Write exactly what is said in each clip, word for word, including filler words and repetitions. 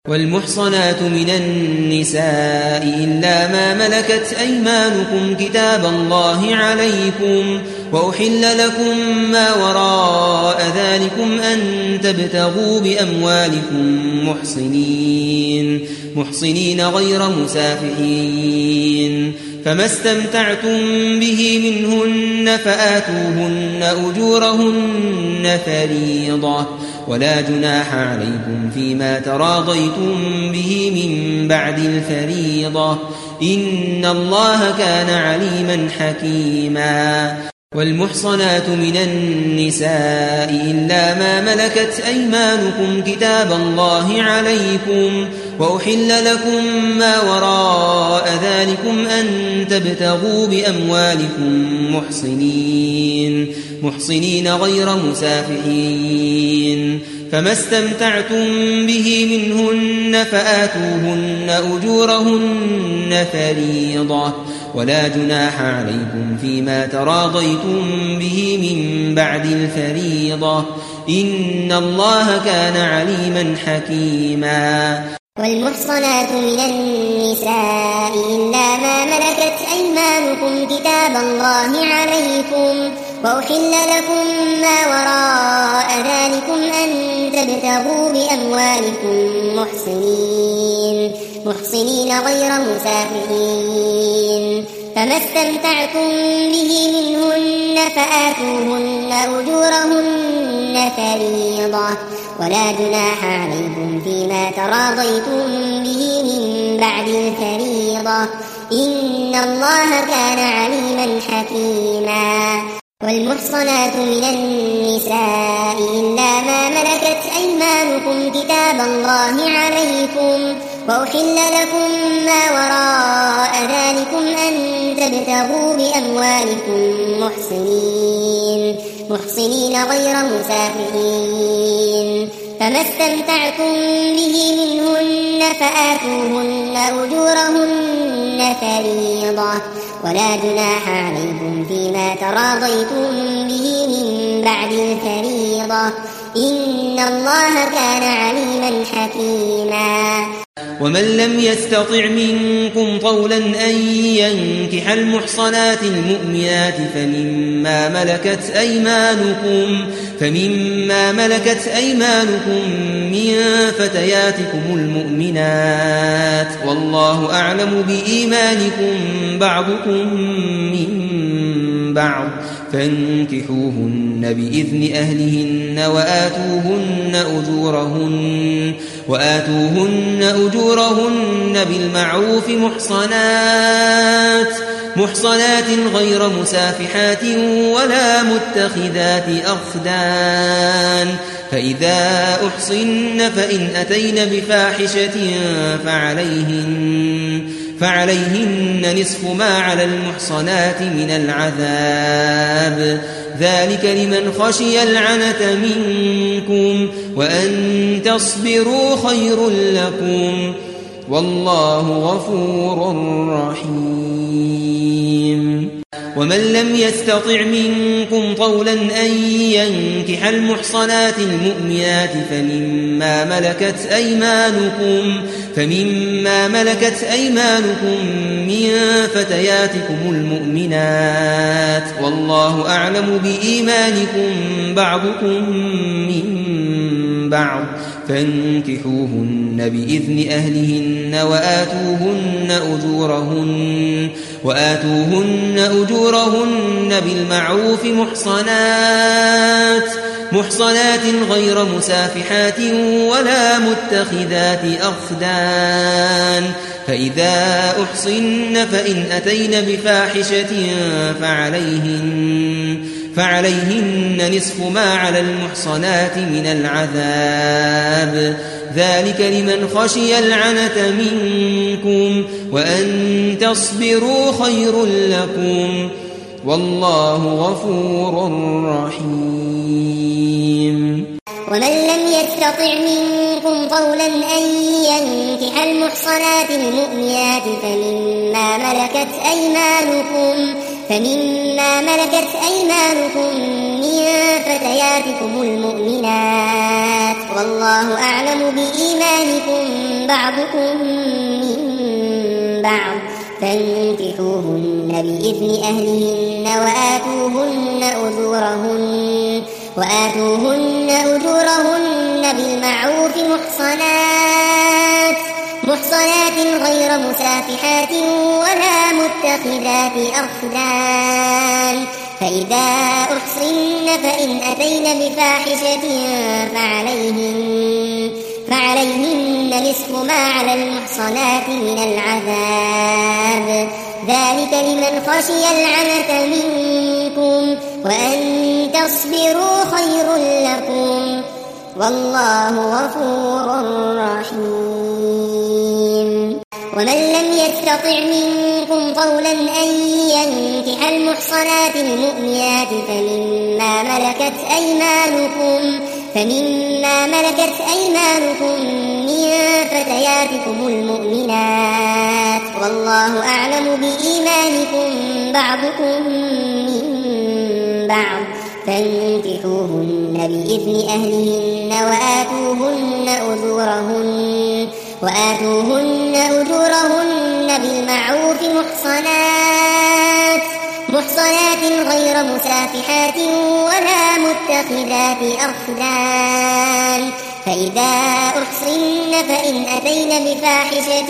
والمحصنات من النساء إلا ما ملكت أيمانكم كتاب الله عليكم وأحل لكم ما وراء ذلكم أن تبتغوا بأموالكم محصنين محصنين غير مسافحين فما استمتعتم به منهن فآتوهن أجورهن فريضة ولا جناح عليكم فيما تراضيتم به من بعد الفريضة إن الله كان عليما حكيما والمحصنات من النساء إلا ما ملكت أيمانكم كتاب الله عليكم وأحل لكم ما وراء ذلكم أن تبتغوا بأموالكم محصنين محصنين غير مسافحين فما استمتعتم به منهن فآتوهن أجورهن فريضة ولا جناح عليكم فيما تراضيتم به من بعد الفريضة إن الله كان عليما حكيما والمحصنات من النساء إلا ما ملكت أيمانكم كتاب الله عليكم وأحل لكم ما وراء ذلكم أن تبتغوا بأموالكم محصنين محصنين غير مسافحين فما استمتعتم به منهن فآتوهن أجورهن فريضة ولا جناح عليكم فيما تراضيتم به من بعد الفريضة إن الله كان عليما حكيما والمحصنات من النساء إلا ما ملكت أيمانكم كتاب الله عليكم وأحل لكم ما وراء ذلكم أن تبتغوا بأموالكم محصنين محصنين غير مسافحين فما استمتعتم به منهن فآتوهن أجورهن فريضة ولا جناح عليكم فيما تراضيتم به من بعد الفريضة إن الله كان عليما حكيما ومن لم يستطع منكم طولا أن ينكح المحصنات المؤمنات فمما ملكت أيمانكم فمما ملكت أيمانكم من فتياتكم المؤمنات والله أعلم بإيمانكم بعضكم من بعض فانكحوهن بإذن أهلهن وآتوهن أجورهن وآتوهن أجورهن بالمعروف محصنات محصنات غير مسافحات ولا متخذات أخدان فإذا أحصن فإن أتين بفاحشة فعليهن فعليهن نصف ما على المحصنات من العذاب ذلك لمن خشي العنة منكم وأن تصبروا خير لكم والله غفور رحيم ومن لم يستطع منكم طولا أن ينكح المحصنات المؤمنات فمما ملكت أيمانكم فمما ملكت أيمانكم من فتياتكم المؤمنات والله أعلم بإيمانكم بعضكم من بعض فانكحوهن بإذن أهلهن وآتوهن أجورهن وآتوهن أجورهن بالمعروف محصنات محصنات غير مسافحات ولا متخذات أخدان فإذا أحصن فإن أتين بفاحشة فعليهن فعليهن نصف ما على المحصنات من العذاب ذلك لمن خشي العنة منكم وأن تصبروا خير لكم والله غفور رحيم ومن لم يستطع منكم طولا أن ينكح المحصنات المؤمنات فمما ملكت أيمانكم فمما ملكت أيمانكم من فتياتكم المؤمنات والله أعلم بإيمانكم بعضكم من بعض فانكحوهن بإذن أهلهن وآتوهن أجورهن وآتوهن أجورهن بالمعروف محصنات محصنات غير مسافحات ولا متخذات أخدان فإذا أحصن فإن أتين بفاحشة فعليهن فعليهن نصف ما على المحصنات من العذاب ذلك لمن خشي العنة منكم وأن تصبروا خير لكم والله غفور رحيم. ومن لم يستطع منكم قولا أن ينكح المحصنات المؤمنات فمما ملكت أيمانكم فمما ملكت أيمانكم من فتياتكم المؤمنات والله أعلم بإيمانكم بعضكم من بعض فانكحوهن بإذن أهلهن وآتوهن أجورهن وآتوهن أجورهن بالمعروف محصنات محصنات غير مسافحات ولا متخذات أخدان فإذا أحصن فإن أتين بفاحشة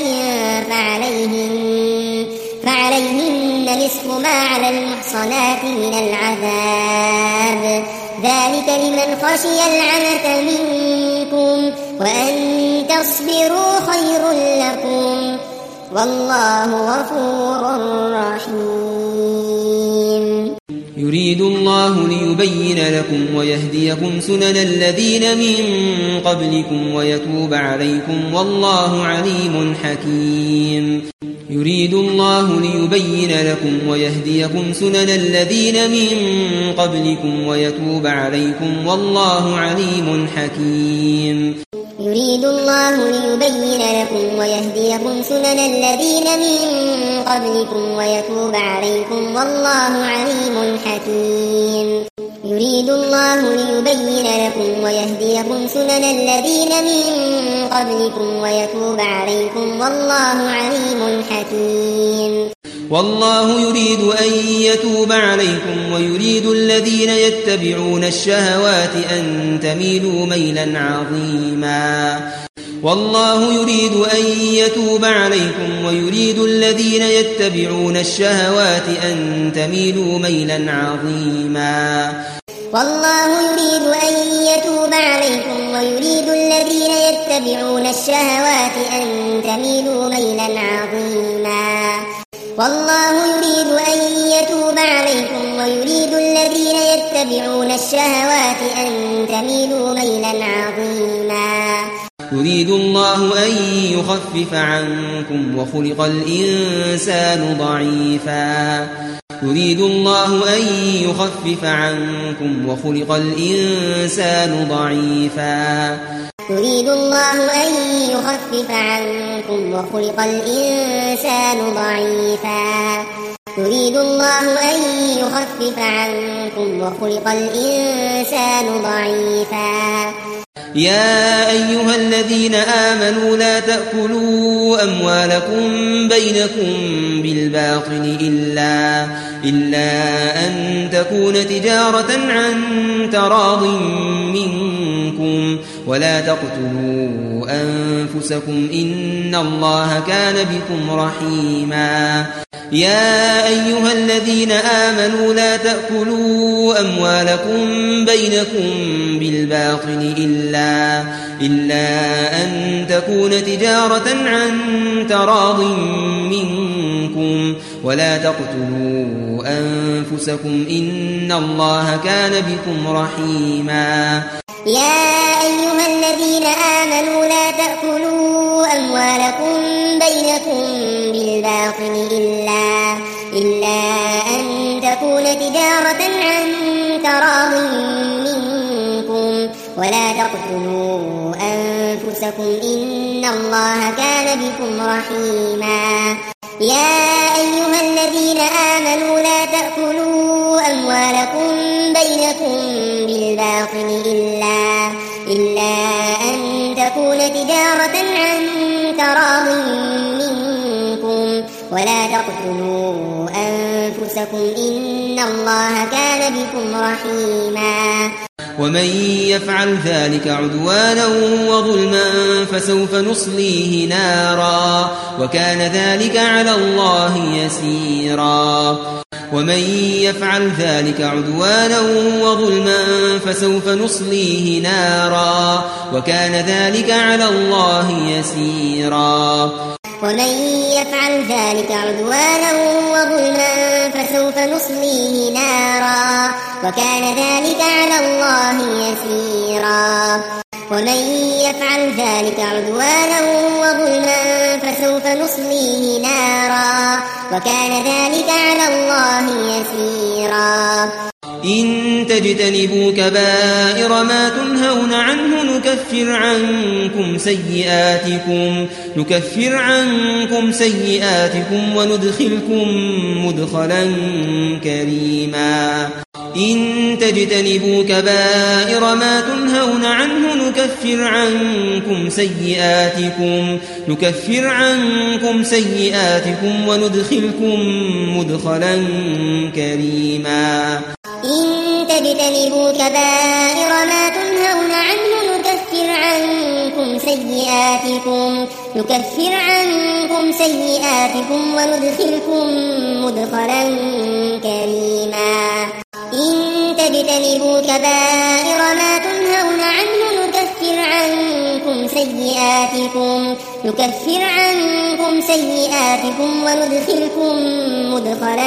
فعليهن فعليهن نصف ما على المحصنات من العذاب ذلك لمن خشي العنة منكم وأن تصبروا خير لكم والله غفور رحيم. يريد الله ليبين لكم ويهديكم سنن الذين من قبلكم ويتوب عليكم والله عليم حكيم. يريد الله ليبين لكم ويهديكم سنن الذين من قبلكم ويتوب عليكم والله عليم حكيم. يريد الله ليبين لكم ويهديكم سنن الذين من قبلكم ويتوب عليكم والله عليم حكيم. يريد الله ليبين لكم ويهديكم سنن الذين من قبلكم ويتوب عليكم والله عليم حكيم. والله يريد أن يتوب عليكم ويريد الذين يتبعون الشهوات أن تميلوا ميلا عظيما. والله يريد أن يتوب عليكم ويريد الذين يتبعون الشهوات أن تميلوا ميلا عظيما. والله يريد أن يتوب عليكم ويريد الذين يتبعون الشهوات أن تميلوا ميلا عظيما. والله يريد أن يتوب عليكم ويريد الذين يتبعون الشهوات أن تميلوا ميلا عظيما. يريد الله أن يخفف عنكم وخلق الإنسان ضعيفا. يريد الله أن يخفف عنكم وخلق الإنسان ضعيفا. يريد الله أن يخفف عنكم وخلق الإنسان ضعيفا. يريد الله أن يخفف عنكم وخلق الإنسان ضعيفا. يا أيها الذين آمنوا لا تأكلوا أموالكم بينكم بالباطل إلا, إلا أن تكون تجارة عن تراض منكم ولا تقتلوا أنفسكم إن الله كان بكم رحيما. يا أيها الذين آمنوا لا تأكلوا أموالكم بينكم بالباطل إلا, إلا أن تكون تجارة عن تراض منكم ولا تقتلوا أنفسكم إن الله كان بكم رحيما. يا أيها الذين آمنوا لا تأكلوا أموالكم بينكم بالباطل إلا, إلا أن تكون تجارة عن تراض منكم ولا تقتلوا أنفسكم إن الله كان بكم رحيما. يا أيها الذين آمنوا لا تأكلوا أموالكم بينكم بالباطل إلا, إلا أن تكون تجارة عن تراض منكم ولا تقتلوا أنفسكم إن الله كان بكم رحيما ومن يفعل ذلك عدوانا وظلما فسوف نصليه نارا وكان ذلك على الله يسيرا ومن يفعل ذلك عدوانا وظلما فسوف نصليه نارا وكان ذلك على الله يسيرا ومن يفعل ذلك عدوانا وظلما فسوف نصليه نارا وكان ذلك على الله يسيرا ومن يفعل ذلك عدوانا وظلما فسوف نصليه نارا وكان ذلك على الله يسيرا إن تجتنبوا كبائر ما تنهون عنه نكفر عنكم سيئاتكم نكفر عنكم سيئاتكم وندخلكم مدخلا كريما إن تجتنبوا كبائر ما تنهون عنه نكفر عنكم سيئاتكم نكفر عنكم سيئاتكم وندخلكم مدخلا كريما إن تجتنبوا كبائر ما تنهون عنه نكفر عنكم سيئاتكم نكفر عنكم سيئاتكم وندخلكم مدخلا كريما إن تجتنبوا كبائر ما تنهون عنه نكفر عنكم سيئاتكم نكفر عنكم سيئاتكم وندخلكم مدخلا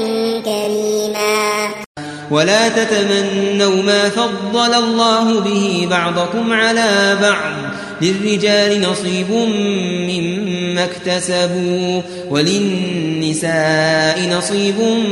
كريما ولا تتمنوا ما فضل الله به بعضكم على بعض للرجال نصيب مما اكتسبوا وللنساء نصيب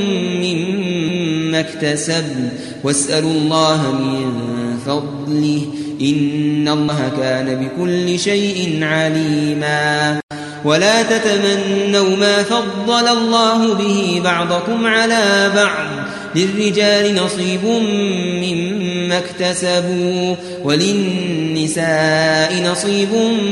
مما اكتسبن واسألوا الله من فضله إن الله كان بكل شيء عليما ولا تتمنوا ما فضل الله به بعضكم على بعض للرجال نصيب مما اكتسبوا وللنساء نصيب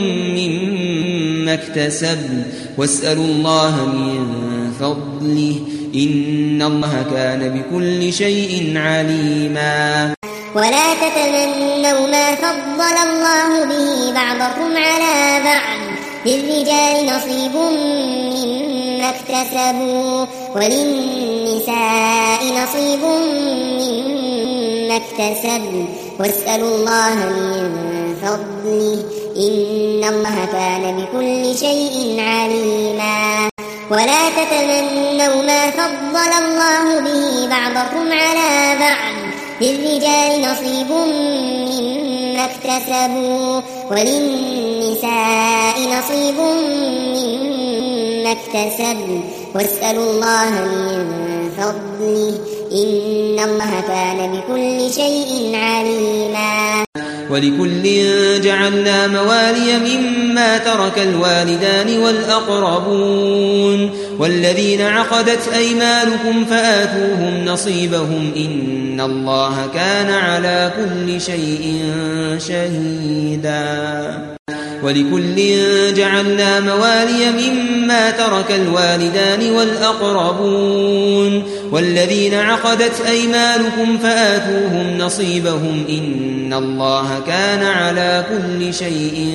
مما اكتسبن واسألوا الله من فضله إن الله كان بكل شيء عليما ولا تتمنوا ما فضل الله به بعضكم على بعض للرجال نصيب مما اكتسبوا وللنساء نصيب مما اكتسبن واسألوا الله من فضله إن الله كان بكل شيء عليما ولا تتمنوا ما فضل الله به بعضكم على بعض للرجال نصيب مما اكتسبوا وللنساء نصيب مما اكتسبن واسألوا الله من فضله إن الله كان بكل شيء عليما ولكل جعلنا موالي مما ترك الوالدان والأقربون والذين عقدت أيمانكم فآتوهم نصيبهم إن الله كان على كل شيء شهيدا ولكل جعلنا موالي مما ترك الوالدان والأقربون والذين عقدت أيمانكم فآتوهم نصيبهم إن الله كان على كل شيء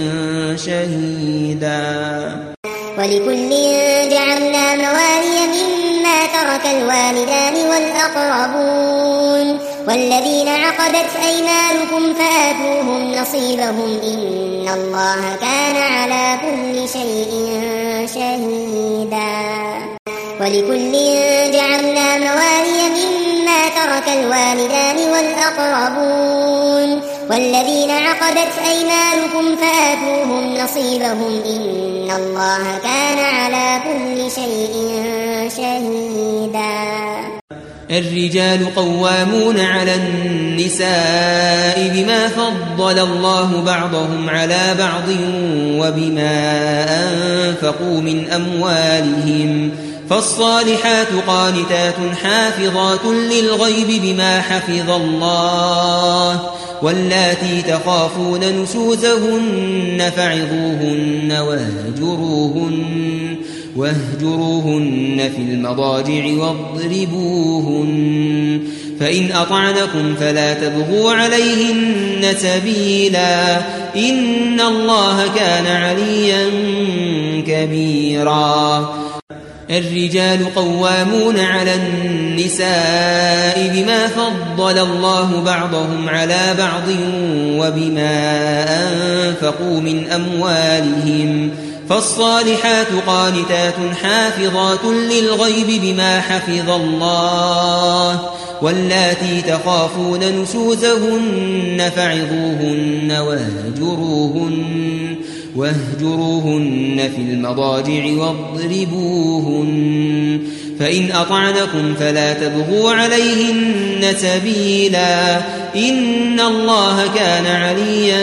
شهيدا ولكل جعلنا موالي مما ترك الوالدان والأقربون والذين عقدت أيمانكم فآتوهم نصيبهم إن الله كان على كل شيء شهيدا ولكل جعلنا موالي مما ترك الوالدان والأقربون والذين عقدت أيمانكم فآتوهم نصيبهم إن الله كان على كل شيء شهيدا الرجال قوامون على النساء بما فضل الله بعضهم على بعض وبما أنفقوا من أموالهم فالصالحات قانتات حافظات للغيب بما حفظ الله واللاتي تخافون نشوزهن فعظوهن واهجروهن, واهجروهن في المضاجع واضربوهن فإن أطعنكم فلا تبغوا عليهن سبيلا إن الله كان عليا كبيرا. الرجال قوامون على النساء بما فضل الله بعضهم على بعض وبما أنفقوا من أموالهم فالصالحات قانتات حافظات للغيب بما حفظ الله واللاتي تخافون نشوزهن فعظوهن واهجروهن, واهجروهن في المضاجع واضربوهن فإن أطعنكم فلا تبغوا عليهن سبيلا إن الله كان عليا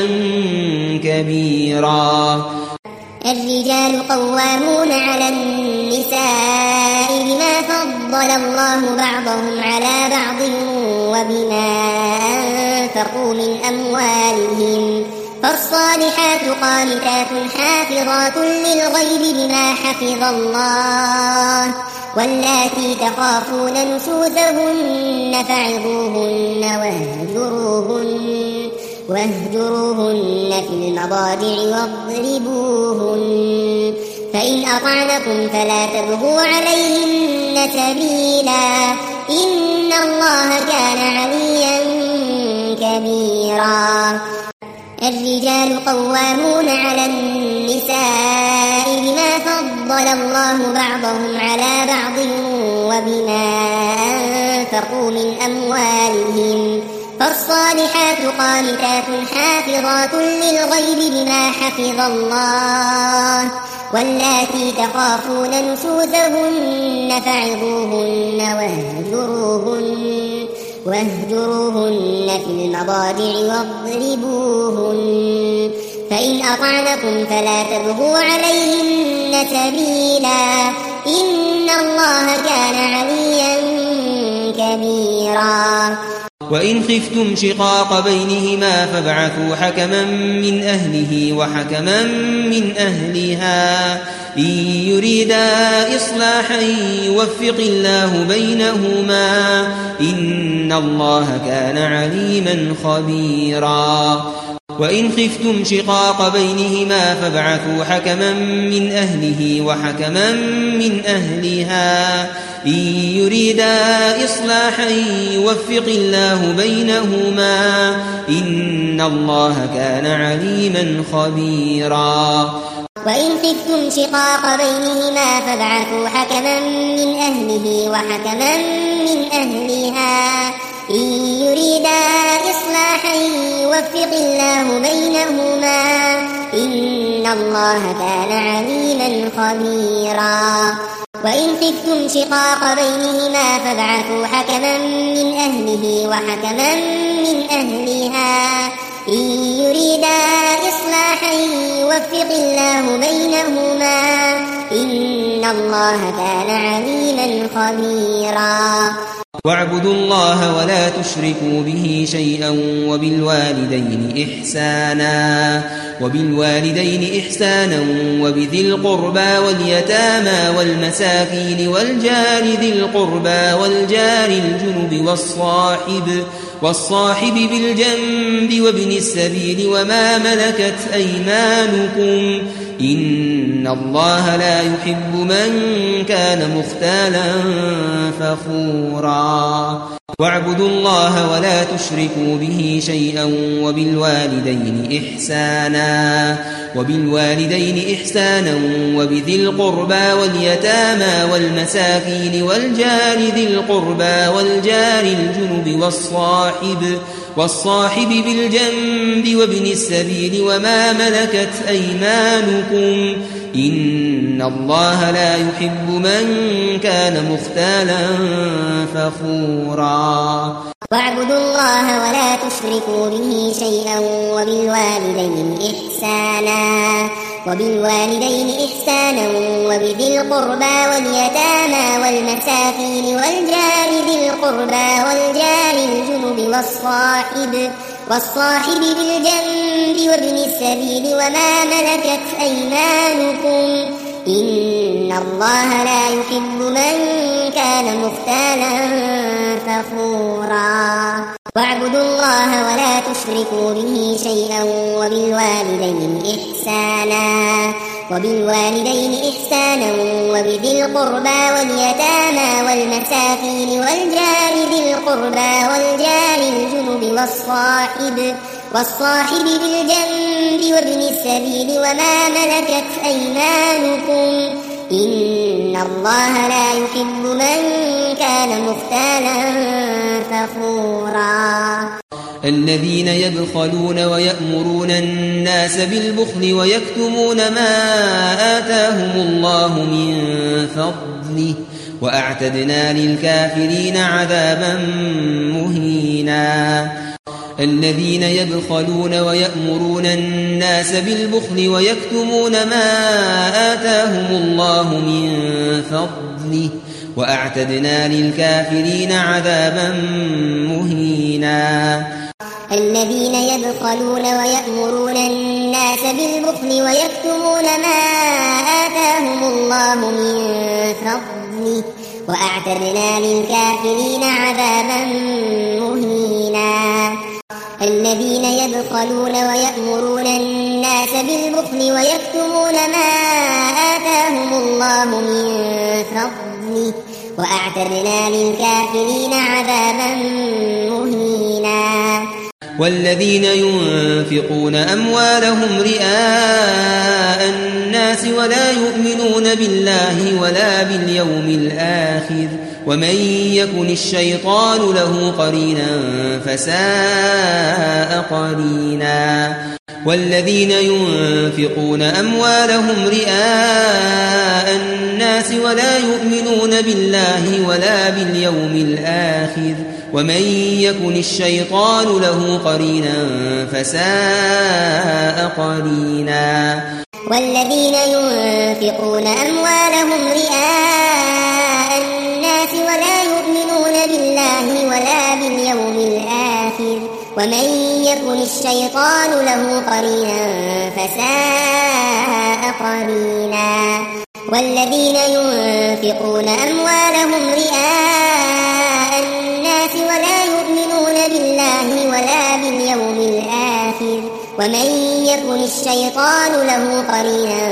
كبيرا. الرجال قوامون على النساء بما فضل الله بعضهم على بعض وبما أنفقوا من أموالهم فالصالحات قانتات حافظات للغيب بما حفظ الله واللاتي تخافون نشوزهن فعظوهن واهجروهن, واهجروهن في المضاجع واضربوهن فإن أطعنكم فلا تبغوا عليهن سبيلا إن الله كان عليا كبيرا. الرجال قوامون على النساء بما فضل الله بعضهم على بعض وبما أنفقوا من أموالهم فالصالحات قانتات حافظات للغيب بما حفظ الله واللاتي تخافون نشوزهن فعظوهن واهجروهن, واهجروهن في المضاجع واضربوهن فإن أطعنكم فلا تبغوا عليهن سبيلا إن الله كان عليا كبيرا. وإن خفتم شقاق بينهما فابعثوا حكما من أهله وحكما من أهلها إن يريدا إصلاحا يوفق الله بينهما إن الله كان عليما خبيرا. وإن خفتم شقاق بينهما فابعثوا حكما من أهله وحكما من أهلها إن يريدا إصلاحا يوفق الله بينهما إن الله كان عليما خبيرا. وإن خفتم شقاق بينهما فابعثوا حكما من أهله وحكما من أهلها إن يريدا إصلاحا يوفق الله بينهما إن الله كان عليما خبيرا. وإن خفتم شقاق بينهما فابعثوا حكما من أهله وحكما من أهلها إن يريدا إصلاحا يوفق الله بينهما إن الله كان عليما خبيرا. واعبدوا الله ولا تشركوا به شيئا وبالوالدين إحسانا وبالوالدين إحسانا وبذي القربى واليتامى والمساكين والجار ذي القربى والجار الجنب والصاحب والصاحب بالجنب وابن السبيل وما ملكت أيمانكم إن الله لا يحب من كان مختالا فخورا. واعبدوا الله ولا تشركوا به شيئا وبالوالدين إحسانا وبالوالدين إحسانا وبذي القربى واليتامى والمساكين والجار ذي القربى والجار الجنب والصاحب والصاحب بالجنب وابن السبيل وما ملكت أيمانكم إن الله لا يحب من كان مختالا فخورا. واعبدوا الله ولا تشركوا به شيئا وبالوالدين إحسانا وبالوالدين إحسانا وبذي القربى واليتامى والمساكين والجار ذي القربى والجار الجنب والصاحب والصاحب بالجنب وابن السبيل وما ملكت أيمانكم إن الله لا يحب من كان مختالا فخورا واعبدوا الله ولا تشركوا به شيئا وبالوالدين إحسانا وبالوالدين إحسانا وبذي القربى واليتامى والمساكين والجار ذي القربى والجار الجنب والصاحب والصاحب بالجنب وابن السبيل وما ملكت أيمانكم إن الله لا يحب من كان مختالا فخورا الذين يبخلون ويأمرون الناس بالبخل ويكتمون ما آتاهم الله من فضله وأعتدنا للكافرين عذابا مهينا الذين يبخلون ويأمرون الناس بالبخل ويكتمون ما آتاهم الله من فضله وأعتدنا للكافرين عذابا مهينا الذين يبخلون ويأمرون الناس بالبخل ويكتمون ما آتاهم الله من فضله وأعتدنا للكافرين عذابا مهينا الذين يبخلون ويأمرون الناس بالبخل ويكتمون ما آتاهم الله من فضله وأعتدنا للكافرين عذابا مهينا والذين ينفقون أموالهم رئاء الناس ولا يؤمنون بالله ولا باليوم الآخر ومن يكن الشيطان له قرينا فساء قرينا والذين ينفقون أموالهم رئاء الناس ولا يؤمنون بالله ولا باليوم الآخر ومن يكن الشيطان له قرينا فساء قرينا والذين ينفقون أموالهم رئاء الناس ولا يؤمنون بالله ولا باليوم الآخر ومن يكن الشيطان له قرينا فساء قرينا والذين ينفقون أموالهم رئاء الناس ولا يؤمنون بالله ولا باليوم الآخر ومن يكن الشيطان له قرينا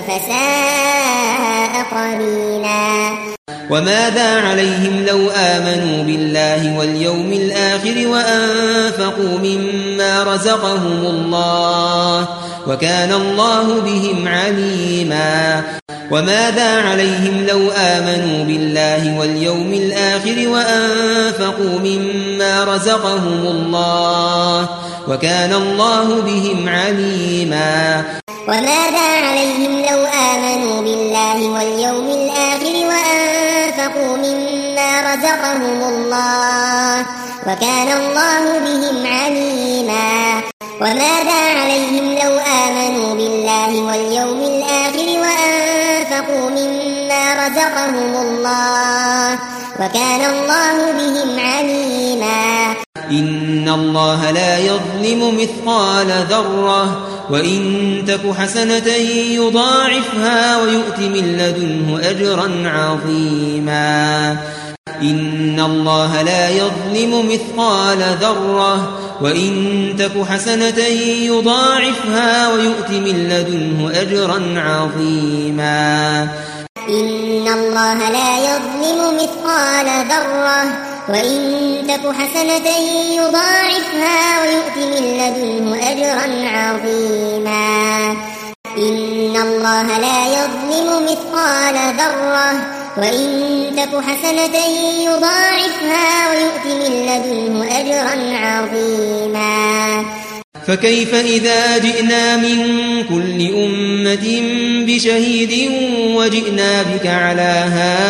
فساء قرينا وماذا عليهم لو آمنوا بالله واليوم الآخر وأنفقوا مما رزقهم الله وكان الله بهم عليما وماذا عليهم لو آمنوا بالله واليوم الآخر وأنفقوا مما رزقهم الله وكان الله بهم عليما وماذا عليهم لو آمنوا بالله واليوم الآخر وأنفقوا مما رزقهم الله وكان الله بهم عليما وماذا عليهم لو آمنوا بالله واليوم الآخر وأنفقوا مما رزقهم الله وكان الله بهم عليما إن الله لا يظلم مثقال ذرة وإن تك حسنة يضاعفها ويؤت من لدنه أجرا عظيما إن الله لا يظلم مثقال ذرة وإن تك حسنة يضاعفها ويؤت من لدنه أجرا عظيما إن الله لا يظلم مثقال ذرة وإن تك حسنة يضاعفها ويؤت من لدنه أجرا عظيما إن الله لا يظلم مثقال ذرة وإن تك حسنة يضاعفها ويؤت من لدنه أجرا عظيما فكيف إذا جئنا من كل أمة بشهيد وجئنا بك على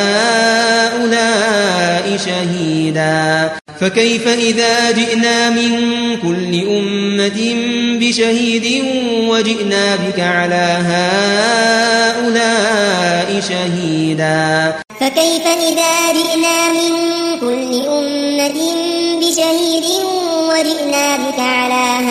هؤلاء شهيدا فكيف إذا جئنا من كل أمة بشهيد وجئنا بك على هؤلاء شهيدا فكيف إذا جئنا من كل أمة بشهيد وجئنا وجئنا بك على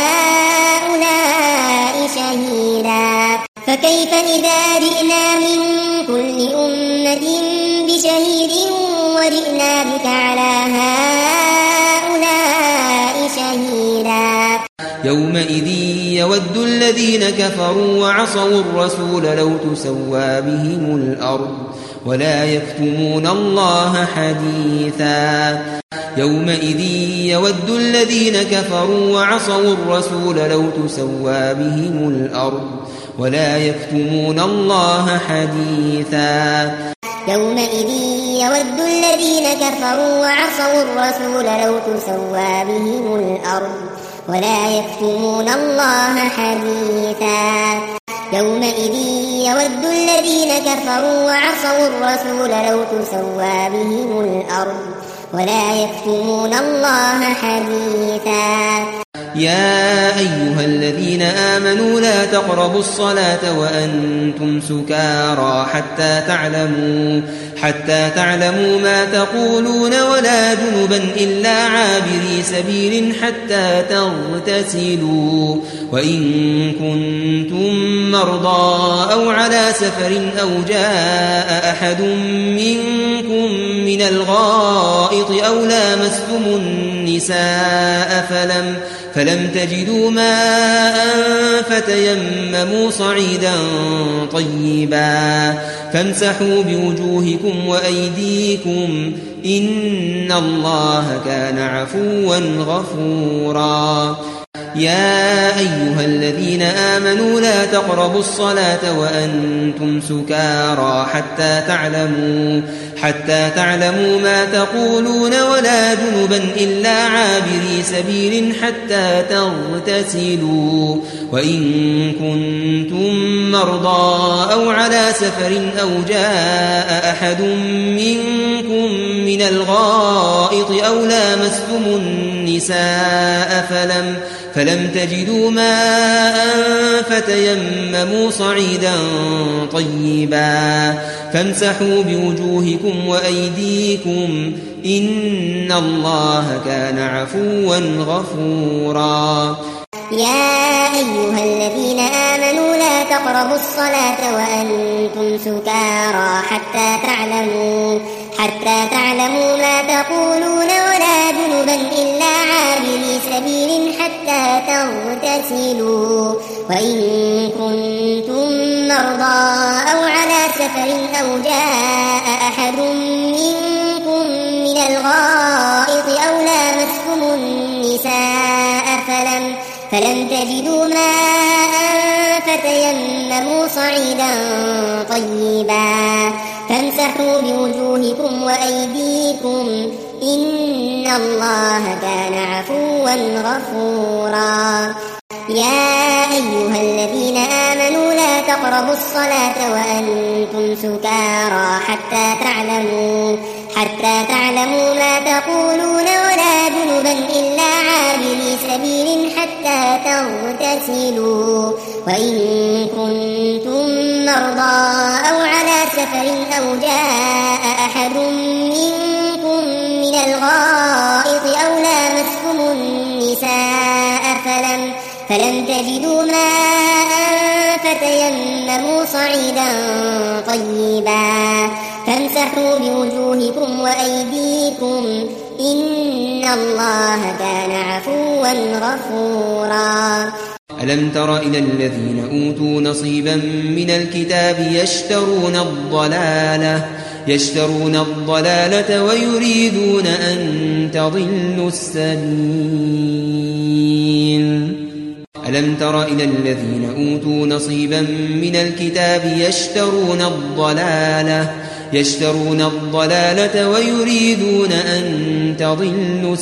هؤلاء شهيدا فكيف إذا جئنا من كل أمة بشهيد وجئنا بك على هؤلاء شهيدا يومئذ يود الذين كفروا وعصوا الرسول لو تسوى بهم الأرض ولا يكتمون الله حديثا يومئذ يود الذين كفروا وعصوا الرسول لو تسوى بهم الأرض ولا يكتمون الله حديثا يومئذ يود الذين كفروا وعصوا الرسول لو تسوى بهم الأرض ولا يكتمون الله حديثا يومئذ يود الذين كفروا وعصوا الرسول لو تسوى بهم الأرض ولا يكتمون الله حديثا يا أيها الذين آمنوا لا تقربوا الصلاة وأنتم سكارى حتى تعلموا حتى تعلموا ما تقولون ولا جنبا إلا عابري سبيل حتى تغتسلوا وإن كنتم مرضى أو على سفر أو جاء أحد منكم من الغائط أو لامستم النساء فلم فلم تجدوا ماء فتيمموا صعيدا طيبا فامسحوا بوجوهكم وأيديكم إن الله كان عفوا غفورا يا أيها الذين آمنوا لا تقربوا الصلاة وأنتم سكارى حتى تعلموا حتى تعلموا ما تقولون ولا جنبا إلا عابري سبيل حتى تغتسلوا وإن كنتم مرضى أو على سفر أو جاء أحد منكم من الغائط أو لامستم النساء فلم فلم تجدوا ماء فتيمموا صعيدا طيبا فامسحوا بوجوهكم وأيديكم إن الله كان عفوا غفورا يا أيها الذين آمنوا لا تقربوا الصلاة وأنتم سكارى حتى تعلموا حتى تعلموا ما تقولون ولا جنبا إلا عابري سبيل حتى تغتسلوا وإن كنتم مرضى أو على سفر أو جاء أحد منكم من الغائط أو لامستم النساء فلم فلم تجدوا ماء فتيمموا صعيدا طيبا فامسحوا بوجوهكم وأيديكم إن الله كان عفوا غفورا يا أيها الذين آمنوا لا تقربوا الصلاة وأنتم سكارى حتى تعلموا حتى تعلموا ما تقولون ولا جنبا إلا عابري سبيل حتى تغتسلوا وإن كنتم مرضى أو على سفر أو جاء أحد منكم من الغائط أو لامستم النساء فلم فلم تجدوا ماء فتيمموا صعيدا طيبا فامسحوا بوجوهكم وأيديكم إن الله كان عفوا غفورا ألم تر إلى الذين أوتوا نصيبا من الكتاب يشترون الضلالة يشترون الضلالة ويريدون أن تضلوا السبيل ألم تر إلى الذين أوتوا نصيبا من الكتاب يشترون الضلالة يشترون الضلالة ويريدون أن تضلوا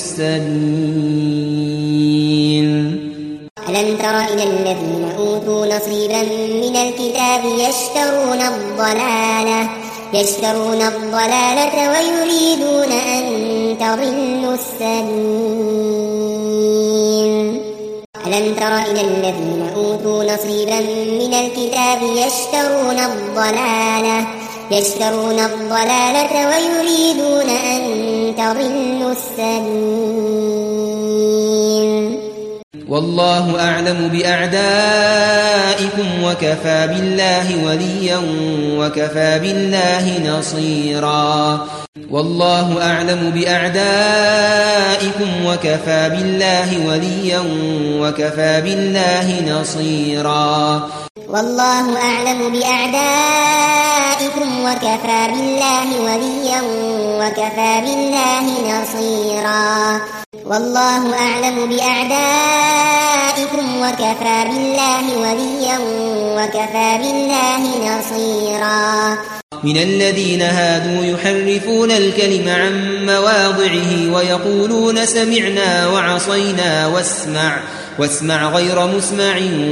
السبيل ألم تر إلى الذين أوتوا نصيبا من الكتاب يشترون الضلالة يشترون الضلالة ويريدون أن تضلوا السبيل ألم تر إلى الذين أوتوا نصيبا من الكتاب يشترون الضلالة يشترون الضلالة ويريدون أن تضلوا السبيل والله أعلم بأعدائكم وكفى بالله وليا وكفى بالله نصيرا والله أعلم بأعدائكم وكفى بالله وليا وكفى بالله نصيرا والله أعلم بأعدائكم وكفى بالله وليا وكفى بالله نصيرا والله أعلم بأعدائكم وكفى بالله وليا وكفى بالله نصيرا من الذين هادوا يحرفون الكلم عن مواضعه ويقولون سمعنا وعصينا واسمع واسمع غير مسمع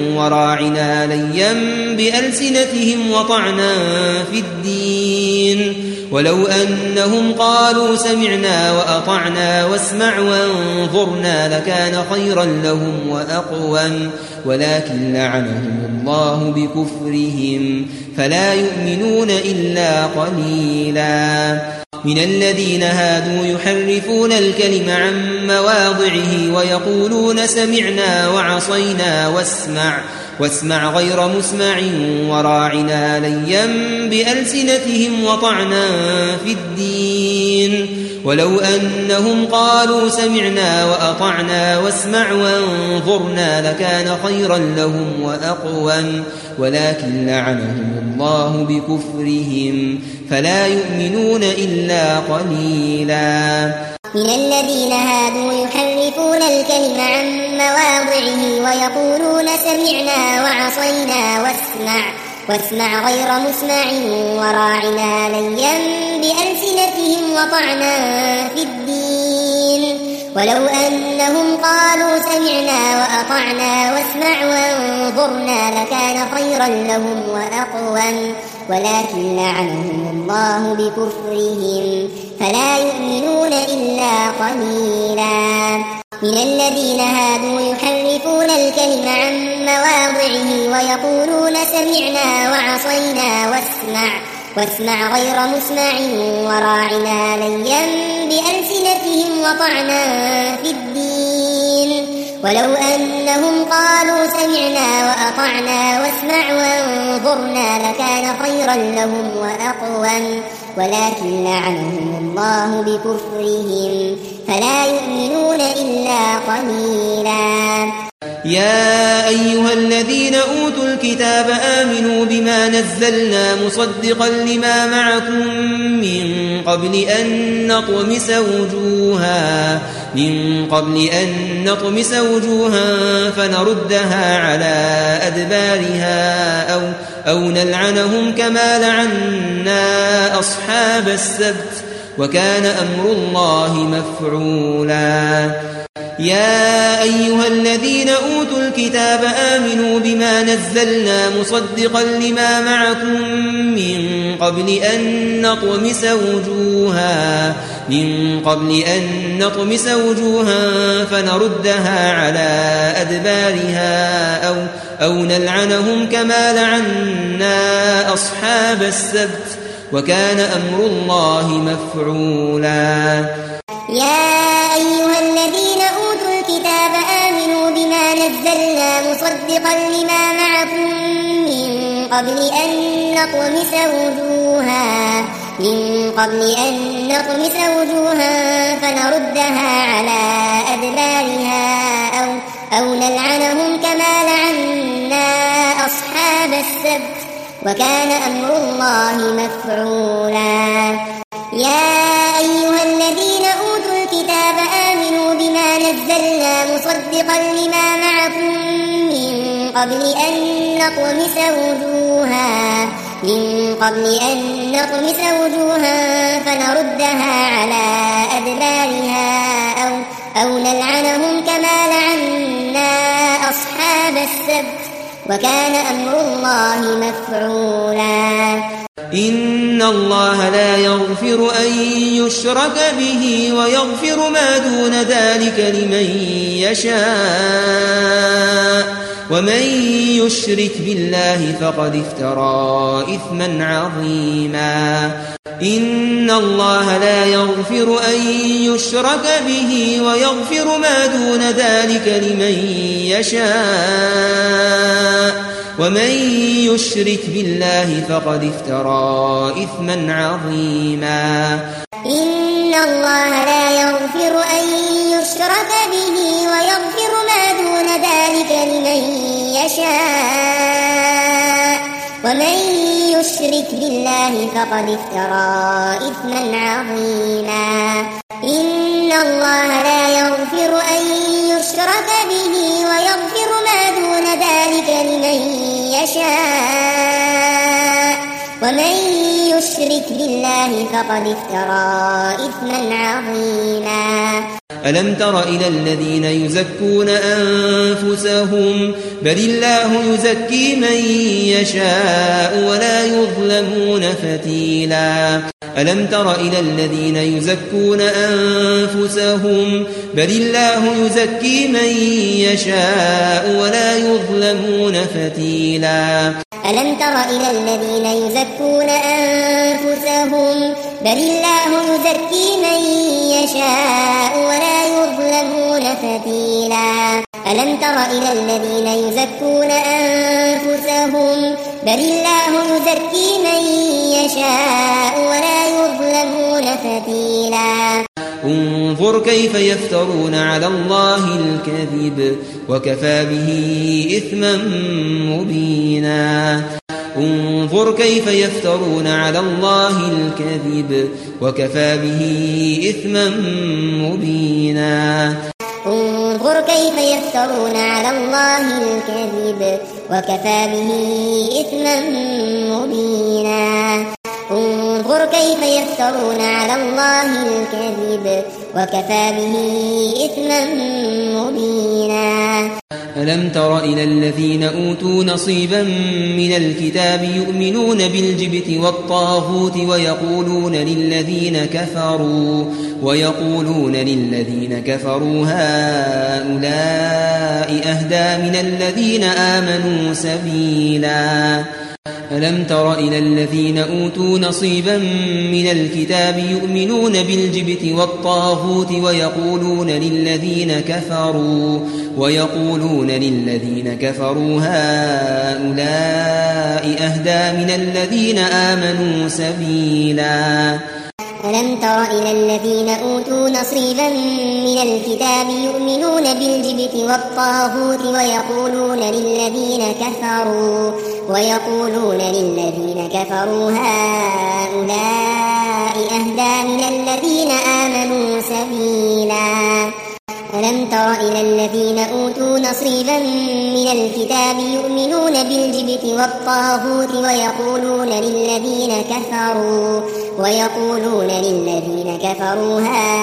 وراعنا ليا بألسنتهم وطعنا في الدين ولو أنهم قالوا سمعنا وأطعنا واسمع وانظرنا لكان خيرا لهم وأقوم ولكن لعنهم الله بكفرهم فلا يؤمنون إلا قليلا من الذين هادوا يحرفون الكلم عن مواضعه ويقولون سمعنا وعصينا واسمع واسمع غير مسمع وراعنا ليا بألسنتهم وطعنا في الدين ولو أنهم قالوا سمعنا وأطعنا واسمع وانظرنا لكان خيرا لهم وأقوم ولكن لعنهم الله بكفرهم فلا يؤمنون إلا قليلا من الذين هادوا يحرفون الكلم عن مواضعه ويقولون سمعنا وعصينا واسمع واسمع غير مسمع وراعنا ليا بألسنتهم وطعنا في الدين ولو أنهم قالوا سمعنا وأطعنا واسمع وانظرنا لكان خيرا لهم وأقوم ولكن لعنهم الله بكفرهم فلا يؤمنون إلا قليلا من الذين هادوا يحرفون الكلم عن مواضعه ويقولون سمعنا وعصينا واسمع واسمع غير مسمع وراعنا ليا بألسنتهم وطعنا في الدين ولو أنهم قالوا سمعنا وأطعنا واسمع وانظرنا لكان خيرا لهم وأقوم ولكن لعنهم الله بكفرهم فلا يؤمنون إلا قليلا يا أيها الذين أوتوا الكتاب آمنوا بما نزلنا مصدقا لما معكم من قبل أن نطمس وجوها من قبل أن نطمس وجوها فنردها على أدبارها أو أو نلعنهم كما لعنا أصحاب السبت وكان أمر الله مفعولا يا أيها الذين أوتوا الكتاب آمنوا بما نزلنا مصدقا لما معكم من قبل أن نطمس وجوها من قبل أن نطمس وجوها فنردها على أدبارها أو أو نلعنهم كما لعنا أصحاب السبت وكان أمر الله مفعولا يا أيها الذين أوتوا الكتاب آمنوا بما نزلنا مصدقا لما معكم من قبل أن نطمس وجوها من قبل أن نطمس وجوها فنردها على أدبارها أو أو نلعنهم كما لعنا أصحاب السبت وكان أمر الله مفعولا يا أيها الذين أوتوا الكتاب آمنوا بما نزلنا مصدقا لما معكم من قبل أن نطمس وجوها من قبل أن نطمس وجوها فنردها على أدبارها أو أو نلعنهم كما لعنا أصحاب السبت وكان أمر الله مفعولا إن الله لا يغفر أن يشرك به ويغفر ما دون ذلك لمن يشاء ومن يشرك بالله فقد افترى إثما عظيما إن الله لا يغفر أن يشرك به ويغفر ما دون ذلك لمن يشاء ومن يشرك بالله فقد افترى إثما عظيما إن الله لا يغفر أن يشرك به ويغفر ما دون ذلك لمن يشاء ومن يشرك بالله فقد افترى إثما عظيما إن الله لا يغفر أن يشرك به ويغفر ما دون ذلك لمن يشاء ومن يشرك بالله فقد افترى إثما عظيما ألم تر إلى الذين يزكون أنفسهم بل الله يزكي من يشاء ولا يظلمون فتيلا ألم تر إلى الذين يزكون أنفسهم بل الله يزكي من يشاء ولا يظلمون فتيلا ألم تر إلى الذين يزكون أنفسهم بل الله يزكي من يشاء ولا يظلمون فتيلا ألم تر إلى الذين يزكون أنفسهم بل الله يزكي من يشاء ولا يظلمون فتيلا انظر كيف يفترون على الله الكذب وكفى به إثما مبينا انظر كيف يفترون على الله الكذب وكفى به إثما مبينا انظر كيف يفترون على الله الكذب وكفى به إثما مبينا انظر كيف يفترون على الله الكذب وكفى به إثما مبينا ألم تر إلى الذين أوتوا نصيبا من الكتاب يؤمنون بالجبت والطاغوت ويقولون للذين كفروا ويقولون للذين كفروا هؤلاء أهدى من الذين آمنوا سبيلا ألم تر إلى الذين أوتوا نصيبا من الكتاب يؤمنون بالجبت والطاغوت ويقولون للذين كفروا ويقولون للذين كفروا هؤلاء أهدى من الذين آمنوا سبيلا ألم تر إلى الذين أوتوا نصيبا من الكتاب يؤمنون بالجبت والطاغوت ويقولون للذين كفروا ويقولون للذين كفروا هؤلاء أهدى من الذين آمنوا سبيلا ألم تر إلى الذين أوتوا نصيبا من الكتاب يؤمنون بالجبت والطاغوت ويقولون للذين كفروا ويقولون للذين كفروا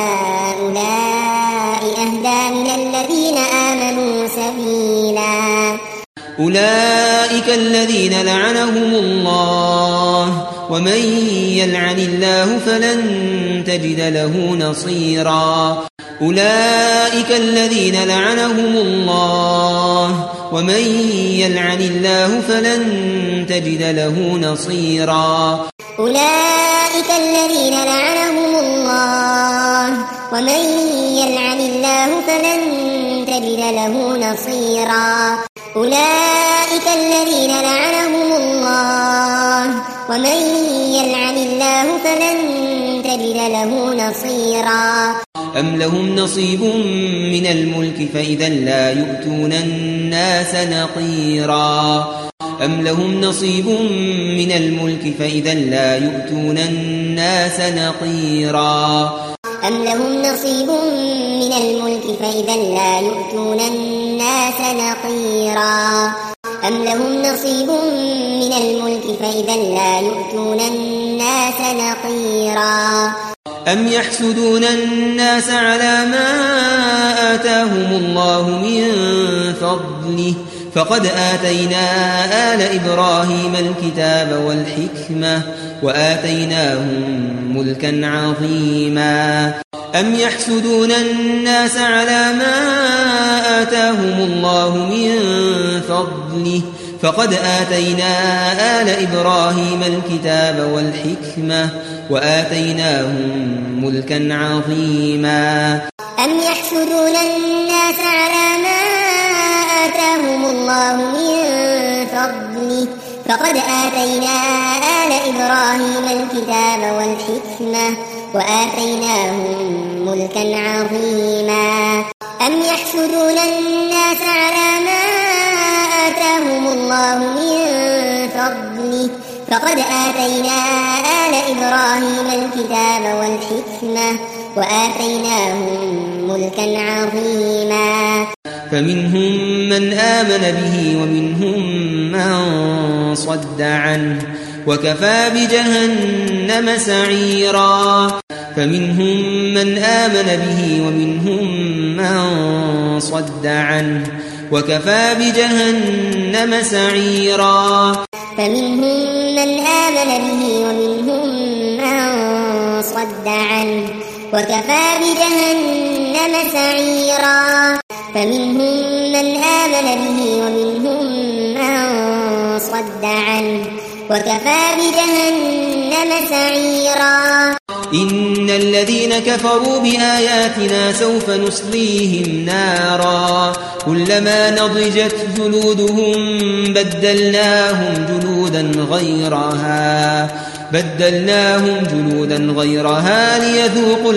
هؤلاء أهدى من الذين آمنوا سبيلا أولئك الذين لعنهم الله ومن يلعن الله فلن تجد له نصيرا أولئك الذين لعنهم الله ومن يلعن الله فلن تجد له نصيرا أولئك الذين لعنهم الله ومن يلعن الله فلن تجد له نصيرا أولئك الذين لعنهم الله ومن يلعن الله فلن تجد له نصيرا أم لهم نصيب من الملك فإذا لا يؤتون الناس نقيرا أم لهم نصيب من الملك فإذا لا يؤتون الناس نقيرا أم لهم نصيب من الملك فإذا لا يؤتون الناس نقيرا أم لهم نصيب من الملك فإذا لا يؤتون الناس نقيرا أم يحسدون الناس على ما آتاهم الله من فضله فقد آتينا آل إبراهيم الكتاب والحكمة وآتيناهم ملكا عظيما أم يحسدون الناس على ما آتاهم الله من فضله فقد آتينا آل إبراهيم الكتاب والحكمة وآتيناهم ملكا عظيما أم يحسدون الناس على ما آتاهم الله من فضله فقد آتينا آل إبراهيم الكتاب والحكمة وآتيناهم ملكا عظيما أم يحسدون الناس على ما آتاهم الله من فضله فقد آتينا آل إبراهيم الكتاب والحكمة وآتيناهم ملكا عظيما فمنهم من آمن به ومنهم من صد عنه وكفى بجهنم سعيرا فمنهم من آمن به ومنهم من صد عنه وكفى بجهنم سعيرا فمنهم من آمن به ومنهم من صد عنه وكفى بجهنم سعيرا فمنهم من آمن به ومنهم من صد عنه وكفى بجهنم سعيرا إن الذين كفروا بآياتنا سوف نصليهم نارا كلما نضجت جلودهم بدلناهم جلودا غيرها بدلناهم جلودا غيرها ليذوقوا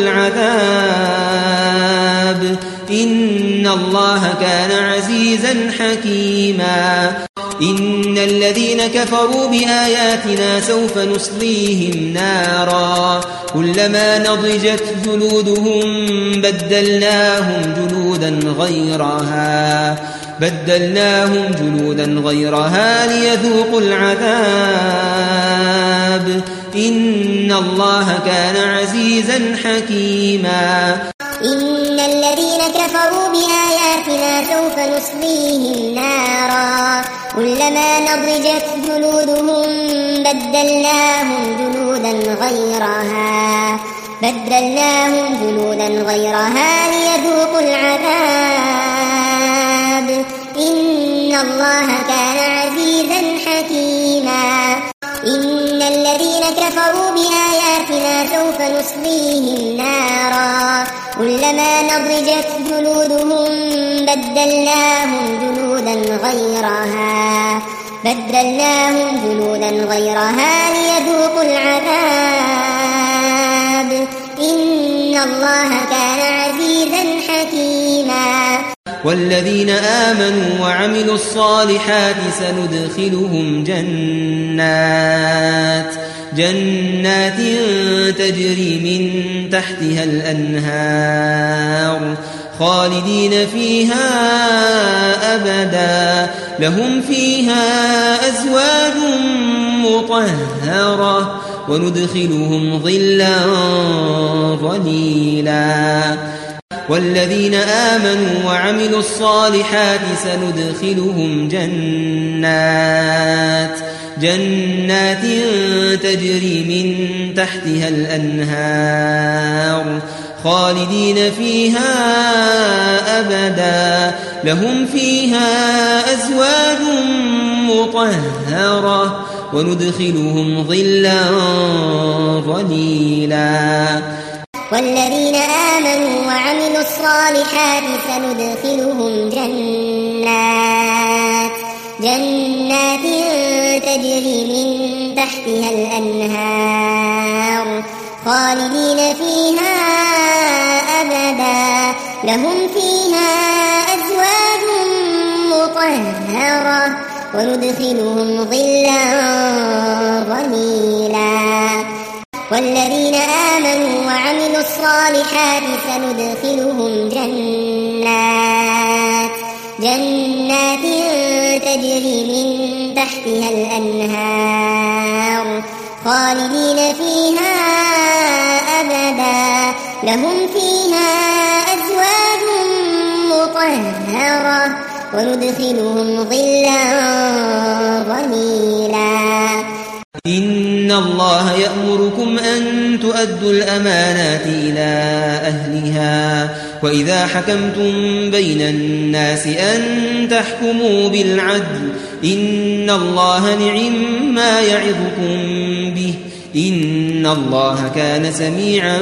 العذاب إن الله كان عزيزا حكيما إن الذين كفروا بآياتنا سوف نصليهم نارا كلما نضجت جلودهم بدلناهم جلودا غيرها بدلناهم جلودا غيرها ليذوقوا العذاب إن الله كان عزيزا حكيما إن الذين كفروا بآياتنا سوف نصليهم نارا كلما نضجت جلودهم بدلناهم جلودا غيرها بدلناهم جلودا غيرها ليذوقوا العذاب إن الله كان عزيزا حكيما إن الذين كفروا بآياتنا سوف نصليهم نارا كلما نضجت جلودهم بدلناهم جلودا غيرها بدلناهم جلودا غيرها ليذوقوا العذاب إن الله كان عزيزا حكيما والذين آمنوا وعملوا الصالحات سندخلهم جنات جنات تجري من تحتها الأنهار خالدين فيها أبدا لهم فيها أزواج مطهرة وندخلهم ظلا ظليلا والذين آمنوا وعملوا الصالحات سندخلهم جنات جنات تجري من تحتها الأنهار خالدين فيها أبدا لهم فيها أزواج مطهرة وندخلهم ظلا ظليلا والذين آمنوا وعملوا الصالحات سندخلهم جنات جنات تجري من تحتها الأنهار خالدين فيها أبدا لهم فيها أزواج مطهرة وندخلهم ظلا ظليلا والذين آمنوا وعملوا الصالحات سندخلهم جنات جنات تجري من تحتها الأنهار خالدين فيها أبدا لهم فيها أزواج مطهرة وندخلهم ظلا ظليلا إن الله يأمركم أن تؤدوا الأمانات إلى أهلها وإذا حكمتم بين الناس أن تحكموا بالعدل إن الله نعم ما يعظكم به إن الله كان سميعا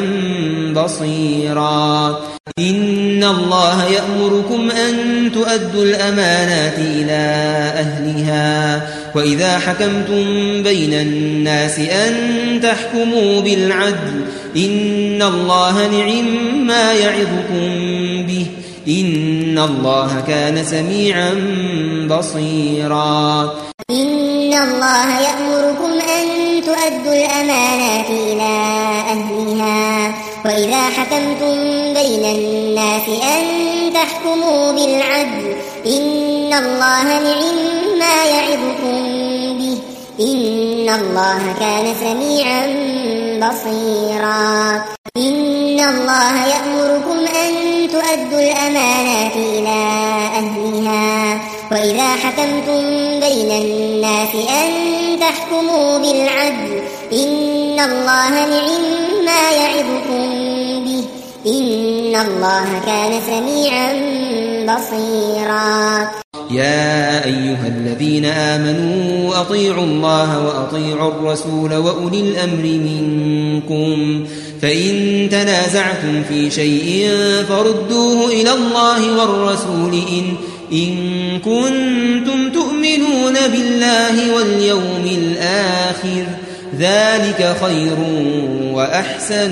بصيرا إن الله يأمركم أن تؤدوا الأمانات إلى أهلها وإذا حكمتم بين الناس أن تحكموا بالعدل إن الله نعم ما يعظكم به إن الله كان سميعا بصيرا إن الله يأمركم أن تؤدوا الأمانات إلى أهلها وإذا حكمتم بين الناس أن تحكموا بالعدل إن الله نعم ما يعظكم به إن الله كان سميعا بصيرا إن الله يأمركم أن تؤدوا الأمانات إلى أهلها وإذا حكمتم بين الناس أن تحكموا بالعدل إن الله نعم ما يعظكم به إن الله كان سميعا بصيرا يا أيها الذين آمنوا أطيعوا الله وأطيعوا الرسول وأولي الأمر منكم فإن تنازعتم في شيء فردوه إلى الله والرسول إن, إن كنتم تؤمنون بالله واليوم الآخر ذلك خير وأحسن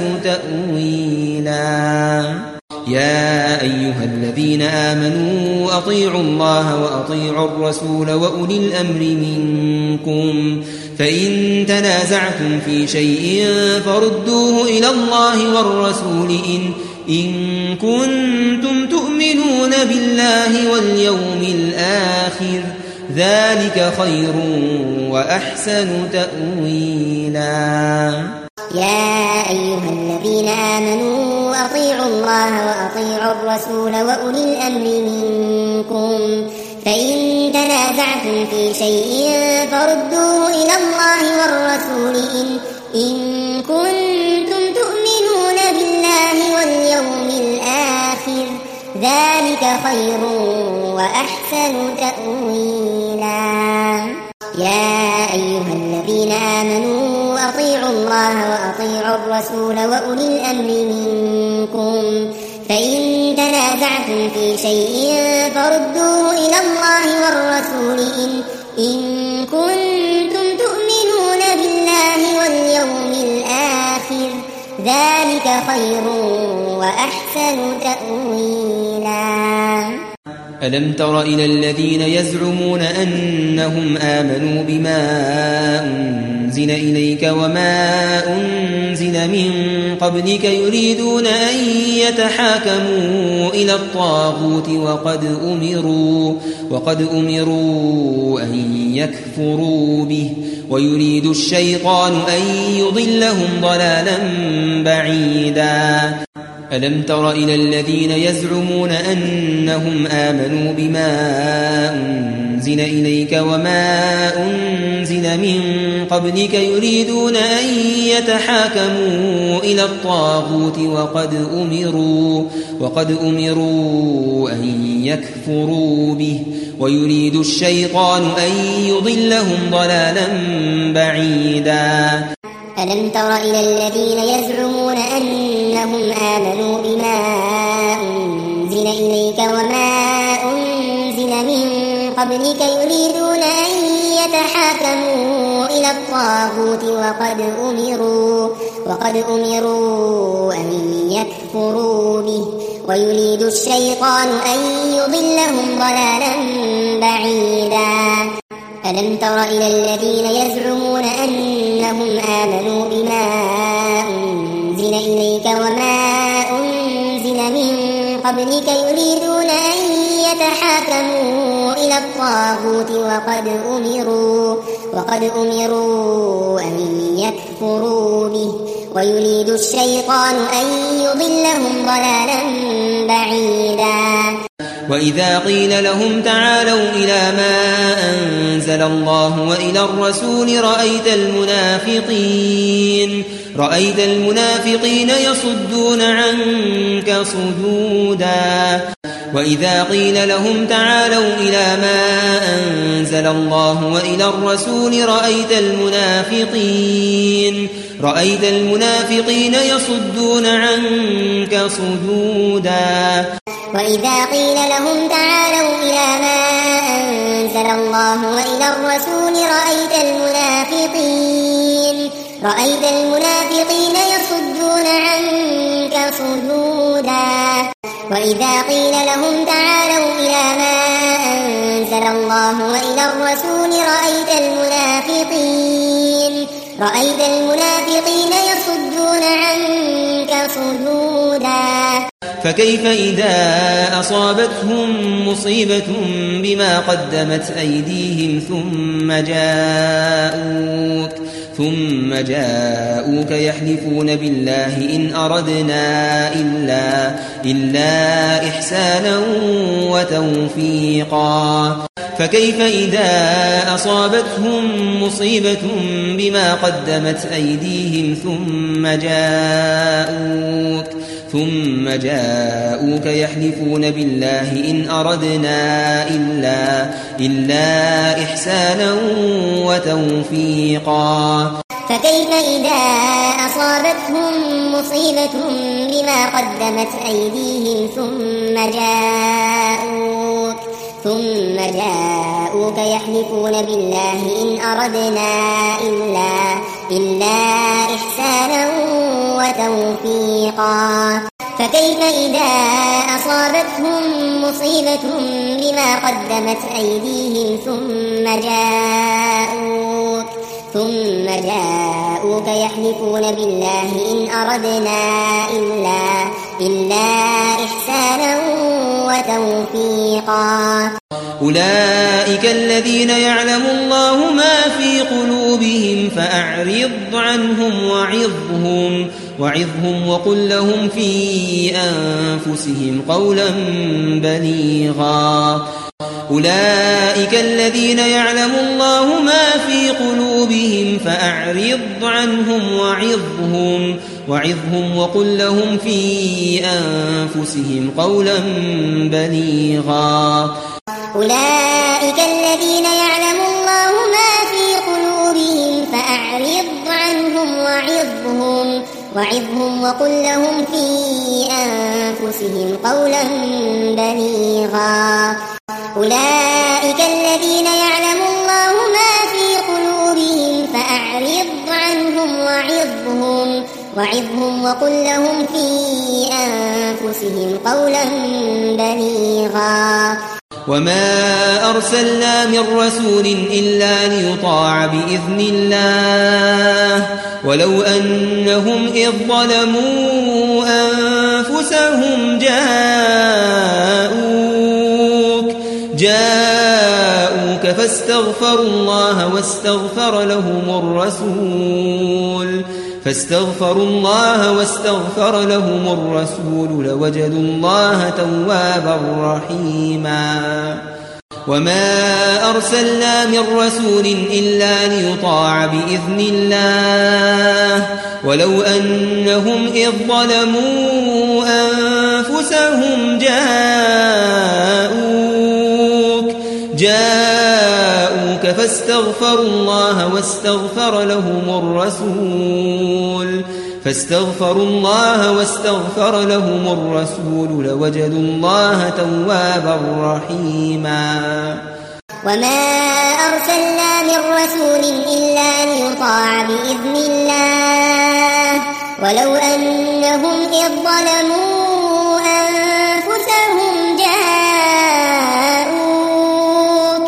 تأويلا يا أيها الذين آمنوا أطيعوا الله وأطيعوا الرسول وأولي الأمر منكم فإن تنازعتم في شيء فردوه إلى الله والرسول إن, إن كنتم تؤمنون بالله واليوم الآخر ذلك خير وأحسن تأويلا يا أيها الذين آمنوا أطيعوا الله وأطيعوا الرسول وأولي الأمر منكم فإن تنازعتم في شيء فردوه إلى الله والرسول إن, إن كنتم تؤمنون بالله واليوم الآخر ذلك خير وأحسن تأويلا يا أيها الذين آمنوا أطيعوا الله وأطيعوا الرسول وأولي الأمر منكم فإن تنازعتم في شيء فردوه إلى الله والرسول إن, إن كنتم تؤمنون بالله واليوم الآخر ذلك خير وأحسن تأويلا ألم تر إلى الذين يزعمون أنهم آمنوا بما أنزل إليك وما أنزل من قبلك يريدون أن يتحاكموا إلى الطاغوت وقد أمروا, وقد أمروا أن يكفروا به ويريد الشيطان أن يضلهم ضلالا بعيدا ألم تر إلى الذين يزعمون أنهم آمنوا بما أنزل إليك وما أنزل من قبلك يريدون أن يتحاكموا إلى الطاغوت وقد أمروا, وقد أمروا أن يكفروا به ويريد الشيطان أن يضلهم ضلالا بعيدا ألم تر إلى الذين يزعمون أنهم آمنوا بما أنزل إليك وما أنزل من قبلك يريدون أن يتحاكموا إلى الطاغوت وقد أمروا, وقد أمروا أن يكفروا به ويريد الشيطان أن يضلهم ضلالا بعيدا ألم تر إلى الذين يزعمون أنهم آمنوا بما أنزل إليك وما أنزل من قبلك يريدون أن يتحاكموا إلى الطاغوت وقد أمروا, وقد أمروا أن يكفروا به ويريد الشيطان أن يضلهم ضلالا بعيدا وإذا قيل لهم تعالوا إلى ما أنزل الله وإلى الرسول رأيت المنافقين رأيت المنافقين يصدون عنك صدودا وإذا قيل لهم تعالوا إلى ما أنزل الله وإلى الرسول رأيت المنافقين رأيت المنافقين يصدون عنك صدودا وإذا قيل لهم تعالوا إلى ما أنزل الله وإلى الرسول رأيت المنافقين رأيت المنافقين يصدون عنك صدودا وإذا قيل لهم تعالوا إلى ما أنزل الله وإلى الرسول رأيت المنافقين رأيت المنافقين يصدون عنك صدودا فكيف إذا أصابتهم مصيبة بما قدمت أيديهم ثم جاءوك ثم جاءوك يحلفون بالله إن أردنا إلا إلا إحسانا وتوفيقا فكيف إذا أصابتهم مصيبة بما قدمت أيديهم ثم جاءوك ثم جاءوك يحلفون بالله إن أردنا إلا إلا إحسانا وتوفيقا فكيف إذا أصابتهم مصيبة بما قدمت أيديهم ثم جاءوك ثم جاءوك يحلفون بالله إن أردنا إلا إلا إحسانا وتوفيقا فكيف إذا أصابتهم مصيبة بما قدمت أيديهم ثم جاءوك ثم جاءوك يحلفون بالله إن أردنا إلا إلا إحسانا وتوفيقا أولئك الذين يعلم الله ما في قلوبهم فأعرض عنهم وعظهم وعظهم وقل لهم في أنفسهم قولا بليغا أولئك الذين يعلم الله ما في قلوبهم فأعرض عنهم وعظهم وعظهم وقل لهم في أنفسهم قولا بليغا أولئك الذين يعلم الله ما في قلوبهم فأعرض عنهم وعظهم وعظهم وقل لهم في أنفسهم قولا بليغا أولئك الذين يعلم الله ما في قلوبهم فأعرض عنهم وعظهم وعظهم وقل لهم في أنفسهم قولا بليغا وما أرسلنا من رسول إلا ليطاع بإذن الله ولو أنهم إذ ظلموا أنفسهم جاءوك جاءوك فاستغفروا الله واستغفر لهم الرسول فاستغفروا الله واستغفر لهم الرسول لوجدوا الله توابا رحيما وما أرسلنا من رسول إلا ليطاع بإذن الله ولو أنهم إذ ظلموا أنفسهم جاءوك جاءوك فاستغفروا الله واستغفر لهم الرسول فاستغفروا الله واستغفر لهم الرسول لوجدوا الله توابا رحيما وما أرسلنا من رسول إلا ليطاع بإذن الله ولو أنهم إذ ظلموا أنفسهم جاءوك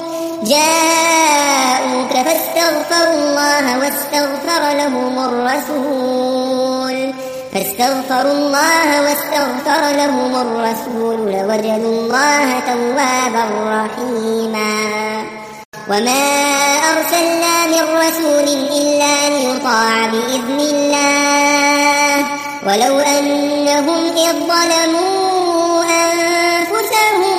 جاءوك فاستغفروا الله واستغفر لهم الرسول فاستغفروا الله واستغفر لهم الرسول لوجدوا الله توابا رحيما وما أرسلنا من رسول إلا ليطاع بإذن الله ولو أنهم إذ ظلموا أنفسهم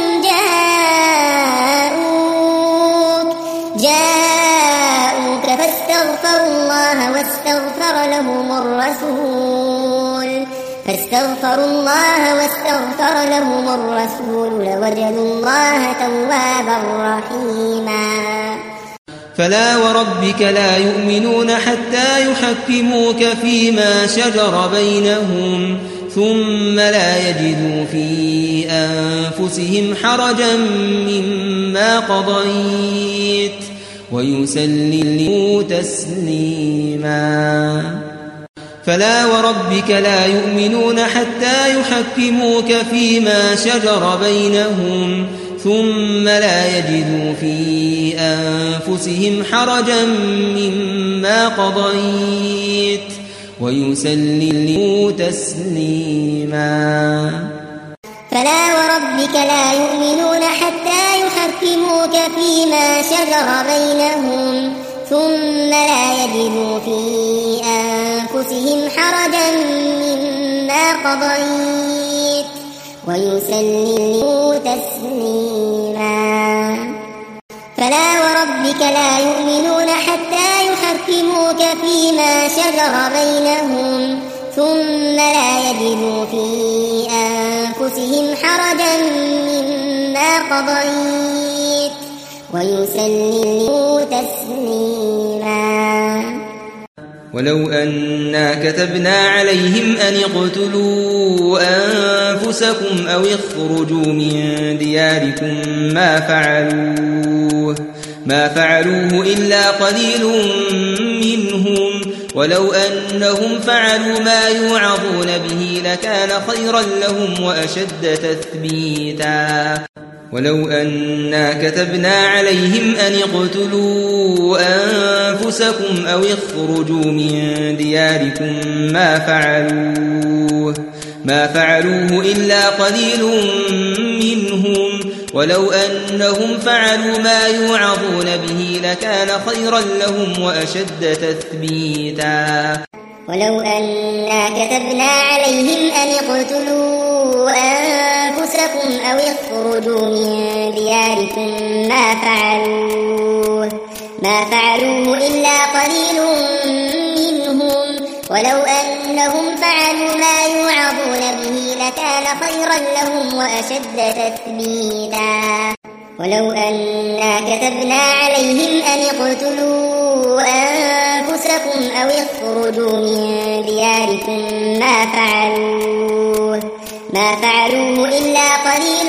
جاءوك جاءوك فاستغفروا الله واستغفر لهم الرسول فاستغفروا الله واستغفر لهم الرسول لوجدوا الله توابا رحيما. فلا وربك لا يؤمنون حتى يحكموك فيما شجر بينهم ثم لا يجدوا في أنفسهم حرجا مما قضيت ويسلموا تسليما. فلا وربك لا يؤمنون حتى يحكموك فيما شجر بينهم ثم لا يجدوا في أنفسهم حرجا مما قضيت ويسلموا تسليما. فلا وربك لا يؤمنون حتى يحكموك فيما شجر بينهم ثم لا يجدوا في أنفسهم حرجا مما قضيت ويسلموا تسليما. فلا وربك لا يؤمنون حتى يحكموك فيما شجر بينهم ثم لا يجدوا في أنفسهم حرجا مما قضيت ويسلموا تسليما. ولو أنا كتبنا عليهم أن اقتلوا أنفسكم أو اخرجوا من دياركم ما فعلوه ما فعلوه إلا قليل منهم ولو أنهم فعلوا ما يوعظون به لكان خيرا لهم وأشد تثبيتا. ولو أنا كتبنا عليهم أن اقتلوا أنفسكم أو اخرجوا من دياركم ما فعلوه ما فعلوه إلا قليل منهم ولو أنهم فعلوا ما يوعظون به لكان خيرا لهم وأشد تثبيتا. ولو أنا كتبنا عليهم أن اقتلوا أنفسكم أو اخرجوا من دياركم ما فعلوه ما فعلوه إلا قليل منهم ولو أنهم فعلوا ما يوعظون به لكان خيرا لهم وأشد تثبيتا. ولو أنا كتبنا عليهم أن اقتلوا أنفسكم أو اخرجوا من دياركم ما فعلوه ما فعلوه إلا قليل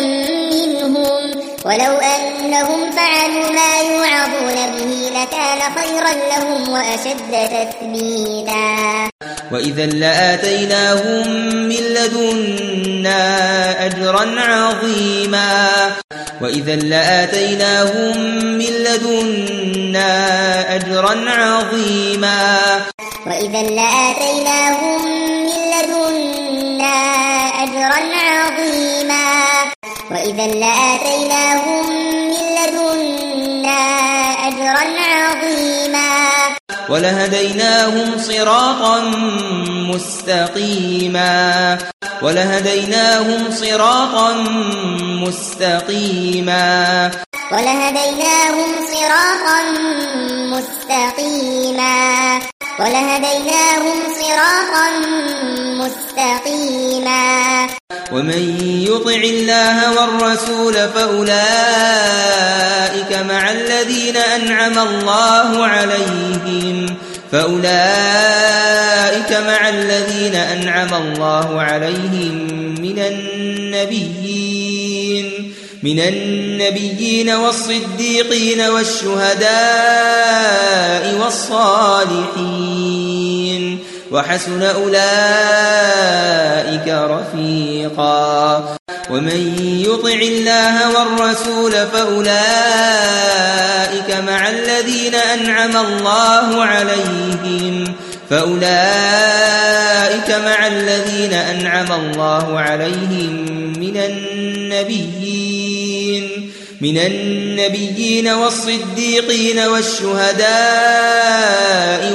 منهم ولو أنهم فعلوا ما يوعظون به لكان خيرا لهم وأشد تثبيتا. وإذا لآتيناهم من لدنا أجرا عظيما وإذا لآتيناهم من لدنا أجرا عظيما وإذا لآتيناهم من لدنا أجرا عظيما وإذا لآتيناهم من لدنا أجرا عظيما ولهديناهم صراطا مستقيما ولهديناهم صراطا مستقيما ولهديناهم صراطا مستقيما ولهديناهم صراطا مستقيما. ومن يطع الله والرسول فأولئك مع الذين أنعم الله عليهم فأولئك مع الذين أنعم الله عليهم من النبيين من النبيين والصديقين والشهداء والصالحين وحسن أولئك رفيقا. ومن يطع الله والرسول فأولئك مع الذين أنعم الله عليهم فأولئك مع الذين أنعم الله عليهم من النبيين من النبيين والصديقين والشهداء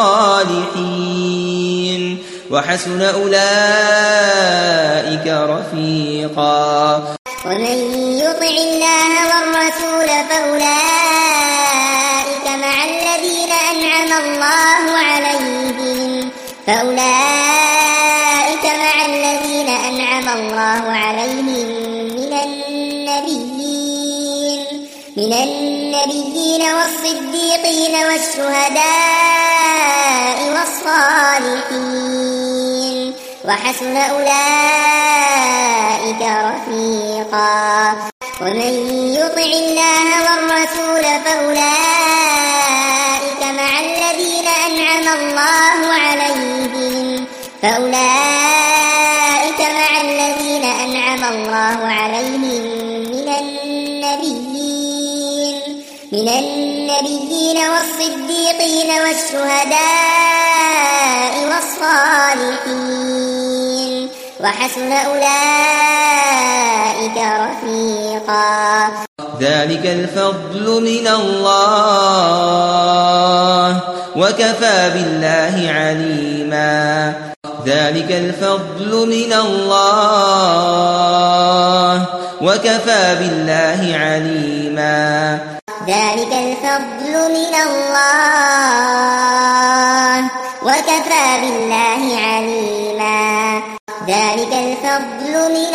والصالحين وحسن أولئك رفيقا. ومن يطع الله والرسول فأولئك مع الذين أنعم الله عليهم فأولئك مع الذين أنعم الله عليهم من النبيين من النبيين والصديقين والشهداء والصالحين وحسن أولئك رفيقا ومن يطع الله والرسول فأولئك مع الذين أنعم الله عليهم فأولئك مع الذين أنعم الله عليهم من النبيين من النبيين والصديقين والشهداء والصالحين وحسن أولئك رفيقا ذلك الفضل من الله وكفى بالله عليما ذلك الفضل من الله وكفى بالله عليما ذلك الفضل من الله وكفى بالله عليما ذلك الفضل من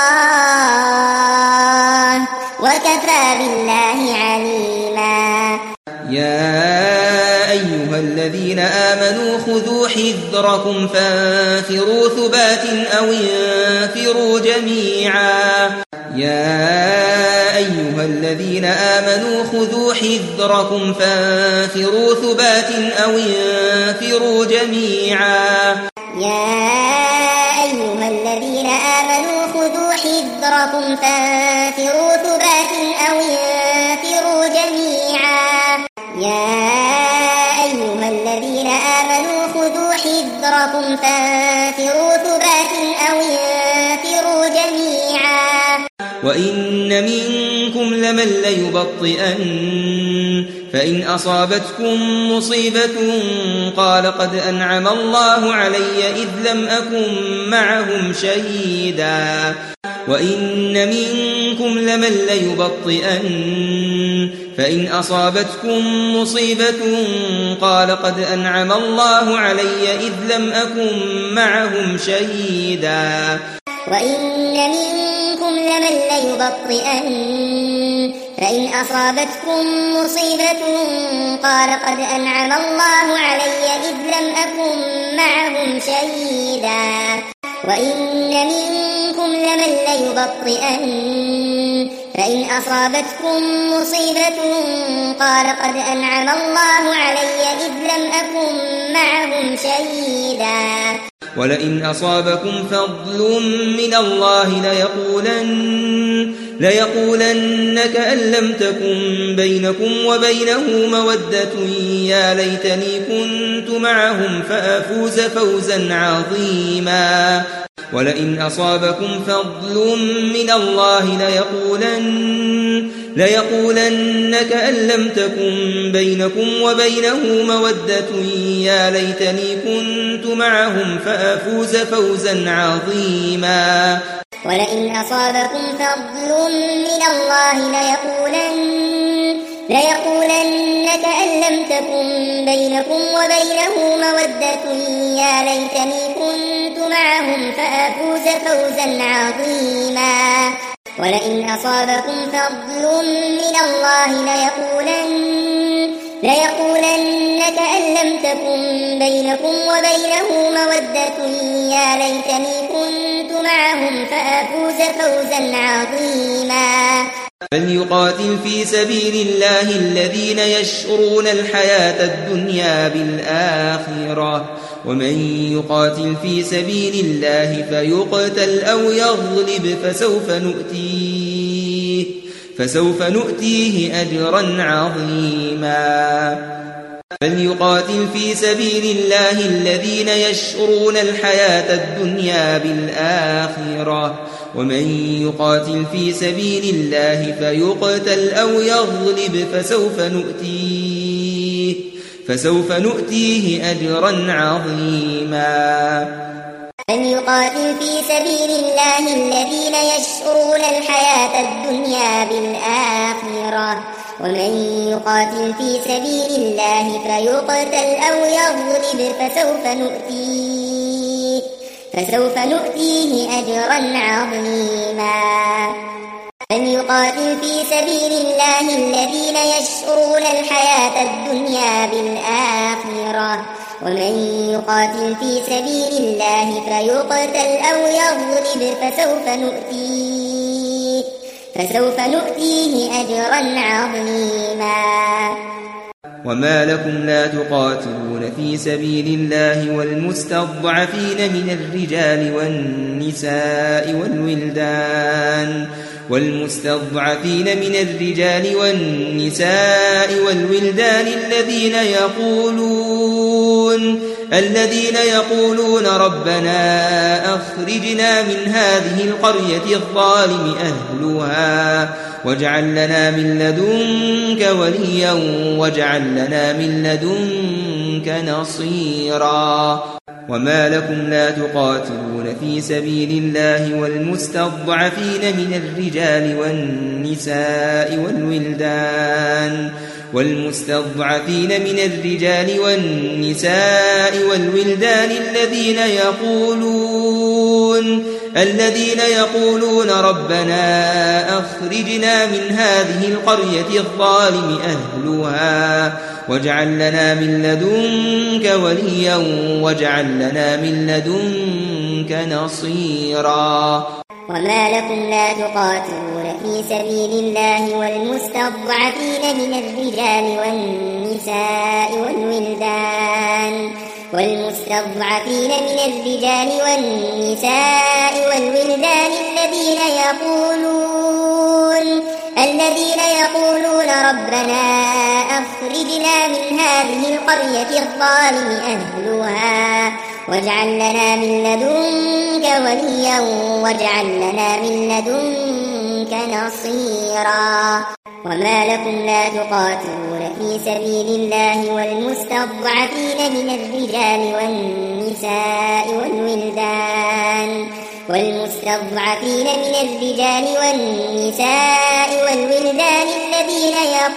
الله وكفى بالله عليما يا أيها الذين آمنوا خذوا حذركم فانفروا ثبات أو انفروا جميعا يا أيها الذين آمنوا خذوا حذركم فانفروا ثبات أو انفروا جميعا يا أيها الذين آمنوا خذوا حذركم فانفروا ثبات أو انفروا جميعا يا أيها الذين آمنوا خذوا حذركم فانفروا ثبات أو انفروا جميعا وإن منكم لمن ليبطئن فإن أصابتكم مصيبة قال قد أنعم الله علي إذ لم أكن معهم شهيدا وإن منكم لمن ليبطئن فإن أصابتكم مصيبة قال قد أنعم الله علي إذ لم أكن معهم شهيدا وإن منكم لمن ليبطئن فإن أصابتكم مصيبة قال قد أنعم الله علي إذ لم أكن معهم شهيدا وإن منكم لمن ليبطئن فإن أصابتكم مصيبة قال قد أنعم الله علي إذ لم أكن معهم شهيدا ولئن أصابكم فضل من الله ليقولن ليقولن كأن لم تكن بينكم وبينه مودة يا ليتني كنت معهم فأفوز فوزا عظيما ولئن أصابكم فضل من الله ليقولن ليقولن كأن لم تكن بينكم وبينه مودة يا ليتني كنت معهم فأفوز فوزا عظيما ولئن أصابكم فضل من الله ليقولن ليقولن كأن لم تكن بينكم وبينه مودة يا ليتني كنت معهم فأفوز فوزا عظيما ولئن أصابكم فضل من الله ليقولن ليقولن كأن لم تكن بينكم وبينه مودة يا ليتني كنت معهم فأفوز فوزا عظيما فليقاتل في سبيل الله الذين يشرون الحياة الدنيا بالآخرة ومن يقاتل في سبيل الله فيقتل أو يغلب فسوف نؤتيه فسوف نؤتيه أجرا عظيما فليقاتل في سبيل الله الذين يشرون الحياة الدنيا بالآخرة ومن يقاتل في سبيل الله فيقتل أو يغلب فسوف نؤتيه فسوف نؤتيه أجرا عظيما فليقاتل في سبيل الله الذين يشرون الحياة الدنيا بالآخرة ومن يقاتل في سبيل الله فيقتل أو يغلب فسوف نؤتيه, فسوف نؤتيه أجرا عظيما. فليقاتل في سبيل الله الذين يشرون الحياة الدنيا بالآخرة, ومن يقاتل في سبيل الله فيقتل أو يغلب فسوف نؤتيه, فسوف نؤتيه أجرا عظيما. وما لكم لا تقاتلون في سبيل الله والمستضعفين من الرجال والنساء والولدان والمستضعفين من الرجال والنساء والولدان الذين يقولون الذين يقولون ربنا أخرجنا من هذه القرية الظالم أهلها واجعل لنا من لدنك وليا واجعل لنا من لدنك نصيرا. وما لكم لا تقاتلون في سبيل الله والمستضعفين من الرجال والنساء والولدان والمستضعفين من الرجال والنساء والولدان الذين يقولون الذين يقولون ربنا أخرجنا من هذه القرية الظالم أهلها واجعل لنا من لدنك وليا واجعل لنا من لدنك نصيرا. وما لكم لا تقاتلون في سبيل الله والمستضعفين من الرجال والنساء والولدان والمستضعفين من الرجال والنساء والولدان الذين يقولون الذين يقولون ربنا أخرجنا من هذه القرية الظالم أهلها واجعل لنا من لدنك وليا واجعل لنا من لدنك نصيرا. وما لكم لا تقاتلون في سبيل الله والمستضعفين من الرجال والنساء والولدان والمستضعفين من الرجال والنساء والولدان الذين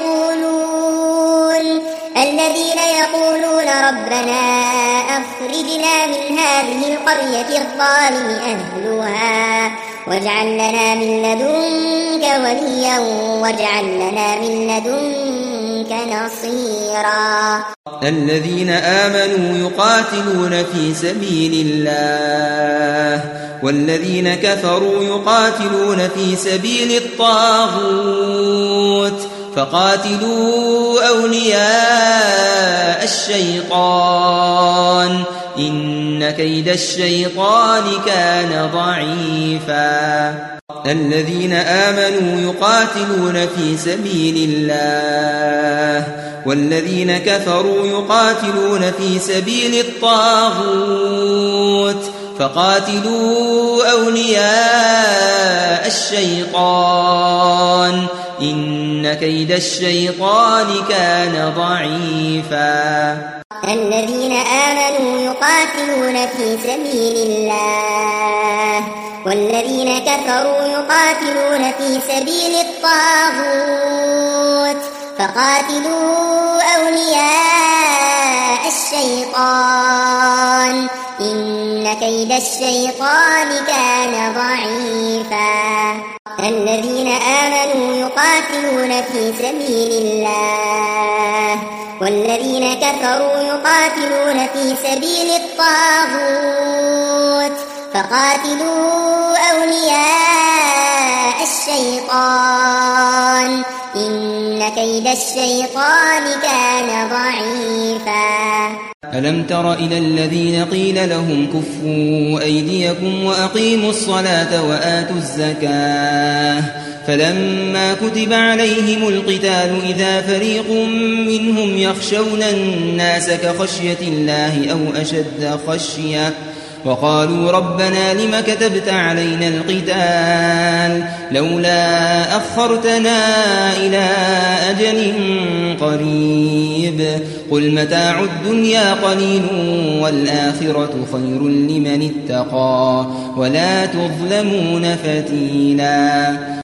يقولون الذين يقولون ربنا أخرجنا من هذه القرية الظالم أهلها واجعل لنا من لدنك وليا واجعل لنا من لدنك نصيرا. الذين آمنوا يقاتلون في سبيل الله والذين كفروا يقاتلون في سبيل الطاغوت فقاتلوا أولياء الشيطان إن كيد الشيطان كان ضعيفا. الذين آمنوا يقاتلون في سبيل الله والذين كفروا يقاتلون في سبيل الطاغوت فقاتلوا أولياء الشيطان إن كيد الشيطان كان ضعيفا. الذين آمنوا يقاتلون في سبيل الله والذين كفروا يقاتلون في سبيل الطاغوت فقاتلوا أولياء الشيطان إن كيد الشيطان كان ضعيفا. الذين آمنوا يقاتلون في سبيل الله والذين كفروا يقاتلون في سبيل الطاغوت فقاتلوا أولياء الشيطان إن كيد الشيطان كان ضعيفا. ألم تر إلى الذين قيل لهم كفوا أيديكم وأقيموا الصلاة وآتوا الزكاة فلما كتب عليهم القتال إذا فريق منهم يخشون الناس كخشية الله أو أشد خشية وقالوا ربنا لم كتبت علينا القتال لولا أخرتنا إلى أجل قريب قل متاع الدنيا قليل والآخرة خير لمن اتقى ولا تظلمون فتيلا.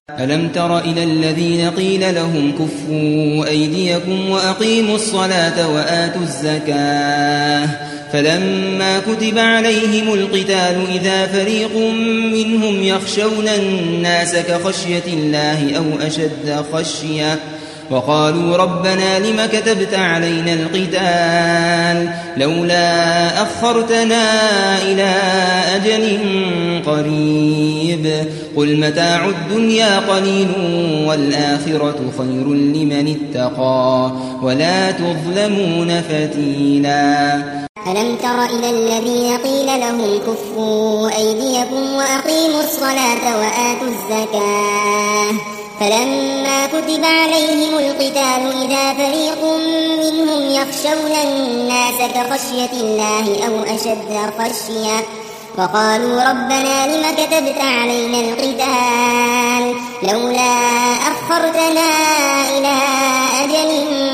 ألم تر إلى الذين قيل لهم كفوا أيديكم وأقيموا الصلاة وآتوا الزكاة فلما كتب عليهم القتال إذا فريق منهم يخشون الناس كخشية الله أو أشد خشية وقالوا ربنا لم كتبت علينا القتال لولا أخرتنا إلى أجل قريب قل متاع الدنيا قليل والآخرة خير لمن اتقى ولا تظلمون فتيلا ألم تر إلى الذين قيل لهم كفوا أيديكم وأقيموا الصلاة وآتوا الزكاة فلما كتب عليهم القتال إذا فريق منهم يخشون الناس كخشية الله أو أشد خشية وقالوا ربنا لم كتبت علينا القتال لولا أخرتنا إلى أجل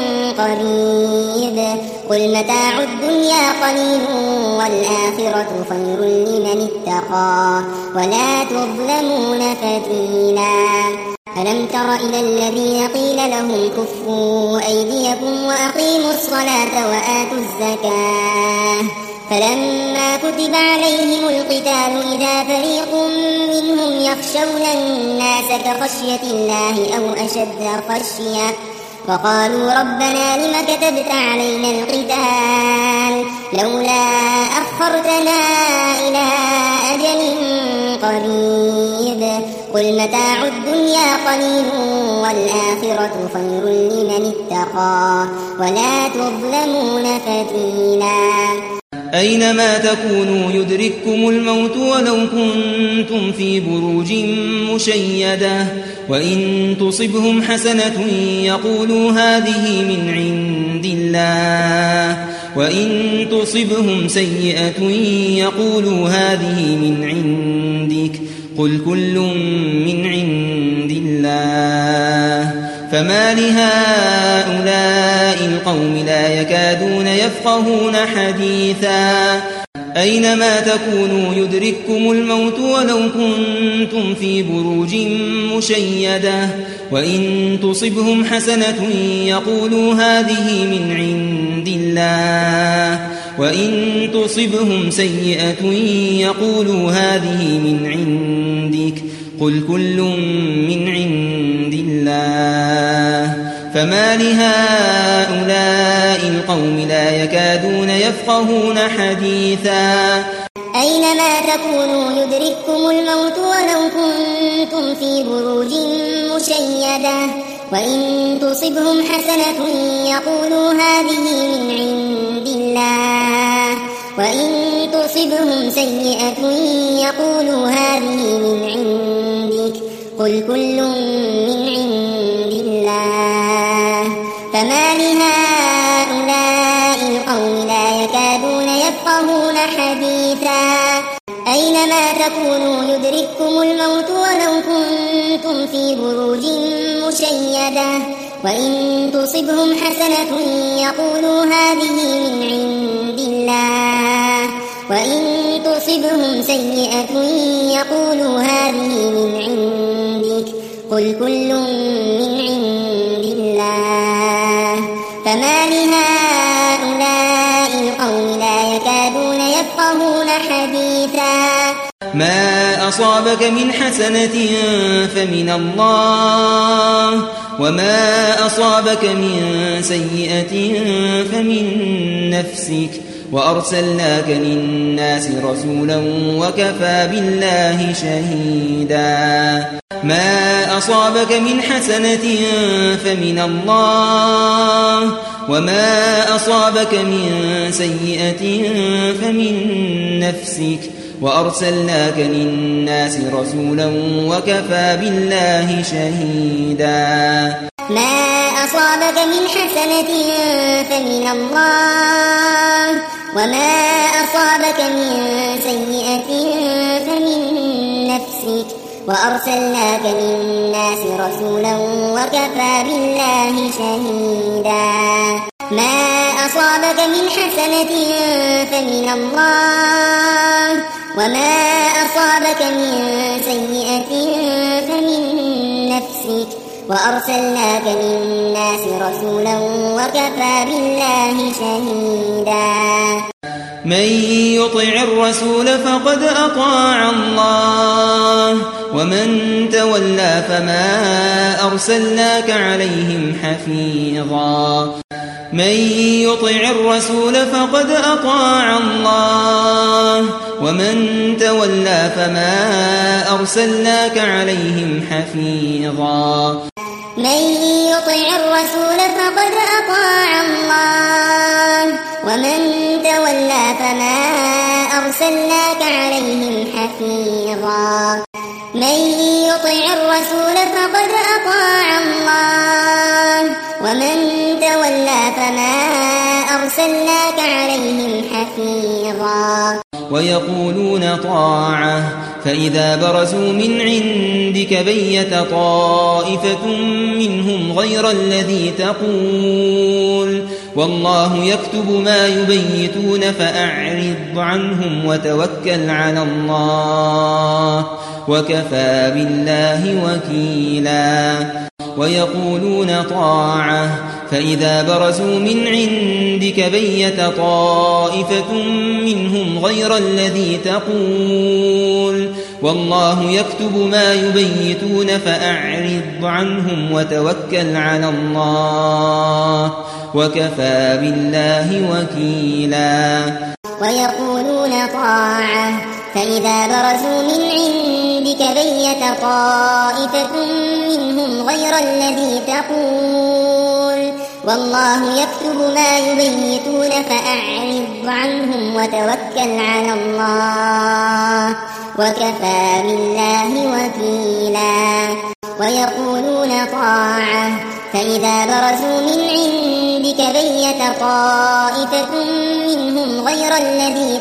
قريب قل متاع الدنيا قليل والآخرة خير لمن اتقى ولا تظلمون فتيلا ألم تر إلى الذين قيل لهم كفوا أيديكم وأقيموا الصلاة وآتوا الزكاة فلما كتب عليهم القتال إذا فريق منهم يخشون الناس كخشية الله أو أشد خشية وقالوا ربنا لم كتبت علينا القتال لولا أخرتنا إلى أجل قريب قل متاع الدنيا قليل والآخرة خير لمن اتقى ولا تظلمون فتيلا أينما تكونوا يدرككم الموت ولو كنتم في بروج مشيدة وإن تصبهم حسنة يقولوا هذه من عند الله وإن تصبهم سيئة يقولوا هذه من عندك قل كل من عند الله فما لهؤلاء القوم لا يكادون يفقهون حديثا أينما تكونوا يدرككم الموت ولو كنتم في بروج مشيدة وإن تصبهم حسنة يقولوا هذه من عند الله وإن تصبهم سيئة يقولوا هذه من عندك قل كل من عند الله فما لهؤلاء القوم لا يكادون يفقهون حديثا أينما تكونوا يدرككم الموت ولو كنتم في بروج مشيدة وإن تصبهم حسنة يقولوا هذه من عند الله وإن تصبهم سيئة يقولوا هذه من عندك قل كل من عند الله فما لهؤلاء القوم لا يكادون يفقهون حديثا أينما تكونوا يدرككم الموت ولو كنتم في بروج مشيدة وإن تصبهم حسنة يقولوا هذه من عند الله وإن تصبهم سيئة يقولوا هذه من عندك قل كل من عند الله فما لهؤلاء القوم لا يكادون يفقهون حديثا ما أصابك من حسنة فمن الله وما أصابك من سيئة فمن نفسك وأرسلناك للناس رسولا وكفى بالله شهيدا ما أصابك من حسنة فمن الله وما أصابك من سيئة فمن نفسك وأرسلناك للناس رسولا وكفى بالله شهيدا ما أصابك من حسنة فمن الله وما أصابك من سيئة فمن نفسك وأرسلناك للناس رسولا وكفى بالله شهيدا ما أصابك من حسنة فمن الله وما أصابك من سيئة فمن نفسك وأرسلناك للناس رسولا وكفى بالله شهيدا. من يطع الرسول فقد أطاع الله ومن تولى فما أرسلناك عليهم حفيظا. من يطع الرسول فقد أطاع الله ومن تولى فما أرسلناك عليهم حفيظا. من يطع الرسول فقد أطاع الله ومن تولى فما أرسلناك عليهم حفيظا. من يطع الرسول فقد أطاع الله ومن تولى فما أرسلناك عليهم حفيظا. ويقولون طاعة فإذا برزوا من عندك بيت طائفة منهم غير الذي تقول والله يكتب ما يبيتون فأعرض عنهم وتوكل على الله وكفى بالله وكيلا. ويقولون طاعة فإذا برزوا من عندك بيت طائفة منهم غير الذي تقول والله يكتب ما يبيتون فأعرض عنهم وتوكل على الله وكفى بالله وكيلا. ويقولون طاعة فإذا برزوا من عندك بيت طائفة منهم غير الذي تقول والله يكتب ما يبيتون فأعرض عنهم وتوكل على الله وكفى بالله وكيلا. ويقولون طاعة فإذا برزوا من عندك بيت طائفة منهم غير الذي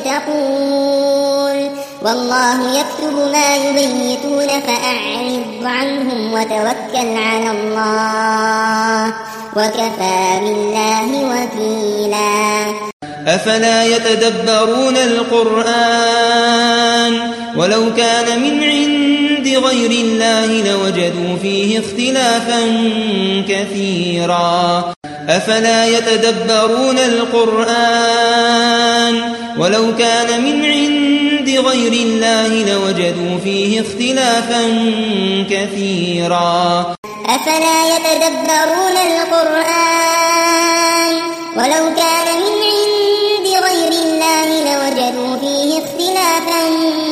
تقول والله يكتب ما يبيتون فأعرض عنهم وتوكل على الله وكفى بالله وكيلا. أفلا يتدبرون القرآن ولو كان من عند غير الله لوجدوا فيه اختلافا كثيرا. أفلا يتدبرون القرآن ولو كان من عند غير الله لوجدوا فيه اختلافا كثيرا. أفلا يتدبرون القرآن ولو كان من عند غير الله لوجدوا فيه اختلافا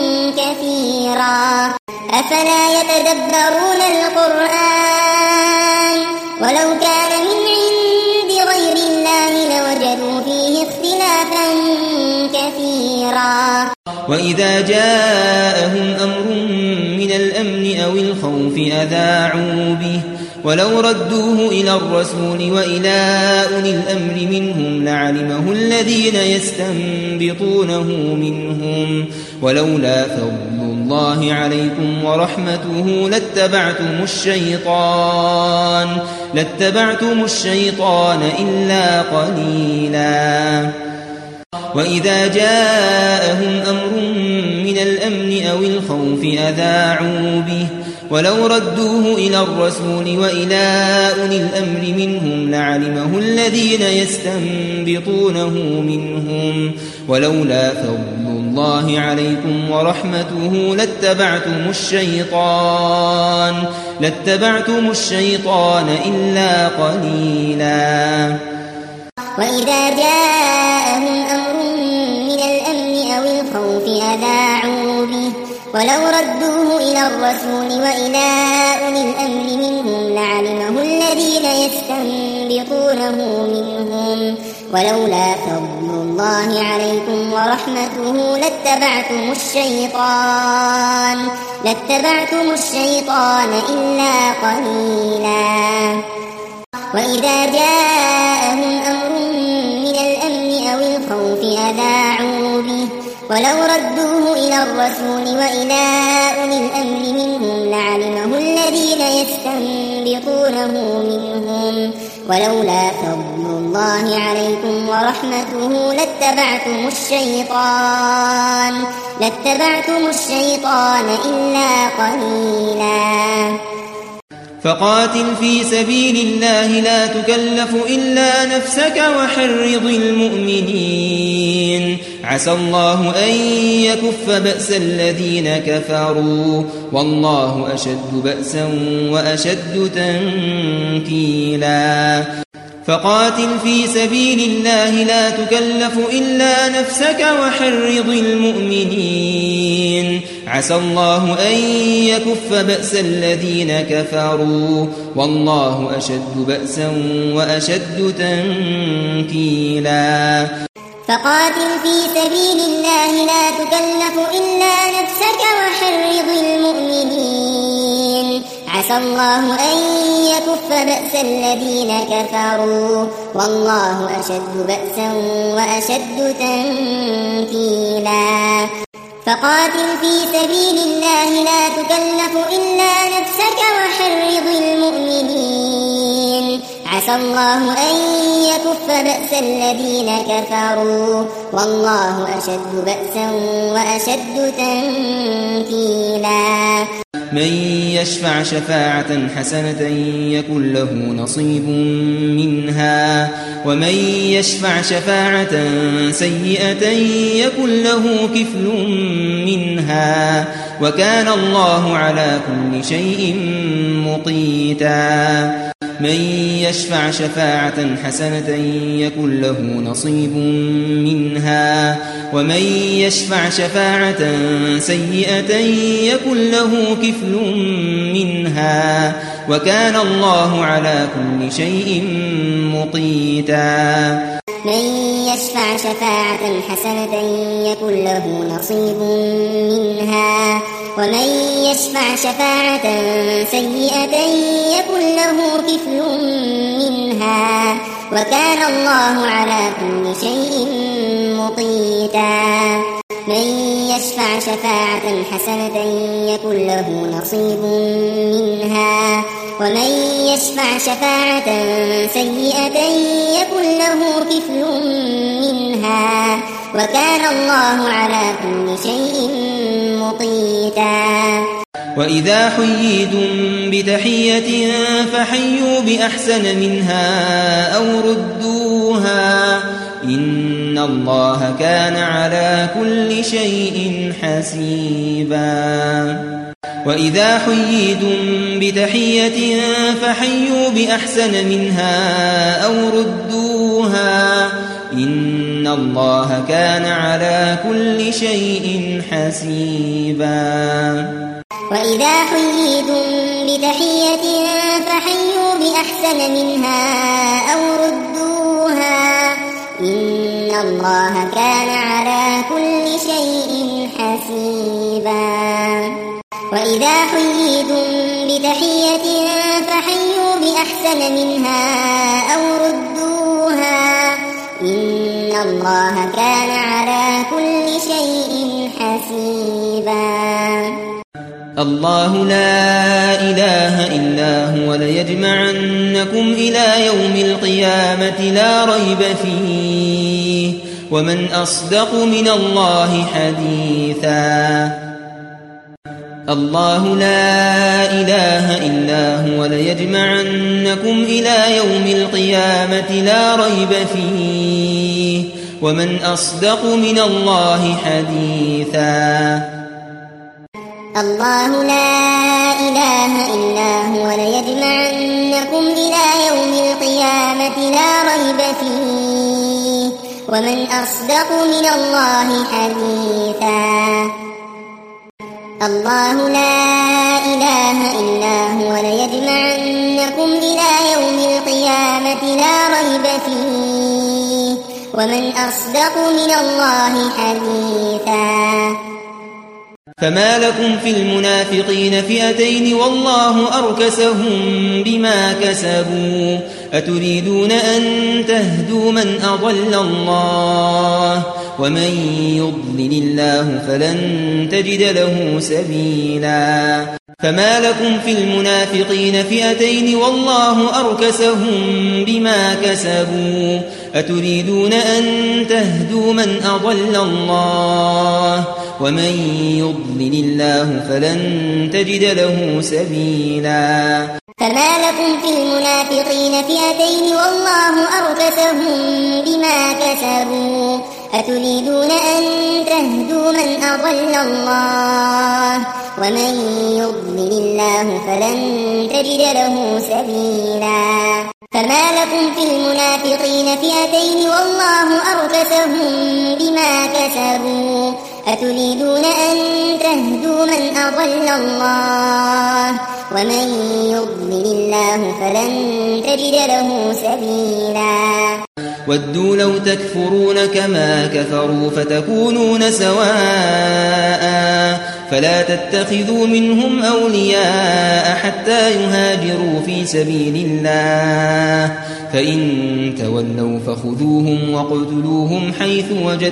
كثيرا. أفلا يتدبرون القرآن ولو كان من عند غير الله لوجدوا فيه اختلافا كثيرا. وإذا جاءهم أمر من الأمن أو الخوف أذاعوا به ولو ردوه إلى الرسول وإلى أولي الأمر منهم لعلمه الذين يستنبطونه منهم ولولا فضل الله عليكم ورحمته لاتبعتم الشيطان لاتبعتم الشيطان إلا قليلا. وإذا جاءهم أمر من الأمن أو الخوف أذاعوا به ولو ردوه إلى الرسول وإلى أولي الأمر منهم لعلمه الذين يستنبطونه منهم ولولا فضل الله عليكم ورحمته لاتبعتم الشيطان لاتبعتم الشيطان إلا قليلا. وإذا جاءهم أمر من الأمن أو الخوف أذاعوا به ولو ردوه إلى الرسول وإلى أولي الأمر منهم لعلمه الذين يستنبطونه منهم ولولا فضل الله عليكم ورحمته لاتبعتم الشيطان لاتبعتم الشيطان إلا قليلا. وإذا جاءهم أمر من الأمن أو الخوف أذاعوا به ولو ردوه إلى الرسول وإلى أولي الأمر منهم لعلمه الذين يستنبطونه منهم ولولا فضل الله عليكم ورحمته لاتبعتم الشيطان لاتبعتم الشيطان إلا قليلا. فقاتل في سبيل الله لا تكلف إلا نفسك وحرض المؤمنين عسى الله أن يكف بأس الذين كفروا والله أشد بأسا وأشد تنكيلا فقاتل في سبيل الله لا تكلف إلا نفسك وحرض المؤمنين عسى الله أن يكف بأس الذين كفروا والله أشد بأسا وأشد تنكيلا فقاتل في سبيل الله لا تكلف إلا نفسك وحرض المؤمنين عسى الله أن يكف بأس الذين كفروا والله أشد بأسا وأشد تنكيلا فقاتل في سبيل الله لا تكلف إلا نفسك وحرض المؤمنين عسى الله أن يكف بأس الذين كفروا والله أشد بأسا وأشد تنكيلا من يشفع شفاعة حسنة يكن له نصيب منها ومن يشفع شفاعة سيئة يكن له كفل منها وكان الله على كل شيء مقيتا من يشفع شفاعة حسنة يكن له نصيب منها ومن يشفع شفاعة سيئة يكن له كفل منها وكان الله على كل شيء مقيتا من يشفع شفاعة حسنة يكن له نصيب منها ومن يشفع شفاعة سيئة يكن له كفل منها وكان الله على كل شيء مقيتا من يشفع شفاعة حسنة يكن له نصيب منها ومن يشفع شفاعة سيئة يكن له كفل منها وكان الله على كل شيء مقيتا وإذا حييتم بتحية فحيوا بأحسن منها أو ردوها إن الله كان على كل شيء حسيبا وإذا حييتم بتحية فحيوا بأحسن منها أو ردوها إن الله كان على كل شيء حسيبا وإذا حييتم بتحية فحيوا بأحسن منها أو ردوها إن الله كان على كل شيء حسيبا وإذا حييتم بتحية فحيوا بأحسن منها أو ردوها إن الله كان على كل شيء حسيبا الله لا إله إلا هو ليجمعنكم إلى يوم القيامة لا ريب فيه ومن أصدق من الله حديثا الله لا إله إلا هو ليجمعنكم إلى يوم القيامة لا ريب فيه ومن أصدق من الله حديثا الله لا إله إلا هو ليجمعنكم إلى يوم القيامة لا ريب فيه ومن أصدق من الله حديثا الله لا إله إلا هو ليجمعنكم إلى يوم القيامة لا ريب فيه ومن أصدق من الله حديثا فما لكم في المنافقين فئتين والله أركسهم بما كسبوا أتريدون أن تهدوا من أضل الله ومن يضلل الله فلن تجد له سبيلا فما لكم في المنافقين فئتين والله أركسهم بما كسبوا أتريدون أن تهدوا من أضل الله ومن يضلل الله فلن تجد له سبيلا فما لكم في المنافقين فئتين والله أركسهم بما كسبوا أتريدون أن تهدوا من أضل الله ومن يضلل الله فلن تجد له سبيلا فما لكم في المنافقين فئتين والله أركسهم بما كسبوا أتريدون أن تهدوا من أضل الله ومن يضلل الله فلن تجد له سبيلا ودوا لو تكفرون كما كفروا فتكونون سواء فلا تتخذوا منهم أولياء حتى يهاجروا في سبيل الله فإن تولوا فخذوهم وقتلوهم حيث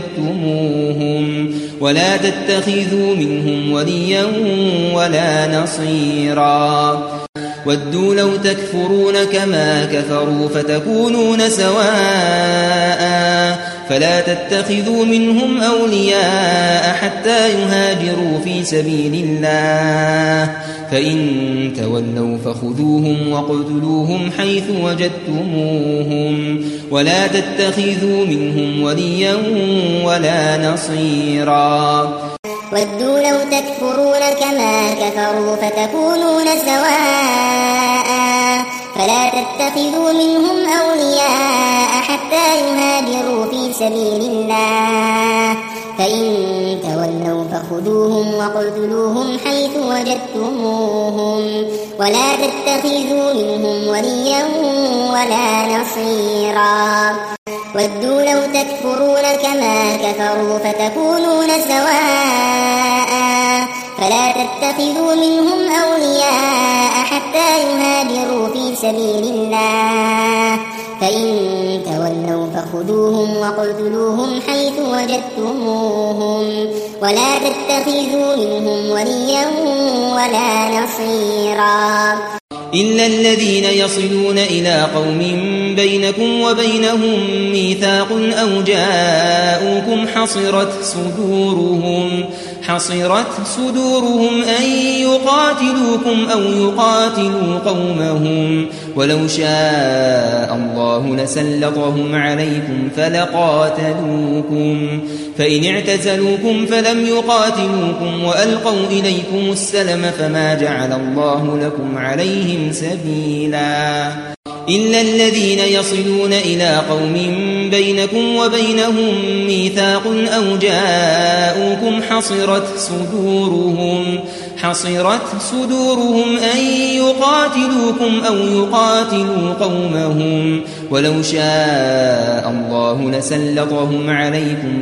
وجدتموهم ولا تتخذوا منهم وليا ولا نصيرا ودوا لو تكفرون كما كفروا فتكونون سواء فلا تتخذوا منهم أولياء حتى يهاجروا في سبيل الله فإن تولوا فخذوهم وقتلوهم حيث وجدتموهم ولا تتخذوا منهم وليا ولا نصيرا ودوا لو تكفرون كما كفروا فتكونون سواء فلا تتخذوا منهم أولياء حتى يهاجروا في سبيل الله فإن تولوا فخذوهم وقتلوهم حيث وجدتموهم ولا تتخذوا منهم وليا ولا نصيرا ودوا لو تكفرون كما كفروا فتكونون سواء فلا تتخذوا منهم أولياء حتى يهاجروا في سبيل الله فإن تولوا فخذوهم وقتلوهم حيث وجدتموهم ولا تتخذوا منهم وليا ولا نصيرا إلا الذين يصلون إلى قوم بينكم وبينهم ميثاق أو جاءوكم حصرت صدورهم حصرت صدورهم أن يقاتلوكم أو يقاتلوا قومهم ولو شاء الله لسلطهم عليكم فلقاتلوكم فإن اعتزلوكم فلم يقاتلوكم وألقوا إليكم السلم فما جعل الله لكم عليهم سبيلا إلا الذين يصلون إلى قوم بينكم وبينهم ميثاق أو جاءوكم حصرت صدورهم حصرت صدورهم أن يقاتلوكم أو يقاتلوا قومهم ولو شاء الله لسلطهم عليكم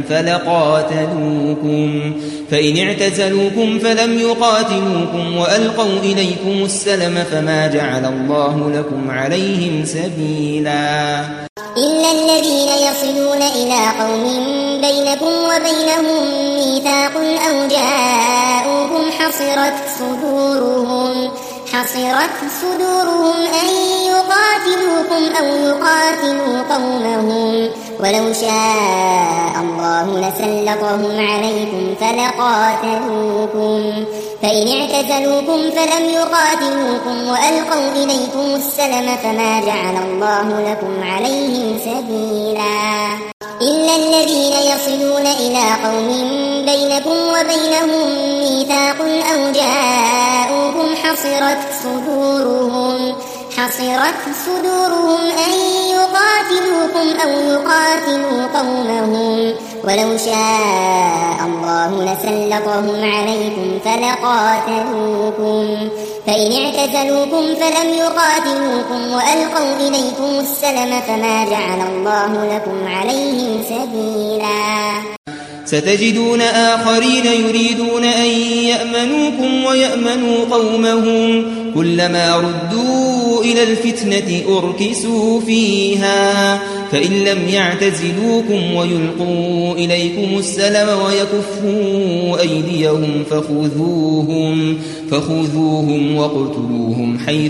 فلقاتلوكم فإن اعتزلوكم فلم يقاتلوكم وألقوا إليكم السلم فما جعل الله لكم عليهم سبيلا إلا الذين يصلون إلى قوم بينكم وبينهم ميثاق أو جاءوكم حصرت صدورهم حصرت صدورهم أن يقاتلوكم أو يقاتلوا قومهم ولو شاء الله لسلطهم عليكم فلقاتلوكم فإن اعتزلوكم فلم يقاتلوكم وألقوا إليكم السلم فما جعل الله لكم عليهم سبيلا إلا الذين يصلون إلى قوم بينكم وبينهم ميثاق أو جاءوكم حصرت صدورهم حصرت صدورهم أن يقاتلوكم أو يقاتلوا قومهم ولو شاء الله لسلطهم عليكم فلقاتلوكم فإن اعتزلوكم فلم يقاتلوكم وألقوا إليكم السلم فما جعل الله لكم عليهم سبيلا ستجدون آخرين يريدون أن يأمنوكم ويأمنوا قومهم كلما ردوا إلى الفتنة أركسوا فيها فإن لم يعتزلوكم ويلقوا إليكم السلم ويكفوا أيديهم فخذوهم فخذوهم وقتلوهم حيث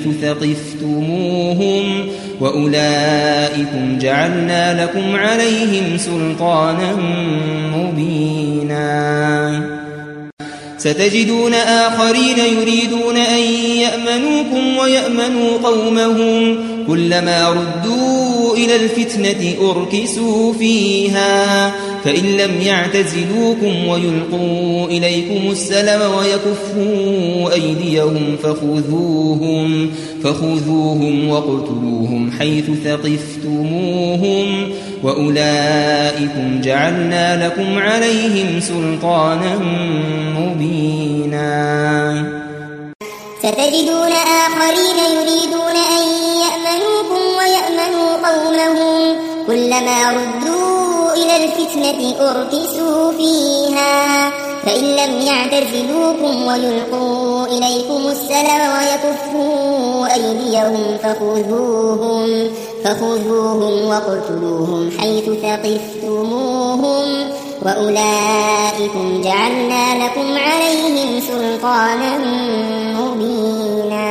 ثقفتموهم وأولئكم جعلنا لكم عليهم سلطانا مبينا ستجدون آخرين يريدون أن يأمنوكم ويأمنوا قومهم كلما ردوا إلى الفتنة أركسوا فيها فإن لم يعتزلوكم ويلقوا إليكم السلم ويكفوا أيديهم فخذوهم, فخذوهم وقتلوهم حيث ثقفتموهم وأولئكم جعلنا لكم عليهم سلطانا مبينا. ستجدون آخرين يريدون أن يأمنوكم ويأمنوا قومهم كلما ردوا إلى الفتنة أركسوا فيها فإن لم يعتزلوكم ويلقوا إليكم السلم ويكفوا أيديهم فخذوهم, فخذوهم وقتلوهم حيث ثقفتموهم وأولئكم جعلنا لكم عليهم سلطانا مبينا.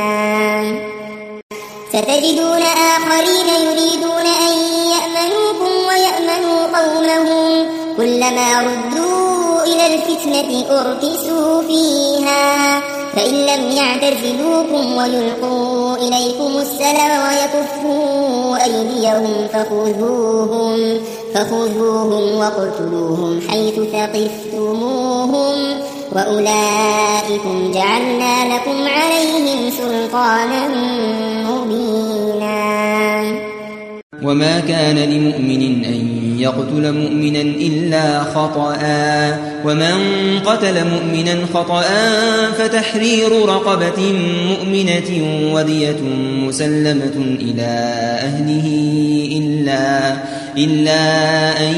ستجدون آخرين يريدون أن يأمنوكم ويأمنوا قومهم كلما ردوا إلى الفتنة أركسوا فيها فإن لم يعتزلوكم ويلقوا إليكم السلم ويكفوا أيديهم فخذوهم, فخذوهم وقتلوهم حيث ثقفتموهم وأولئكم جعلنا لكم عليهم سلطانا مبينا. وما كان لمؤمن أن يقتل مؤمنا إلا خطأ ومن قتل مؤمنا خطأ فتحرير رقبة مؤمنة ودية مسلمة إلى أهله إلا, إلا أن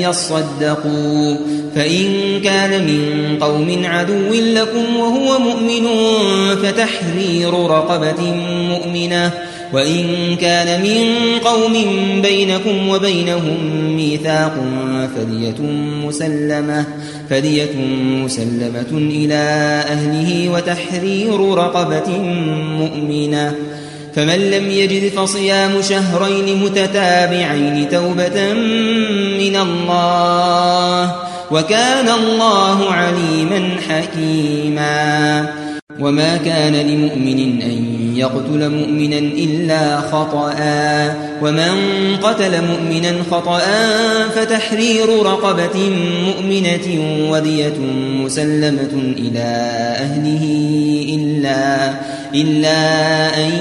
يصدقوا فإن كان من قوم عدو لكم وهو مؤمن فتحرير رقبة مؤمنة وإن كان من قوم بينكم وبينهم ميثاق فدية مسلمة, فدية مسلمة إلى أهله وتحرير رقبة مؤمنة فمن لم يجد فصيام شهرين متتابعين توبة من الله وكان الله عليما حكيما. وما كان لمؤمن أن يقتل مؤمنا إلا خطأ ومن قتل مؤمنا خطأ فتحرير رقبة مؤمنة ودية مسلمة إلى أهله إلا, إلا أن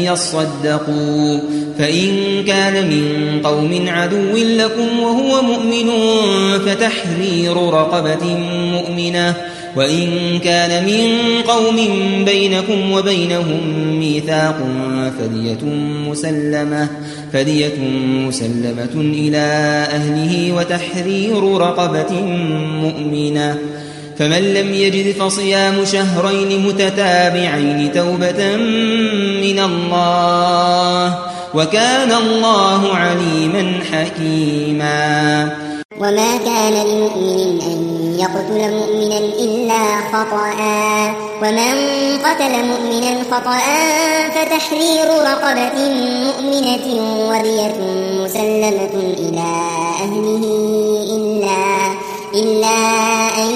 يصدقوا فإن كان من قوم عدو لكم وهو مؤمن فتحرير رقبة مؤمنة وإن كان من قوم بينكم وبينهم ميثاق فدية مسلمة, فدية مسلمة إلى أهله وتحرير رقبة مؤمنة فمن لم يجد فصيام شهرين متتابعين توبة من الله وكان الله عليما حكيما. وما كان لمؤمن أن يقتل مؤمنا إلا خطأ ومن قتل مؤمنا خطأ فتحرير رقبة مؤمنة ودية مسلمة إلى أهله إلا, إلا أن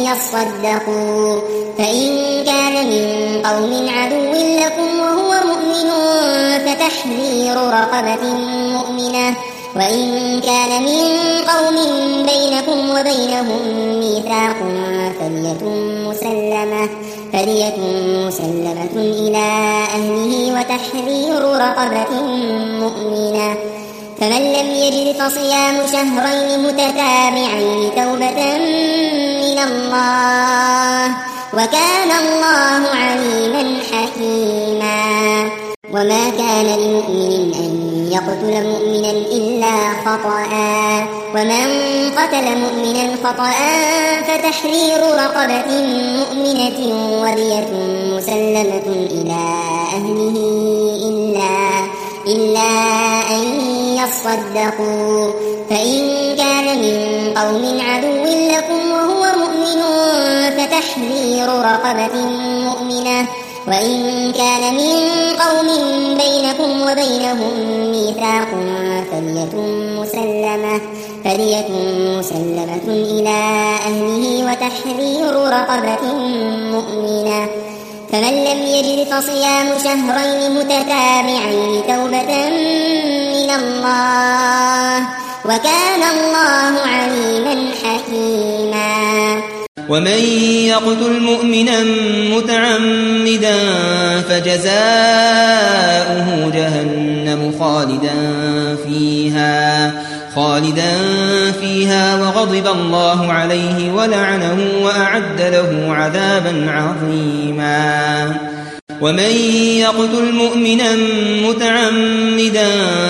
يصدقوا فإن كان من قوم عدو لكم وهو مؤمن فتحرير رقبة مؤمنة وإن كان من قوم بينكم وبينهم ميثاق فدية مسلمة, فدية مسلمة إلى أهله وتحرير رقبة مؤمنة فمن لم يجد فصيام شهرين متتابعين توبة من الله وكان الله عليما حكيما. وما كان لمؤمن أن يقتل مؤمنا إلا خطأ ومن قتل مؤمنا خطأ فتحرير رقبة مؤمنة ودية مسلمة إلى أهله إلا, إلا أن يصدقوا فإن كان من قوم عدو لكم وهو مؤمن فتحرير رقبة مؤمنة وإن كان من قوم بينكم وبينهم ميثاق فدية مسلمة, فدية مسلمة إلى أهله وتحرير رقبة مؤمنة فمن لم يجد فصيام شهرين متتابعين توبة من الله وكان الله عليما حكيما. ومن يقتل مؤمنا متعمدا فجزاؤه جهنم خالدا فيها خالدا فيها وغضب الله عليه ولعنه وأعد له عذابا عظيما. ومن يقتل مؤمنا متعمدا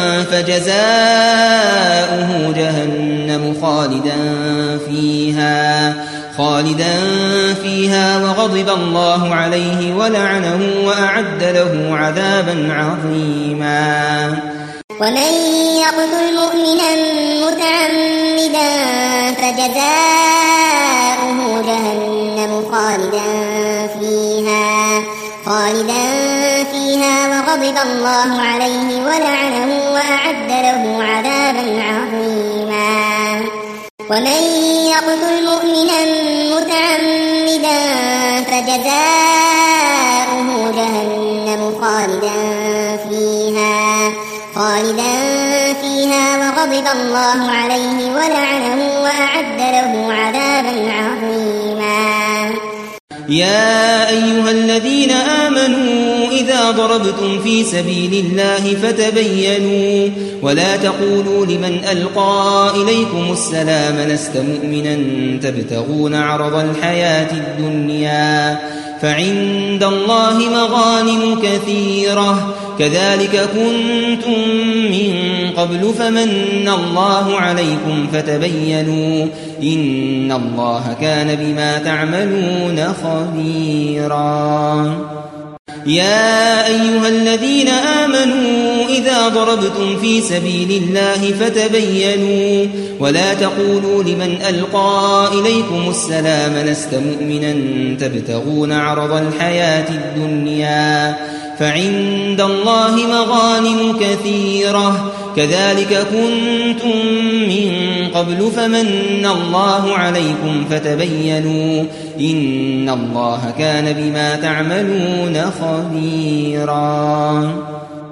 فجزاؤه جهنم خالدا فيها خالدا فيها وغضب الله عليه ولعنه وأعد له عذابا عظيما. ومن يقتل مؤمنا متعمدا فجزاؤه جهنم خالدا فيها خالدا فيها وغضب الله عليه ولعنه وأعد له عذابا عظيما. ومن يقتل مؤمنا متعمدا فجزاؤه جهنم خالدا فيها خالدا فيها وغضب الله عليه ولعنه وأعد له عذابا عظيما. يا أيها الذين آمنوا إذا ضربتم في سبيل الله فتبينوا ولا تقولوا لمن ألقى إليكم السلام لست مؤمنا تبتغون عرض الحياة الدنيا فعند الله مغانم كثيرة كذلك كنتم من قبل فمن الله عليكم فتبينوا إن الله كان بما تعملون خبيرا. يا أيها الذين آمنوا إذا ضربتم في سبيل الله فتبينوا ولا تقولوا لمن ألقى إليكم السلام لست مؤمنا تبتغون عرض الحياة الدنيا فعند الله مغانم كثيرة كذلك كنتم من قبل فمن الله عليكم فتبينوا إن الله كان بما تعملون خبيرا.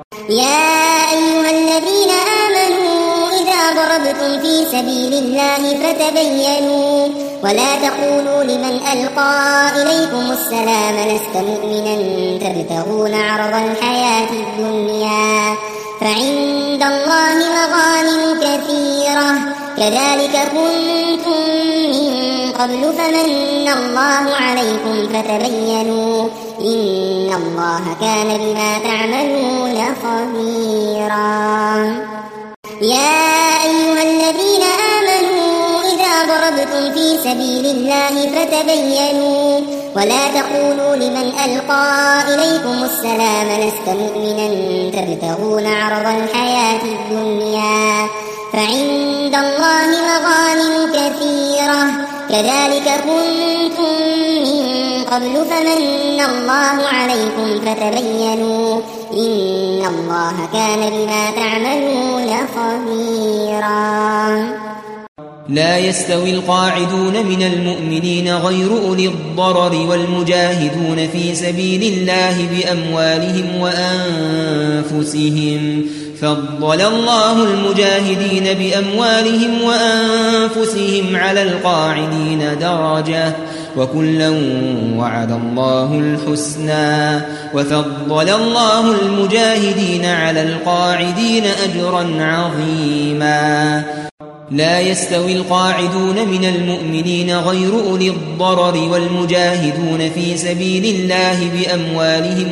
يا أيها الذين آمنوا إذا ضربتم في سبيل الله فتبينوا ولا تقولوا لمن ألقى إليكم السلام لست مؤمنا تبتغون عرض الحياة الدنيا فعند الله مغانم كثيرة كذلك كنتم من قبل فمن الله عليكم فتبينوا إن الله كان بما تعملون خبيرا. يا أيها الذين آمنوا إذا ضربتم في سبيل الله فتبينوا ولا تقولوا لمن ألقى إليكم السلام لست مؤمنا تبتغون عرض الحياة الدنيا فعند الله مغانم كثيرة كذلك كنتم من قبل فمن الله عليكم فتبينوا إن الله كان بما تعملون خبيرا. لا يستوي القاعدون من المؤمنين غير أولي الضرر والمجاهدون في سبيل الله بأموالهم وأنفسهم فضل الله المجاهدين بأموالهم وأنفسهم على القاعدين درجة وكلا وعد الله الحسنى وفضل الله المجاهدين على القاعدين أجرا عظيما. لا يستوي القاعدون من المؤمنين غير أولي الضرر والمجاهدون في سبيل الله بأموالهم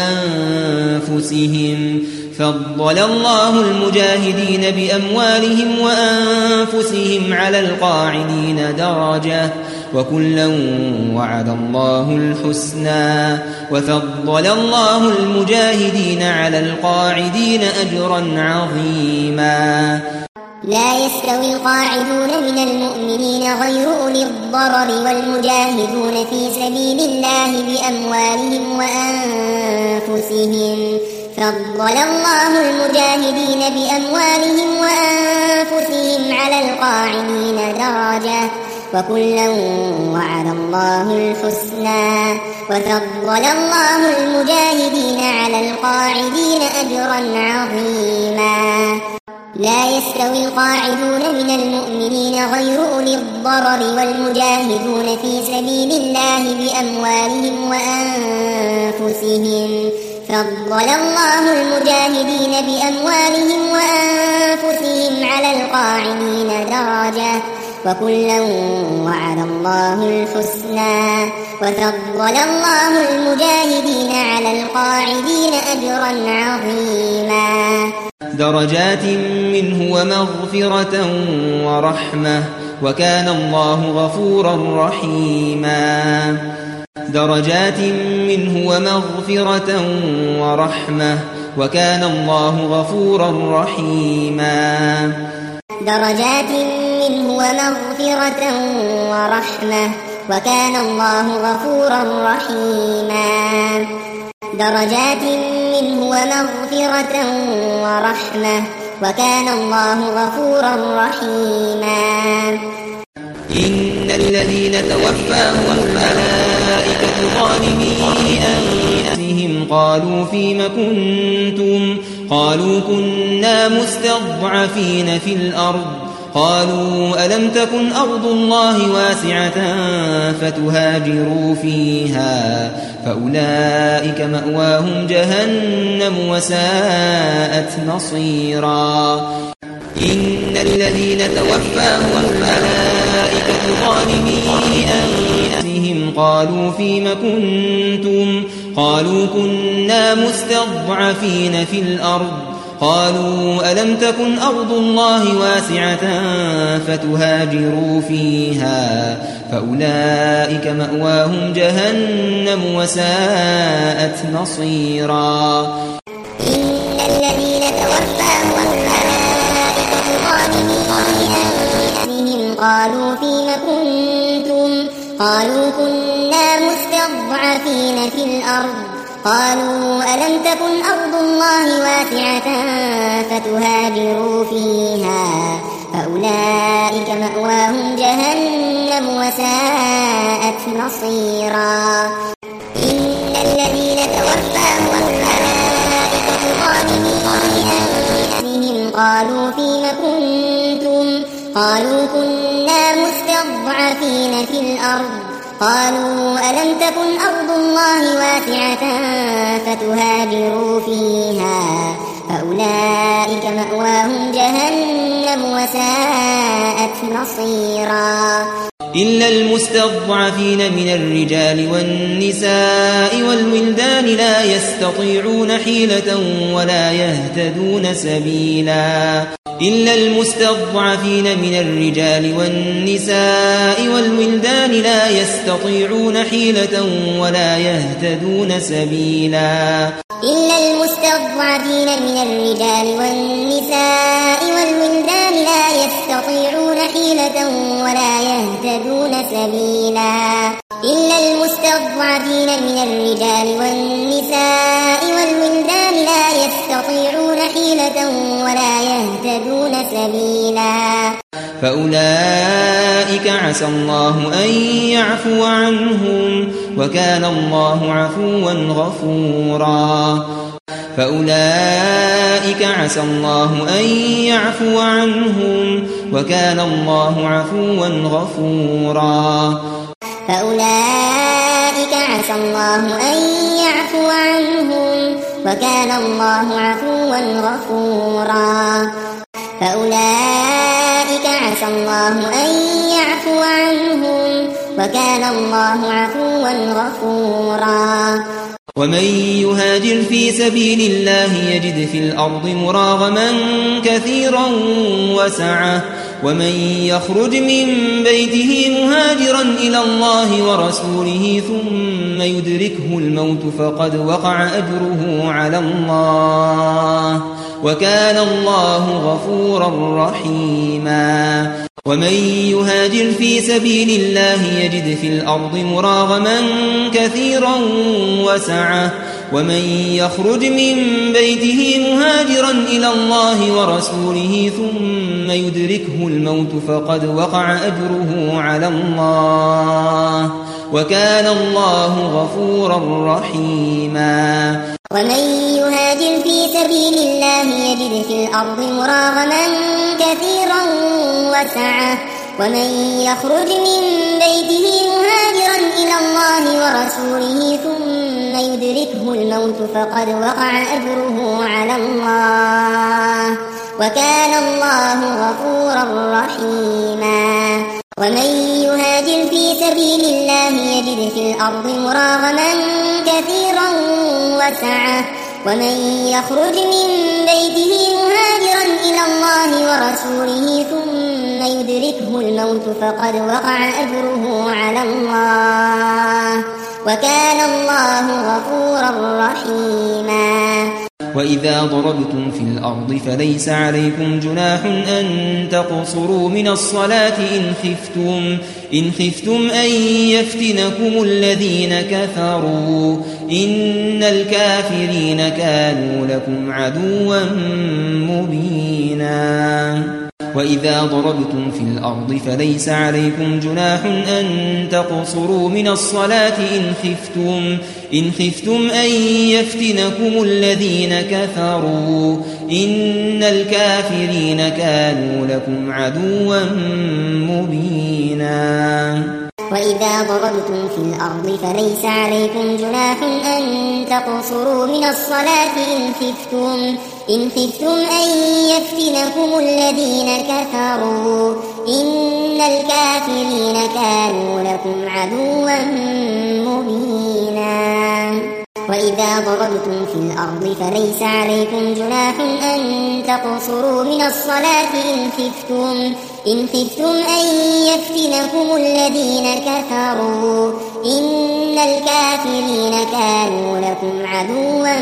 وأنفسهم فضل الله المجاهدين بأموالهم وأنفسهم على القاعدين درجة وكلا وعد الله الحسنى وفضل الله المجاهدين على القاعدين أجرا عظيما. لا يستوي القاعدون من المؤمنين غير أولي الضرر والمجاهدون في سبيل الله بأموالهم وأنفسهم فضل الله المجاهدين بأموالهم وأنفسهم على القاعدين درجة وكلا وعد الله الحسنى وفضل الله المجاهدين على القاعدين أجرا عظيما لا يستوي القاعدون من المؤمنين غير أولي الضرر والمجاهدون في سبيل الله بأموالهم وأنفسهم فضل الله المجاهدين بأموالهم وأنفسهم على القاعدين درجة وكلا وعد الله الحسنى وفضل الله المجاهدين على القاعدين أجرا عظيما درجات منه ومغفرة ورحمة وكان الله غفورا رحيما درجات منه ومغفرة ورحمة وكان الله غفورا رحيما درجات منه ومغفرة ورحمة وكان الله غفورا رحيما درجات منه ومغفرة ورحمة وكان الله غفورا رحيما إن الذين توفاهم الملائكة ظالمي أنفسهم قالوا فيم كنتم قالوا كنا مستضعفين في الأرض قالوا ألم تكن أرض الله واسعة فتهاجروا فيها فأولئك مأواهم جهنم وساءت مصيرا إن الذين توفاهم الملائكة ظالمي أنفسهم قالوا فيم كنتم قالوا كنا مستضعفين في الأرض قالوا ألم تكن أرض الله واسعة فتهاجروا فيها فأولئك مأواهم جهنم وساءت مصيرا إن الذين توفاهم الملائكة ظالمي أنفسهم قالوا فيم كنتم قالوا كنا مستضعفين في الأرض قالوا ألم تكن أرض الله واسعة فتهاجروا فيها فأولئك مأواهم جهنم وساءت مصيرا إن الذين توفاهم الملائكة ظالمي أنفسهم قالوا فيم كنتم قالوا كنا مستضعفين في الأرض قالوا ألم تكن أرض الله واسعة فتهاجروا فيها فأولئك مأواهم جهنم وساءت مصيرا إلا المستضعفين من الرجال والنساء والولدان لا يستطيعون حيلة ولا يهتدون سبيلا إلا المستضعفين من الرجال والنساء والولدان لا يستطيعون حيلة ولا يهتدون سبيلا إلا المستضعفين من الرجال والنساء والولدان لا يستطيعون حيلة ولا يهتدون سبيلا إلا المستضعفين من الرجال والنساء والولدان لا يستطيعون حيلة ولا يهتدون سبيلا فأولئك عسى الله أن يعفو عنهم وكان الله عفوا غفورا فأولئك عسى الله أن يعفو عنهم وكان الله عفوا غفورا فأولئك عسى الله أن يعفو عنهم وكان الله عفوا غفورا فأولئك عسى الله أن يعفو عنهم وكان الله عفوا غفورا ومن يهاجر في سبيل الله يجد في الأرض مراغما كثيرا وسعة ومن يخرج من بيته مهاجرا إلى الله ورسوله ثم يدركه الموت فقد وقع أجره على الله وكان الله غفورا رحيما ومن يهاجر في سبيل الله يجد في الأرض مراغما كثيرا وسعة ومن يخرج من بيته مهاجرا إلى الله ورسوله ثم يدركه الموت فقد وقع أجره على الله وكان الله غفورا رحيما. ومن يهاجر في سبيل الله يجد في الأرض مراغما كثيرا وسعة ومن يخرج من بيته مهاجرا إلى الله ورسوله ثم يدركه الموت فقد وقع أجره على الله وكان الله غفورا رحيما. ومن يهاجر في سبيل الله يجد في الأرض مراغما كثيرا وسعة ومن يخرج من بيته مهاجرا إلى الله ورسوله ثم يدركه الموت فقد وقع أجره على الله وكان الله غفورا رحيما. وإذا ضربتم في الأرض فليس عليكم جناح أن تقصروا من الصلاة إن خفتم إن خفتم أن يفتنكم الذين كفروا إن الكافرين كانوا لكم عدوا مبينا. وإذا ضربتم في الأرض فليس عليكم جناح أن تقصروا من الصلاة إن خفتم إن خفتم أن يفتنكم الذين كفروا إن الكافرين كانوا لكم عدوا مبينا. وإذا ضربتم في الأرض فليس عليكم جناح أن تقصروا من الصلاة إن خفتم إن خفتم أن يفتنكم الذين كفروا إن الكافرين كانوا لكم عدوا مبينا. وإذا ضربتم في الأرض فليس عليكم جناح أن تقصروا من الصلاة إن خفتم إن خفتم أن يفتنكم الذين كفروا إن الكافرين كانوا لكم عدوا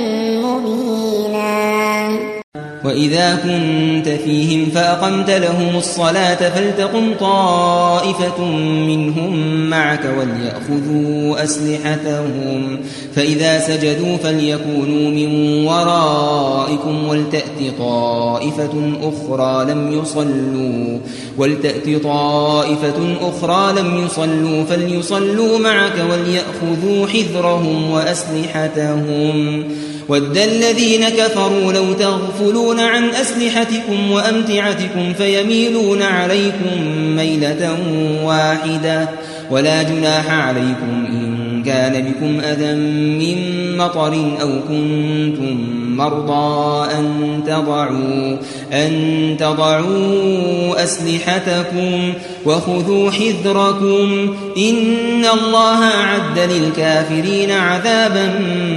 مبينا. وإذا كنت فيهم فأقمت لهم الصلاة فلتقم طائفة منهم معك وليأخذوا أسلحتهم فإذا سجدوا فليكونوا من ورائكم ولتأت طائفة أخرى لم يصلوا ولتأت طائفة أخرى لم يصلوا فليصلوا معك وليأخذوا حذرهم وأسلحتهم ود الذين كفروا لو تغفلون عن أسلحتكم وأمتعتكم فيميلون عليكم ميلة واحدة ولا جناح عليكم إن كان بكم أذى من مطر أو كنتم مرضى أن تضعوا أن تضعوا أسلحتكم وخذوا حذركم إن الله أعد للكافرين عذابا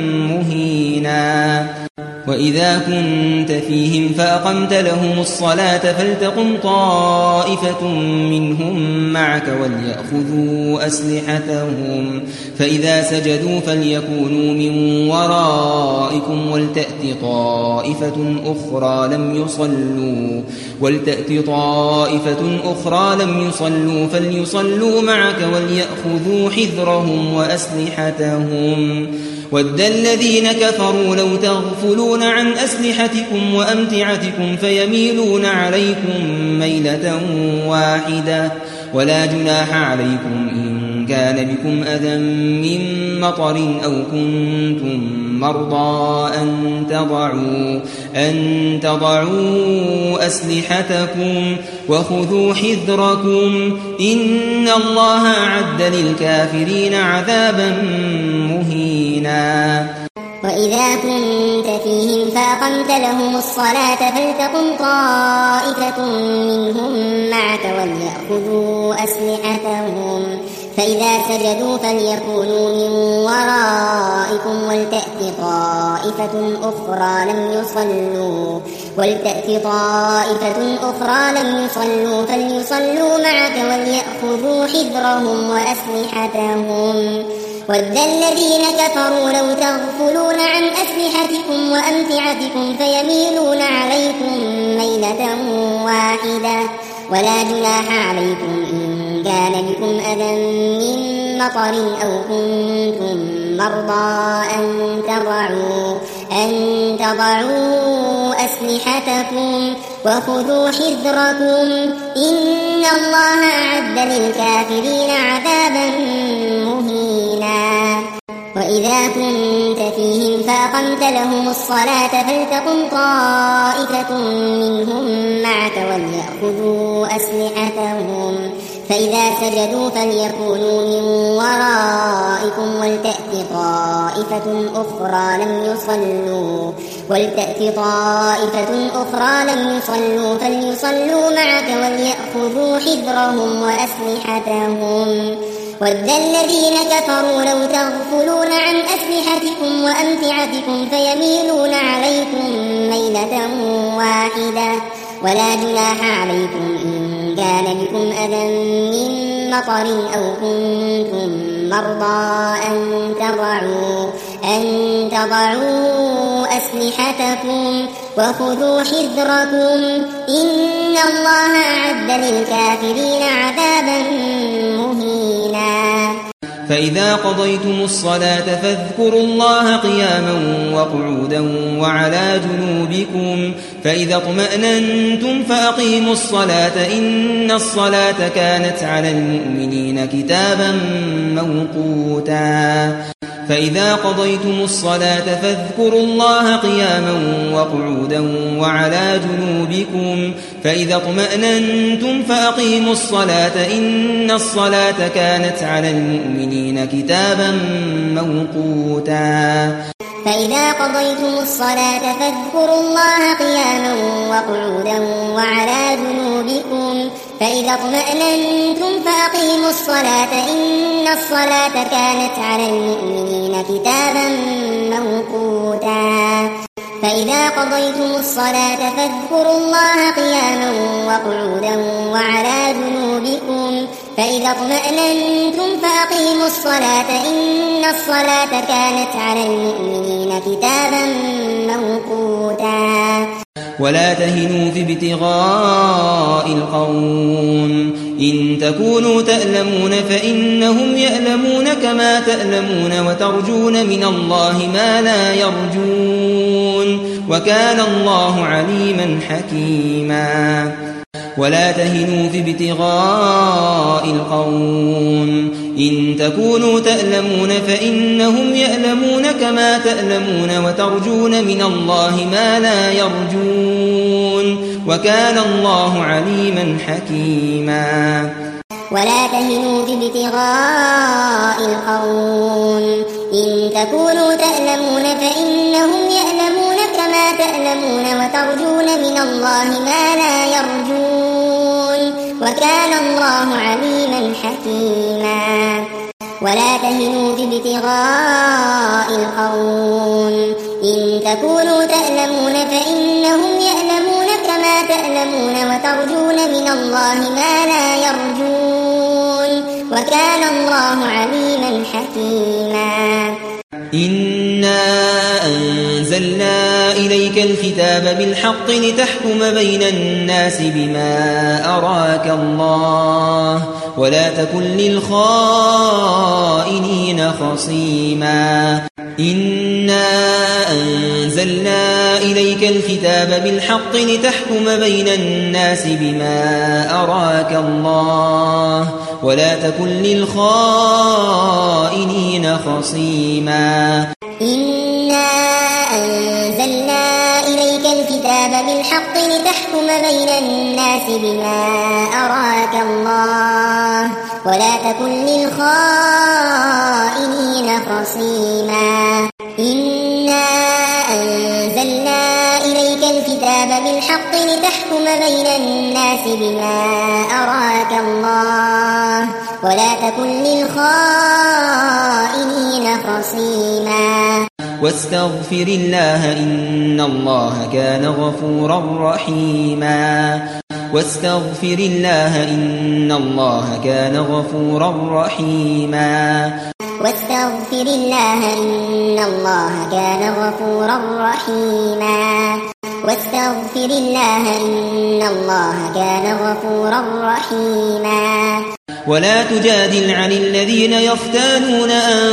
مهينا. وإذا كنت فيهم فأقمت لهم الصلاة فلتقم طائفة منهم معك وليأخذوا أسلحتهم فإذا سجدوا فليكونوا من ورائكم ولتأت طائفة أخرى لم يصلوا ولتأت طائفة أخرى لم يصلوا فليصلوا معك وليأخذوا حذرهم وأسلحتهم ود الذين كفروا لو تغفلون عن أسلحتكم وأمتعتكم فيميلون عليكم ميلة واحدة ولا جناح عليكم إن كان بكم أذى من مطر أو كنتم مرضى أن تضعوا أن تضعوا أسلحتكم وخذوا حذركم إن الله أعد للكافرين عذابا مهينا. وإذا كنت فيهم فأقمت لهم الصلاة فلتقم طائفة منهم معك وليأخذوا أسلحتهم فإذا سجدوا فليكونوا من ورائكم ولتأت طائفة أخرى لم يصلوا ولتأت طائفة أخرى لم يصلوا فليصلوا معك وليأخذوا حذرهم وأسلحتهم ود الذين كفروا لو تغفلون عن أسلحتكم وأمتعتكم فيميلون عليكم ميلة واحدة ولا جناح عليكم إن كان بكم أذى من مطر أو كنتم مرضى أن تضعوا, أن تضعوا أسلحتكم وخذوا حذركم إن الله أعد للكافرين عذابا مهينا. وإذا كنت فيهم فأقمت لهم الصلاة فلتقم طائفة منهم معك وليأخذوا أسلحتهم فإذا سجدوا فليكونوا من ورائكم ولتأت طائفة أخرى لم يصلوا ولتأت طائفة أخرى لم يصلوا فليصلوا معك وليأخذوا حذرهم وأسلحتهم. ود الذين كفروا لو تغفلون عن أسلحتكم وأمتعتكم فيميلون عليكم ميلة واحدة ولا جناح عليكم إن كان بكم أذى من مطر أو كنتم مرضى أن تضعوا, أن تضعوا أسلحتكم وخذوا حذركم إن الله أعد للكافرين عذابا مهينا. فإذا قضيتم الصلاة فاذكروا الله قياما وقعودا وعلى جنوبكم فإذا اطمأننتم فأقيموا الصلاة إن الصلاة كانت على المؤمنين كتابا موقوتا. فإذا قضيتم الصلاة فاذكروا الله قياما وقعودا وعلى جنوبكم فإذا اطمأننتم فأقيموا الصلاة إن الصلاة كانت على المؤمنين كتابا موقوتا. فإذا قضيتم الصلاة فاذكروا الله قياما وقعودا وعلى جنوبكم فإذا اطمأننتم فأقيموا الصلاة إن الصلاة كانت على المؤمنين كتابا موقوتا. فإذا قضيتم الصلاة فاذكروا الله قياما وقعودا وعلى جنوبكم فإذا اطمأننتم فأقيموا الصلاة إن الصلاة كانت على المؤمنين كتابا موقوتا. ولا تهنوا في ابتغاء القوم إن تكونوا تألمون فإنهم يألمون كما تألمون وترجون من الله ما لا يرجون وكان الله عليما حكيما. ولا تهنوا في ابتغاء القوم إن تكونوا تألمون فإنهم يألمون كما تألمون وترجون من الله ما لا يرجون وكان الله عليما حكيما. ولا تهنوا في ابتغاء القوم إن تكونوا تألمون فإنهم يألمون كما تألمون وترجون من الله ما لا يرجون وكان الله عليما حكيما. ولا تهنوا في ابتغاء القوم إن تكونوا تألمون فإنهم يألمون كما تألمون وترجون من الله ما لا يرجون وكان الله عليما حكيما. إنا أنزلنا إليك الكتاب بالحق لتحكم بين الناس بما أراك الله ولا تكن للخائنين خصيما. إنا أنزلنا إليك الكتاب بالحق لتحكم بين الناس بما أراك الله ولا تكن للخائنين خصيما. إنا أنزلنا إليك الكتاب بالحق لتحكم بين الناس بما أراك الله ولا تكن للخائنين خصيما. إنا أنزلنا إليك الكتاب بالحق لتحكم بين الناس بما أراك الله ولا تكن للخائنين خصيما. واستغفر الله إن الله كان غفورا رحيما. واستغفر الله إن الله كان غفورا رحيما. واستغفر الله إن الله كان غفورا رحيما. واستغفر الله إن الله كان غفورا رحيما. ولا تجادل عن الذين يختانون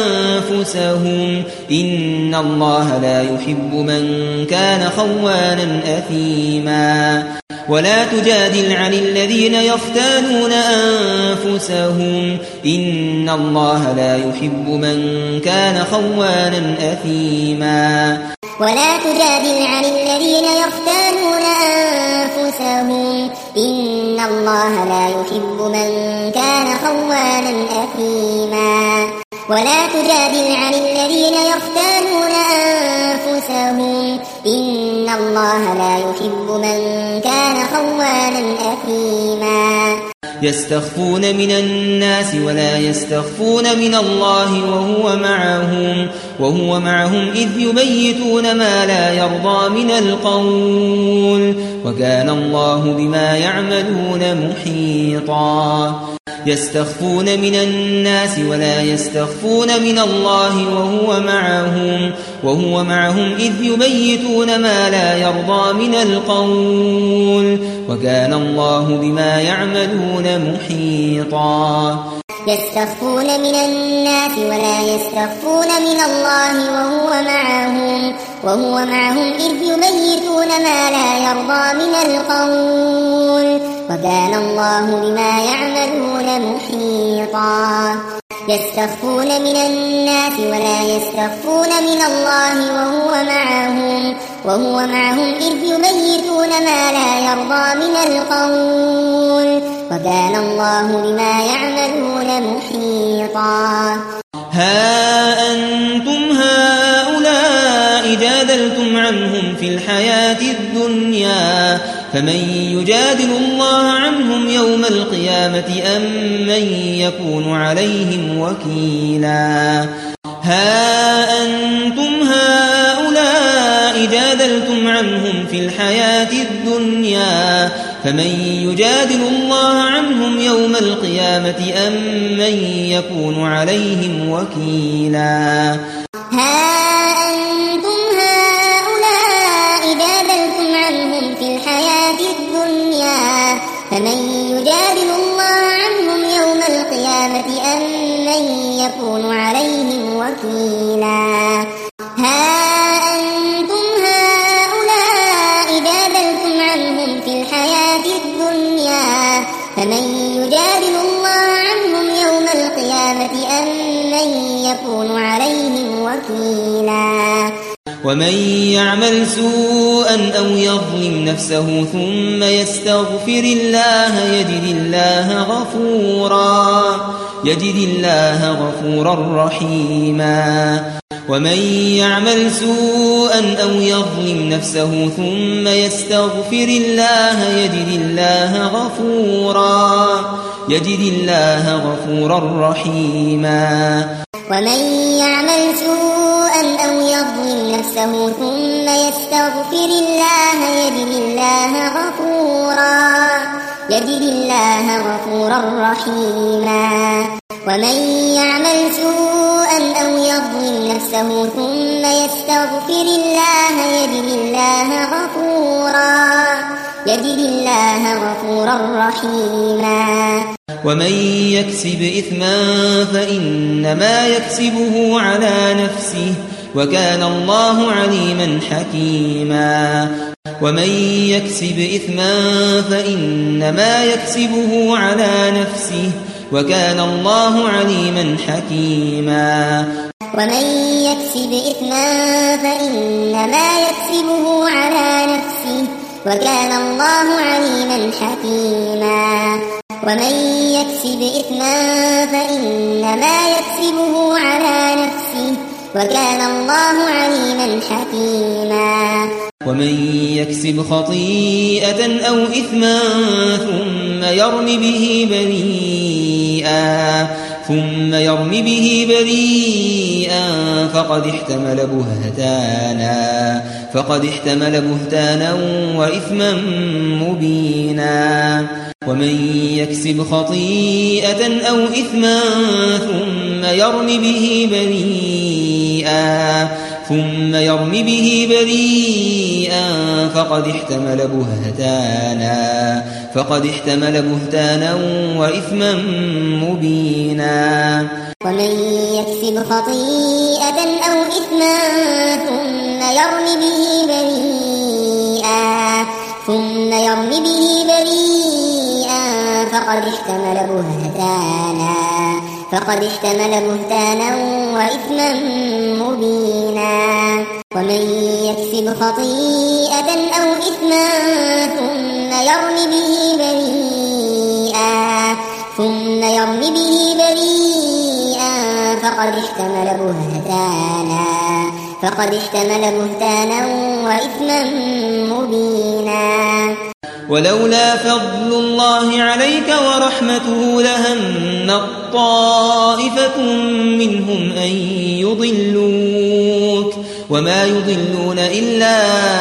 أنفسهم إن الله لا يحب من كان خوانا أثيما ولا تجادل عن الذين يختانون أنفسهم إن الله لا يحب من كان خوانا أثيما ولا تجادل عن الذين يختانون أنفسهم إن الله لا يحب من كان خوانا أثيما ولا تجادل عن الذين يختانون أنفسهم إن الله لا يحب من كان خوانا أثيما يستخفون من الناس ولا يستخفون من الله وهو معهم وهو معهم إذ يبيتون ما لا يرضى من القول وكان الله بما يعملون محيطا يستخفون من الناس ولا يستخفون من الله وهو معهم وهو معهم إذ يبيتون ما لا يرضى من القول وكان الله بما يعملون محيطا يستخفون من الناس ولا يستخفون من الله وهو معهم وهو معهم إذ يبيتون ما لا يرضى من القول وكان الله بما يعملون محيطا يستخفون من الناس ولا يستخفون من الله وهو معهم وهو معهم إذ يبيتون ما لا يرضى من القول وكان الله بما يعملون محيطا ها أنتم هؤلاء جادلتم عنهم في الحياة الدنيا فمن يجادل الله عنهم يوم القيامة أم من يكون عليهم وكيلا ها أنتم هؤلاء جادلتم عنهم في الحياة الدنيا فمن يجادل الله عنهم يوم القيامة أم من يكون عليهم وكيلا ها أنتم هؤلاء جادلتم عنهم في الحياة الدنيا فمن يجادل الله عنهم يوم القيامة أم من يكون عليهم وكيلا ها أنتم هؤلاء جادلتم عنهم في الحياة الدنيا فمن يجادل الله عنهم يوم القيامة أم من يكون عليهم وكيلا ومن يعمل سوءا أو يظلم نفسه ثم يستغفر الله يجد الله غفورا يجد الله غفورا رحيما ومن يعمل سوءا أو يظلم نفسه ثم يستغفر الله يجد الله غفورا يجد الله غفورا رحيما ومن يعمل سوءا أو يظلم نفسه ثم يستغفر الله يجد الله غفورا يجد الله غفورا رحيما ومن يعمل سوءا أو يظلم نفسه ثم يستغفر الله يجد الله غفورا يجد الله غفورا رحيما ومن يكسب إثما فإنما يكسبه على نفسه وكان الله عليما حكيما ومن يكسب إثما فإنما يكسبه على نفسه وكان الله عليما حكيما ومن يكسب إثما فإنما يكسبه على نفسه وكان الله عليما حكيما ومن يكسب إثما فإنما يكسبه على نفسه وكان الله عليما حكيما ومن يكسب خطيئة أو إثما ثم يرم به بريئا ثم يرم به بريئا فقد احتمل بهتانا فقد احتمل بهتانا وإثما مبينا ومن يكسب خطيئة أو إثما ثم يرم به بريئا ثم يرم به بريئا فقد احتمل بهتانا فقد احتمل بهتانا وإثما مبينا. ومن يكسب خطيئة أو إثما ثم يرم به بريئا ثم يرم به بريئا فقد احتمل بهتانا فقد احتمل بهتانا وإثما مبينا. ومن يكسب خطيئة أو إثما ثم يرم به بريئا ثم يرم به بريئا فقد احتمل بهتانا فقد احتمل بهتانا وإثما مبينا. ولولا فضل الله عليك ورحمته لهم طائفة منهم أن يضلوك وما يضلون إلا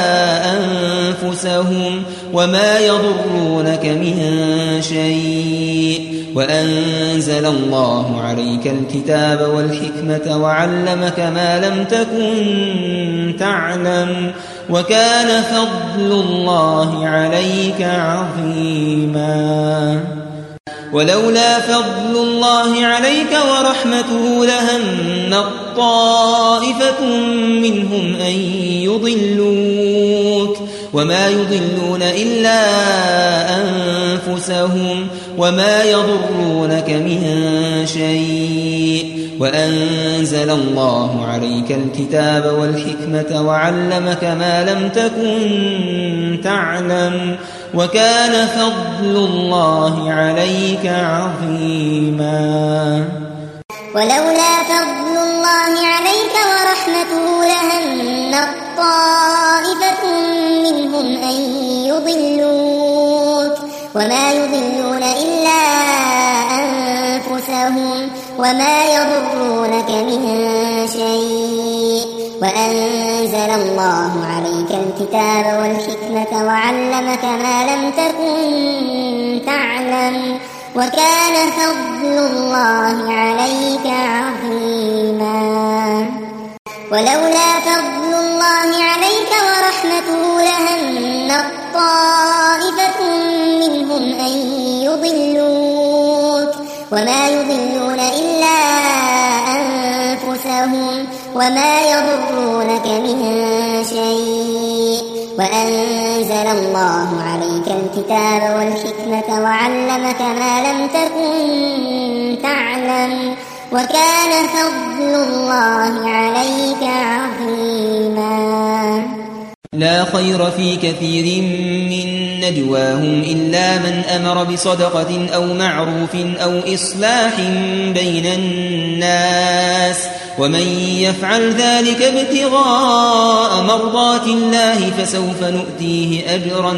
أنفسهم وما يضرونك من شيء وأنزل الله عليك الكتاب والحكمة وعلمك ما لم تكن تعلم وكان فضل الله عليك عظيما. ولولا فضل الله عليك ورحمته لهم طائفة منهم أن يضلوك وما يضلون إلا أنفسهم وما يضرونك من شيء وأنزل الله عليك الكتاب والحكمة وعلمك ما لم تكن تعلم وكان فضل الله عليك عظيما. ولولا فضل الله عليك ورحمته لهم طائفة منهم أن يضلوك وما يضلون إلا أنفسهم وما يضرونك من شيء وأنزل الله عليك الكتاب والحكمة وعلمك ما لم تكن تعلم وكان فضل الله عليك عظيما. ولولا فضل الله عليك ورحمته لهم طائفة منهم أن يضلوك وما يضلون إلا أنفسهم وما يضرونك من شيء وأنزل الله عليك الكتاب والحكمة وعلمك ما لم تكن تعلم وكان فضل الله عليك عظيما. لا خير في كثير من نجواهم إلا من أمر بصدقة أو معروف أو إصلاح بين الناس ومن يفعل ذلك ابتغاء مرضات الله فسوف نؤتيه أجرا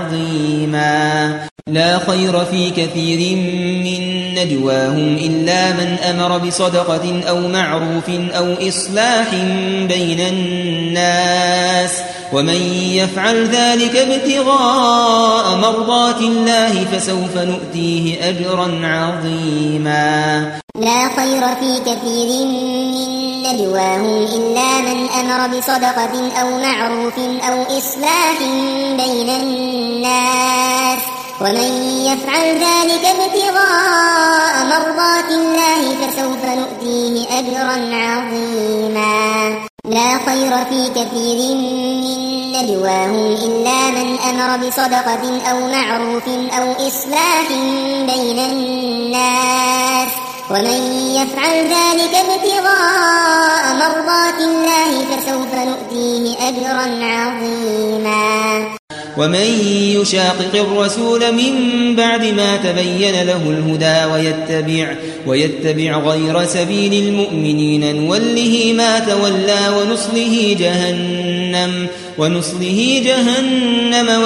عظيما. لا خير في كثير من نجواهم إلا من أمر بصدقة أو معروف أو إصلاح بين الناس ومن يفعل ذلك ابتغاء مرضات الله فسوف نؤتيه أجرا عظيما. لا خير في كثير من نجواهم إلا من أمر بصدقة أو معروف أو إصلاح بين الناس ومن يفعل ذلك ابتغاء مرضات الله فسوف نؤتيه أجرا عظيما. لا خير في كثير من نجواهم إلا من أمر بصدقة أو معروف أو إصلاح بين الناس ومن يفعل ذلك ابتغاء مرضات الله فسوف نؤتيه أجرا عظيما. ومن يشاقق الرسول من بعد ما تبين له الهدى ويتبع, ويتبع غير سبيل المؤمنين نوله ما تولى ونصله جهنم, ونصله جهنم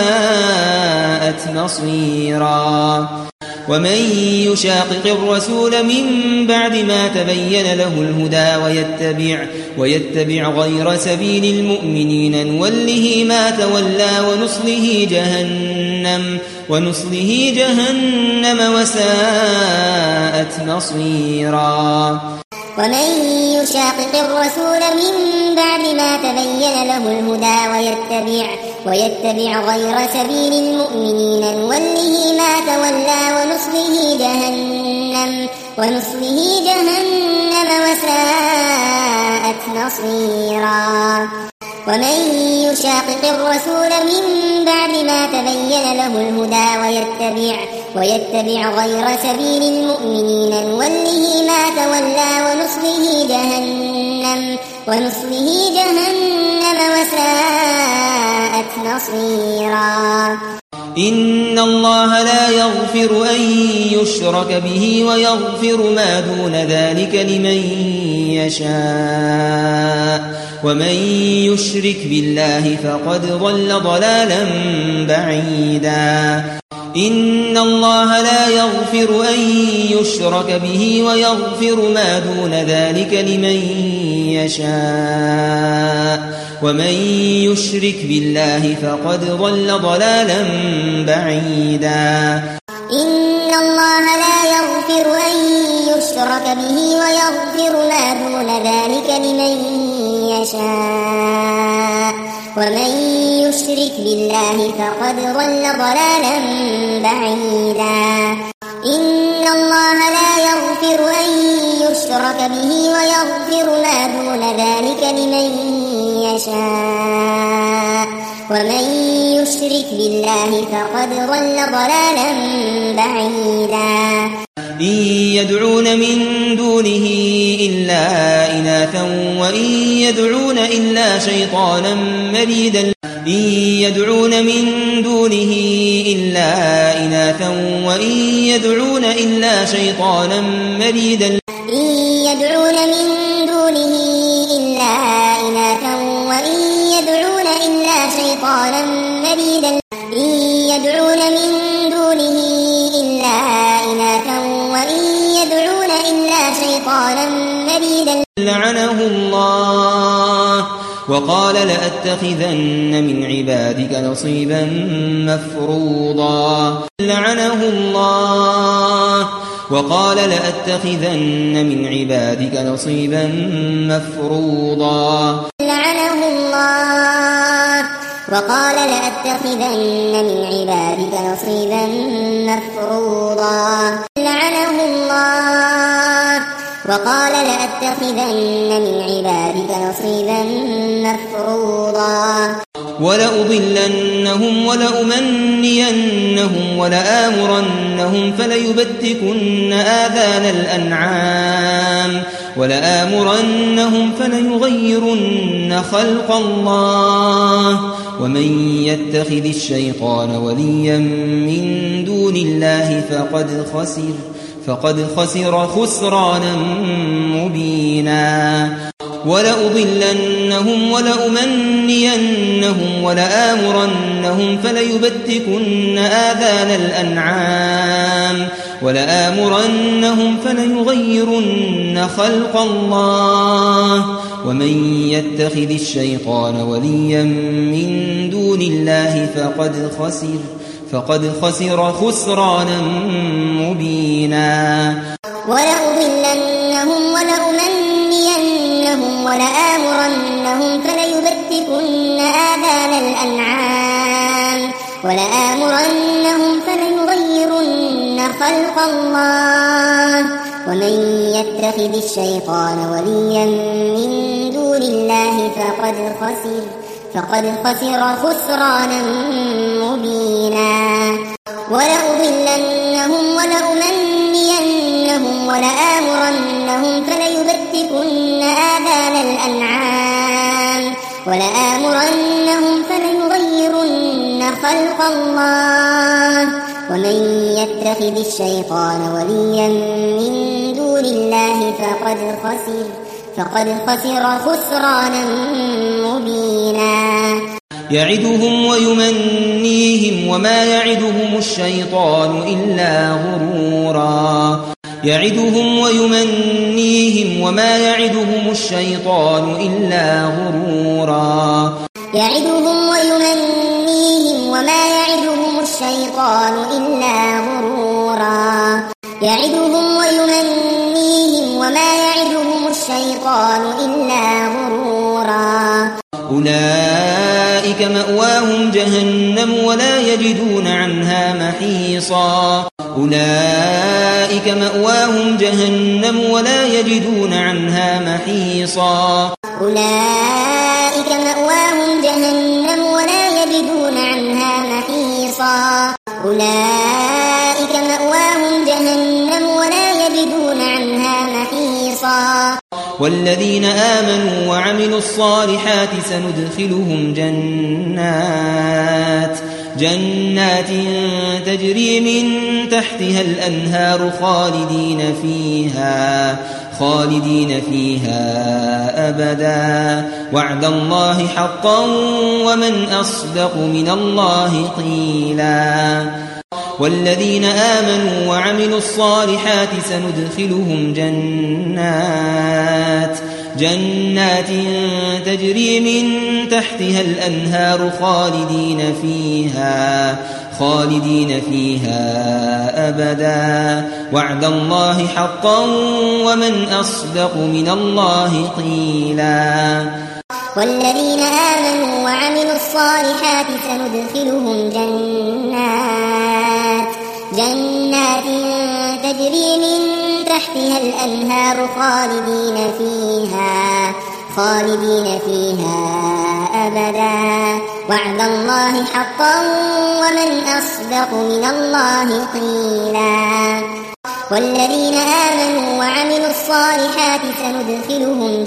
وساءت مصيرا. ومن يشاقق الرسول من بعد ما تبين له الهدى ويتبع, ويتبع غير سبيل المؤمنين نوله ما تولى ونصله جهنم, ونصله جهنم وساءت مصيرا. ومن يشاقق الرسول من بعد ما تبين له الهدى ويتبع, ويتبع غير سبيل المؤمنين نوله ما تولى ونصله جهنم, ونصله جهنم وساءت مصيرا. ومن يشاقق الرسول من بعد ما تبين له الهدى ويتبع, ويتبع غير سبيل المؤمنين نوله ما تولى ونصله جهنم, ونصله جهنم وساءت مصيرا. إن الله لا يغفر أن يشرك به ويغفر ما دون ذلك لمن يشاء ومن يشرك بالله فقد ضل ضلالا بعيدا. إن الله لا يغفر أن يشرك به ويغفر ما دون ذلك لمن يشاء ومن يشرك بالله فقد ضل ضلالا بعيدا. إن الله لا يغفر أن يشرك به ويغفر ما دون ذلك لمن يشاء ومن يشرك بالله فقد ضل ضلالا بعيدا. إن الله لا يغفر أن يشرك به ويغفر ما دون ذلك لمن يشاء ومن يشرك بالله فقد ضل ضلالا بعيدا. إن يدعون من دونه إلا إناثا وإن يدعون إلا شيطانا مريدا. إن يدعون من دونه إلا إناثا وإن يدعون إلا شيطانا مريدا. إن يدعون من دونه إلا إناثا وإن يدعون إلا شيطانا مريدا. إن يدعون من دونه إلا إناثا وإن يدعون إلا شيطانا مريدا. لعنه الله وقال لأتخذن من عبادك نصيبا مفروضا. لعنه الله وقال لأتخذن من عبادك نصيبا مفروضا. لعنه الله وقال لأتخذن من عبادك نصيبا مفروضا. لعنه الله وقال لأتخذن من عبادك نصيبا مفروضا. ولأضلنهم ولأمنينهم ولآمرنهم فليبتكن آذان الأنعام ولآمرنهم فليغيرن خلق الله ومن يتخذ الشيطان وليا من دون الله فقد خسر فقد خسر خسرانا مبينا. ولأضلنهم ولأمنينهم ولآمرنهم فليبتكن آذان الأنعام ولآمرنهم فليغيرن خلق الله ومن يتخذ الشيطان وليا من دون الله فقد خسر فقد خسر خسرانا مبينا. ولأضلنهم ولأمنينهم ولآمرنهم فليبتكن آذان الأنعام ولآمرنهم فليغيرن خلق الله ومن يتخذ الشيطان وليا من دون الله فقد خسر فقد خسر خسرانا مبينا. ولأضلنهم ولأمنينهم ولآمرنهم فليبتكن آذان الأنعام ولآمرنهم فليغيرن خلق الله ومن يتخذ الشيطان وليا من دون الله فقد خسر فقد خسر خسرانا مبينا. يعدهم ويمنيهم وما يعدهم الشيطان إلا غرورا. يعدهم ويمنيهم وما يعدهم الشيطان إلا غرورا. يعدهم ويمنيهم وما يعدهم الشيطان إلا غرورا. يعدهم ويمنيهم وما يعدهم الشيطان إلا غرورا أولئك مأواهم جهنم ولا يجدون عنها محيصا أولئك مأواهم جهنم ولا يجدون عنها محيصا أولئك مأواهم جهنم ولا يجدون عنها محيصا أولئك مأواهم جهنم ولا يجدون عنها محيصا والذين آمنوا وعملوا الصالحات سندخلهم جنات جنات تجري من تحتها الأنهار خالدين فيها خالدين فيها أبدا وعد الله حقا ومن أصدق من الله قيلا والذين آمنوا وعملوا الصالحات سندخلهم جنات جنات تجري من تحتها الأنهار خالدين فيها خالدين فيها أبدا وعد الله حقا ومن أصدق من الله قيلا والذين آمنوا وعملوا الصالحات سندخلهم جنات جنات تجري من تحتها الأنهار خالدين فيها خالدين فيها أبدا وعد الله حقا ومن أصدق من الله قيلا والذين آمنوا وعملوا الصالحات سندخلهم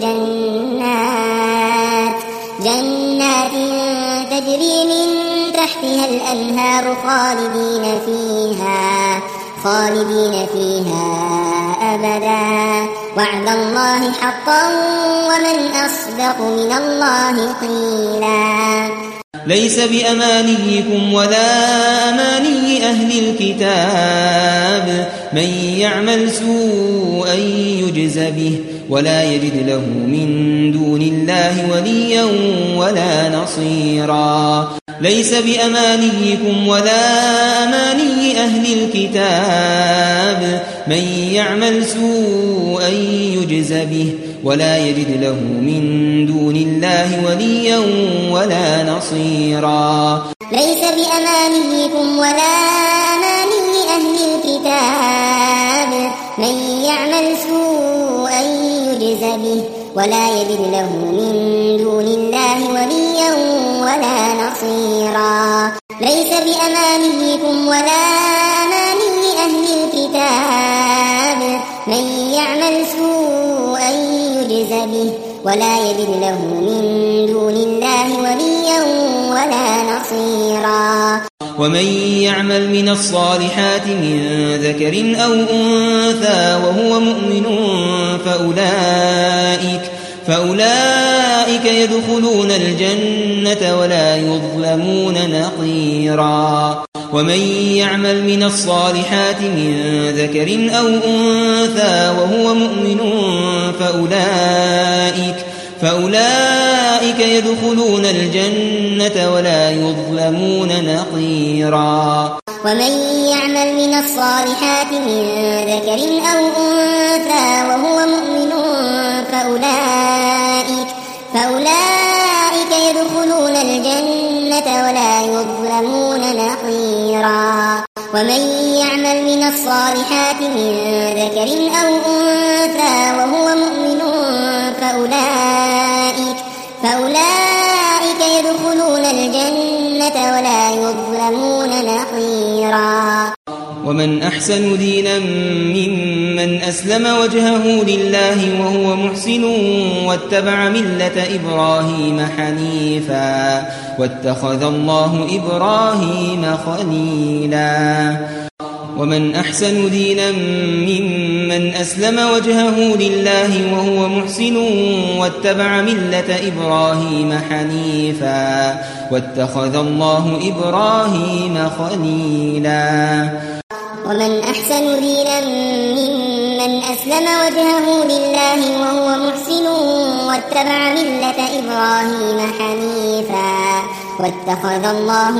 جنات جنات تجري من تحتها الأنهار خالدين فيها خالدين فيها أبدا وعد الله حقا ومن أصدق من الله قيلا ليس بأمانيكم ولا أماني أهل الكتاب من يعمل سوءا يجز به ولا يجد له من دون الله وليا ولا نصيرا ليس بأمانيكم ولا أماني أهل الكتاب من يعمل سوءا يجز به ولا يجد له من دون الله وليا ولا نصيرا ليس بأمانيكم ولا أماني أهل الكتاب من يعمل سوءا يجز به ولا يجد له من دون الله وليا ولا نصيرا ليس بأمانيكم ولا أماني أهل الكتاب من يعمل سوءا يجز به ولا يجد له من دون الله وليا ولا نصيرا ومن يعمل من الصالحات من ذكر أو أنثى وهو مؤمن فأولئك فأولئك يدخلون الجنة ولا يظلمون نقيرا ومن يعمل من الصالحات من ذكر أو أنثى وهو مؤمن فأولئك فأولئك يدخلون الجنة ولا يظلمون نقيرا ومن يعمل من الصالحات من ذكر أو أنثى وهو مؤمن فأولئك فأولئك يدخلون الجنة ولا يظلمون نقيرا ومن يعمل من الصالحات من ذكر أو أنثى وهو مؤمن فأولئك فأولئك يدخلون الجنة ولا يظلمون نقيرا ومن أحسن دينا ممن أسلم وجهه لله وهو محسن واتبع ملة إبراهيم حنيفا واتخذ الله إبراهيم خليلا ومن أحسن دينا ممن أسلم وجهه لله وهو محسن واتبع ملة إبراهيم حنيفا واتخذ الله إبراهيم خليلا ومن أحسن دينا ممن أسلم وجهه لله وهو محسن واتبع ملة إبراهيم حنيفا واتخذ الله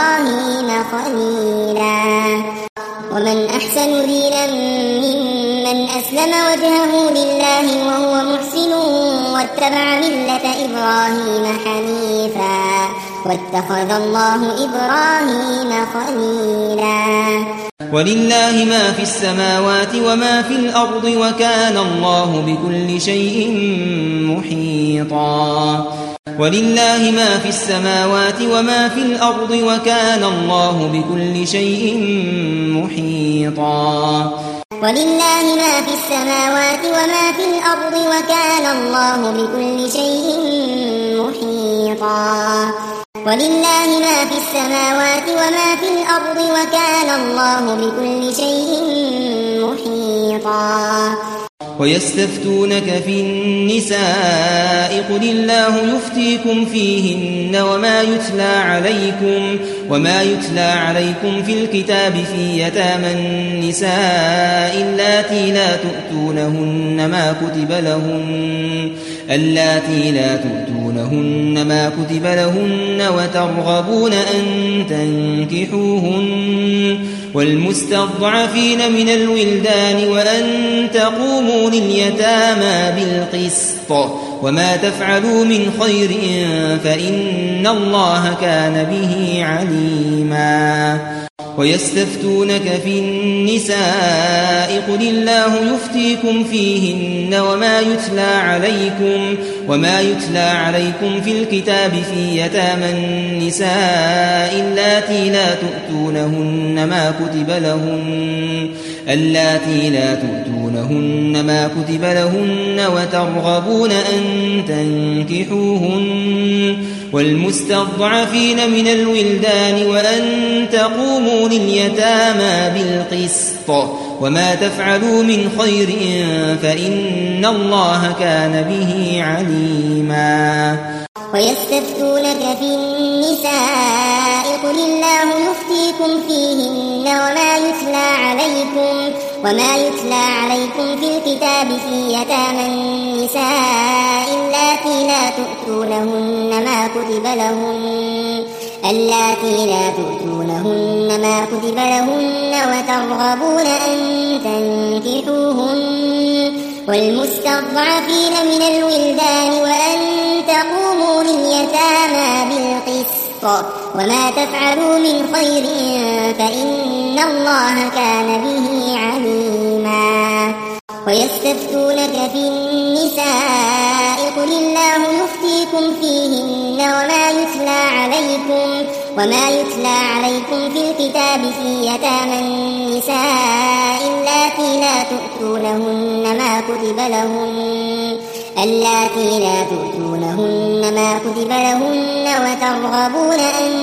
إبراهيم خليلا ومن أحسن دينا ممن ممن أسلم وجهه لله وهو محسن واتبع ملة إبراهيم حنيفا واتخذ الله إبراهيم خليلا. ولله ما في السماوات وما في الأرض وكان الله بكل شيء محيطا. ولله ما في السماوات وما في الأرض وكان الله بكل شيء محيطا. ولله ما في السماوات وما في الأرض وكان الله بكل شيء محيطا. ولله ما في السماوات وما في الأرض وكان الله بكل شيء محيطا. ويستفتونك في النساء قل الله يفتيكم فيهن وما يتلى عليكم وما يتلى عليكم في الكتاب في يتامى النساء اللاتي لا تؤتونهن ما كتب لهن اللاتي لا تؤتونهن ما كتب لهن وترغبون أن تنكحوهن والمستضعفين من الولدان وأن تقوموا لليتامى بالقسط وما تفعلوا من خير فإن الله كان به عليما. ويستفتونك في النساء قل الله يفتيكم فيهن وما يتلى عليكم وما يتلى عليكم في الكتاب في يتامى النساء اللاتي لا تؤتونهن ما كتب لهن اللاتي لا تؤتونهن ما كتب لهن وترغبون أن تنكحوهن والمستضعفين من الولدان وأن تقوموا لليتامى بالقسط وما تفعلوا من خير فإن الله كان به عليما. ويستفتونك في النساء قل الله يفتيكم فيهن وما يتلى عليكم وما يتلى عليكم في الكتاب في يتامى النساء اللاتي لا تؤتونهن ما كتب لهن اللاتي لا تؤتونهن ما كتب لهن وترغبون أن تنكحوهن والمستضعفين من الولدان وأن تقوموا لليتامى بالقسط وما تفعلوا من خير فإن الله كان به عليما. ويستفتونك في النساء قل الله يفتيكم فيهن وما يتلى عليكم وما يتلى عليكم في الكتاب في يتامى النساء اللاتي لا تؤتونهن ما كتب لهن اللاتي لا تؤتونهن ما كتب لهن وترغبون أن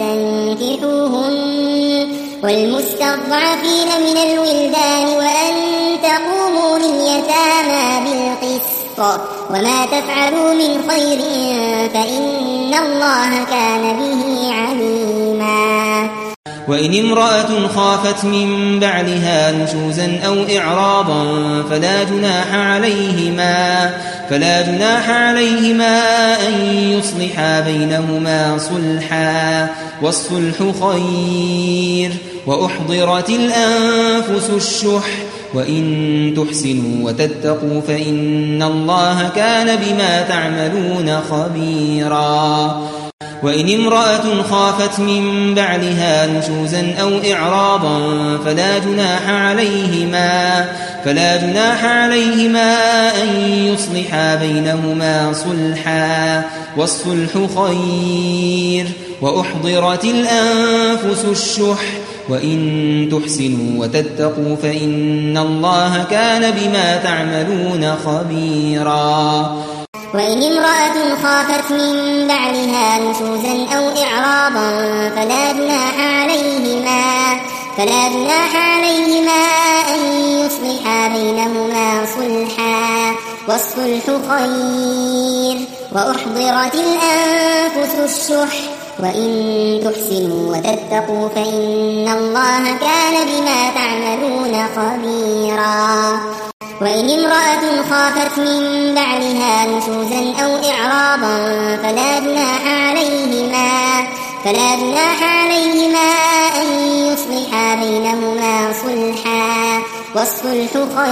تنكحوهن والمستضعفين من الولدان وأن تقوموا لليتامى بالقسط وما تفعلوا من خير فإن الله كان به عليما. وإن امرأة خافت من بعلها نشوزا أو إعراضا فلا جناح عليهما فلا جناح عليهما أن يصلحا بينهما صلحا والصلح خير وأحضرت الأنفس الشح وإن تحسنوا وتتقوا فإن الله كان بما تعملون خبيرا. وإن امرأة خافت من بعلها نشوزا أو إعراضا فلا جناح عليهما فلا جناح عليهما أن يصلحا بينهما صلحا والصلح خير وأحضرت الأنفس الشح وإن تحسنوا وتتقوا فإن الله كان بما تعملون خبيرا. وإن امرأة خافت من بعلها نشوزا أو إعراضا فلا جناح عليهما فلا جناح عليهما أن يصلحا بينهما صلحا والصلح خير وأحضرت الأنفس الشح وإن تحسنوا وتتقوا فإن الله كان بما تعملون خبيرا. وإن امرأة خافت من بعلها نشوزا أو إعراضا فلا جناح عليهما فلا جناح عليهما أن يصلحا بينهما صلحا والصلح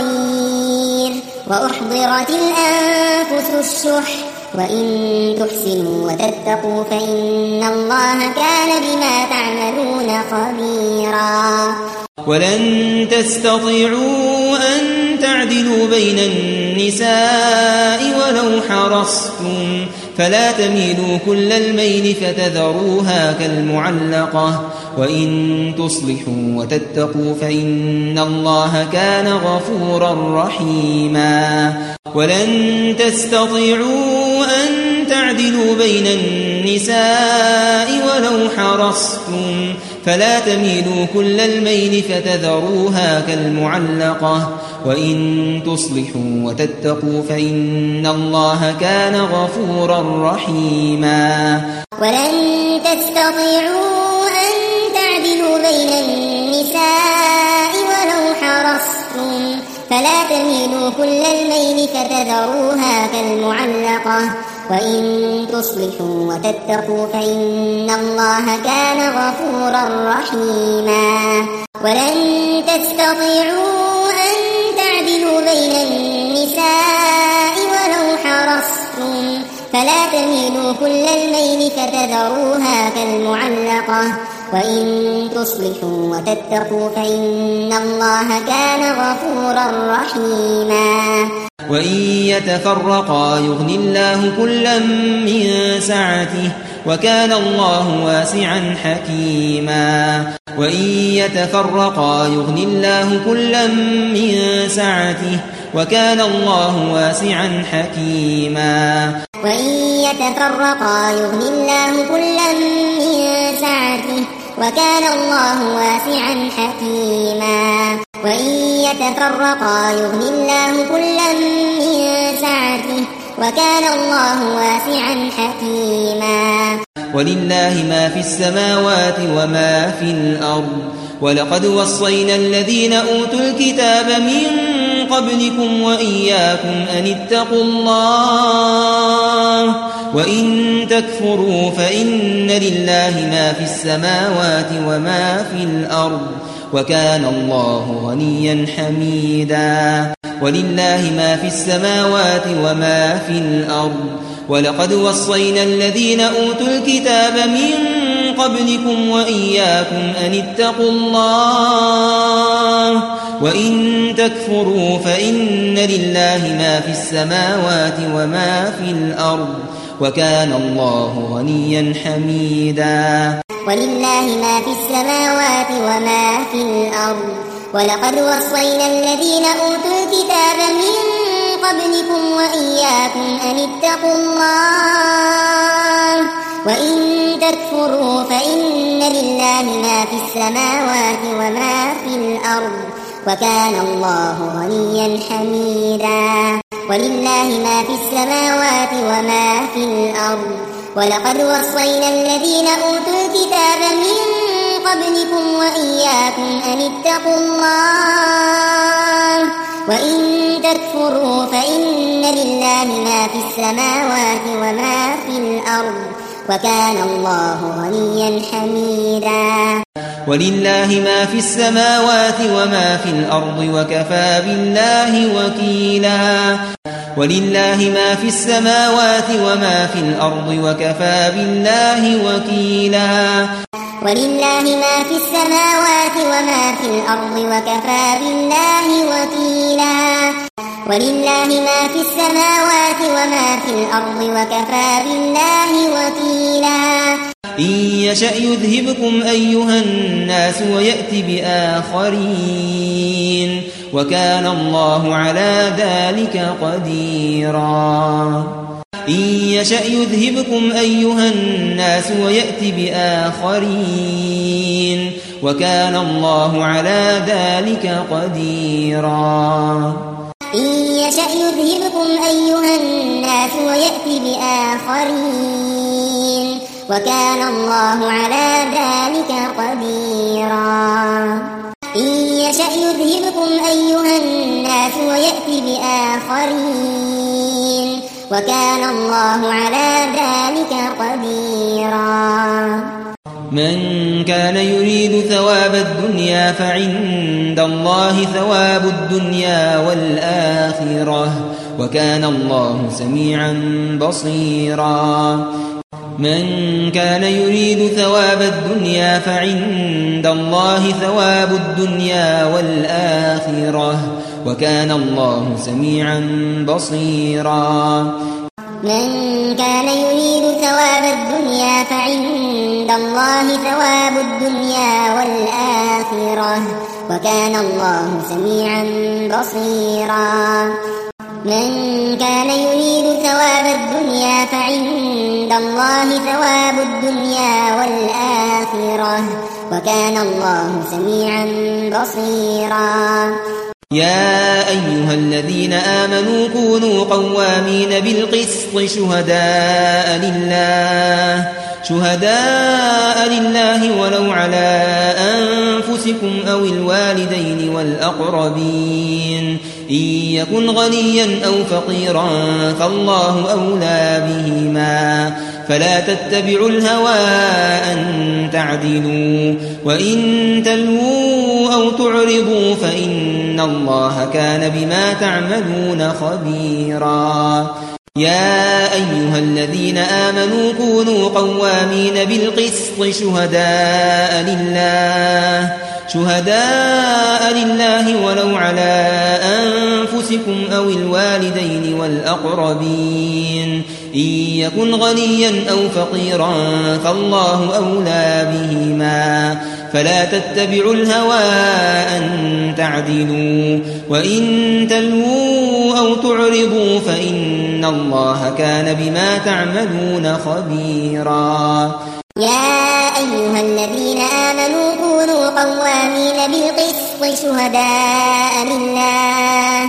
خير وأحضرت الأنفس الشح وإن تحسنوا وتتقوا فإن الله كان بما تعملون خبيرا ولن تستطيعوا أن تعدلوا بين النساء ولو حرصتم فلا تميلوا كل الميل فتذروها كالمعلقة وإن تصلحوا وتتقوا فإن الله كان غفورا رحيما ولن تستطيعوا أن تعدلوا بين النساء ولو حرصتم فلا تميلوا كل الميل فتذروها كالمعلقة وإن تصلحوا وتتقوا فإن الله كان غفورا رحيما ولن تستطيعوا أن تعدلوا بين النساء ولو حرصتم فلا تميلوا كل الميل فتذروها كالمعلقة وإن تصلحوا وتتقوا فإن الله كان غفورا رحيما ولن تستطيعوا أن تعدلوا بين النساء ولو حرصتم فلا تميلوا كل الميل فتذروها كالمعلقة وإن تصلحوا وتتقوا فإن الله كان غفورا رحيما وإن يتفرقا يغن الله كلا من سعته وكان الله واسعا حكيما وإن يتفرقا يغن الله كلا من سعته وكان الله واسعا حكيما وإن يتفرقا يغن الله كلا من سعته وكان الله واسعا حكيما وإن يتفرقا يغن الله كلا من سعته وكان الله واسعا حكيما ولله ما في السماوات وما في الأرض ولقد وصينا الذين أوتوا الكتاب من قبلكم وإياكم أن اتقوا الله وإن تكفروا فإن لله ما في السماوات وما في الأرض وكان الله غنيا حميدا ولله ما في السماوات وما في الأرض ولقد وصينا الذين أوتوا الكتاب من قبلكم وإياكم أن اتقوا الله وإن تكفروا فإن لله ما في السماوات وما في الأرض وكان الله غنيا حميدا ولله ما في السماوات وما في الأرض ولقد وصينا الذين أوتوا الكتاب من قبلكم وإياكم أن اتقوا الله وإن تكفروا فإن لله ما في السماوات وما في الأرض وكان الله غنيا حميدا ولله ما في السماوات وما في الأرض ولقد وصينا الذين أوتوا الكتاب من قبلكم وإياكم أن اتقوا الله وإن تكفروا فإن لله ما في السماوات وما في الأرض وكان الله غنيا حميدا ولله ما في السماوات وما في الأرض وكفى بالله وكيلا ولله ما في السماوات وما في الأرض وكفى بالله وكيلا ولله ما في السماوات وما في الأرض وكفى بالله وكيلا ولله ما في السماوات وما في الأرض وكفى بالله وكيلا إن يشأ يذهبكم أيها الناس ويأتي بآخرين وكان الله على ذلك قديرا إن يشأ يذهبكم أيها الناس ويأتي بآخرين وكان الله على ذلك قديرا إن يشأ يذهبكم أيها الناس ويأتي بآخرين وكان الله على ذلك قديرا إن يشأ يذهبكم أيها الناس ويأتي بآخرين وكان الله على ذلك قديرا من كان يريد ثواب الدنيا فعند الله ثواب الدنيا والآخرة وكان الله سميعا بصيرا من كان يريد ثواب الدنيا فعند الله ثواب الدنيا والآخرة وكان الله سميعا بصيرا من كان يريد ثواب الدنيا فعند الله ثواب الدنيا والآخرة وكان الله سميعا بصيرا من كان يريد ثواب الدنيا فعند الله ثواب الدنيا والآخرة وكان الله سميعا بصيرا يا أيها الذين آمنوا كونوا قوامين بالقسط شهداء لله شهداء لله ولو على أنفسكم أو الوالدين والأقربين إن يكن غنيا أو فقيرا فالله أولى بهما فلا تتبعوا الهوى أن تعدلوا وإن تلووا أو تعرضوا فإن الله كان بما تعملون خبيرا يا أيها الذين آمنوا كونوا قوامين بالقسط شهداء لله شهداء لله ولو على أنفسكم أو الوالدين والأقربين إن يكن غنيا أو فقيرا فالله أولى بهما فلا تتبعوا الهوى أن تعدلوا وإن تلووا أو تعرضوا فإن الله كان بما تعملون خبيرا يا أيها الذين آمنوا كونوا قوامين بالقسط شهداء لله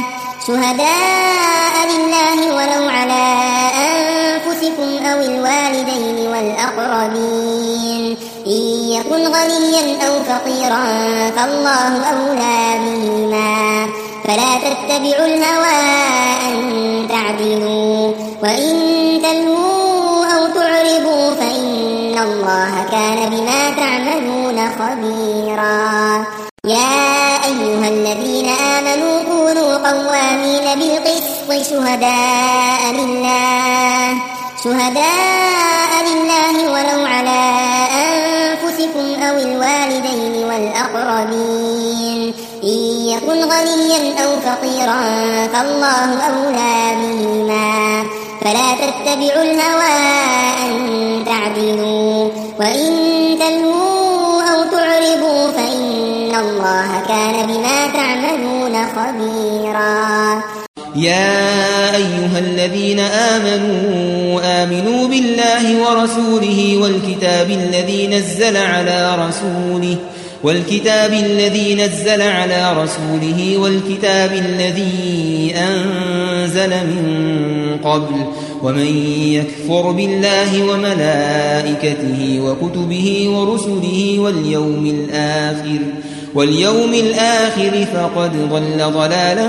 شهداء لله ولو على أنفسكم أو الوالدين والأقربين إن يكن غنيا أو فقيرا فالله أولى بهما فلا تتبعوا الهوى أن تعدلوا وإن تلووا أو تعرضوا فإن الله كان بما تعملون خبيرا يا أيها الذين آمنوا كونوا قوامين بالقسط شهداء لله شهداء لله ولو على أنفسكم أو الوالدين والأقربين إن يكن غنيا أو فقيرا فالله أولى بهما فلا تتبعوا الهوى أن تعدلوا وإن تلووا أو تعرضوا فإن الله كان بما تعملون خبيرا يا أيها الذين آمنوا آمنوا بالله ورسوله والكتاب الذي نزل على رسوله والكتاب الذي نزل على رسوله والكتاب الذي أنزل من قبل ومن يكفر بالله وملائكته وكتبه ورسله واليوم الآخر واليوم الآخر فقد ضل ضلالا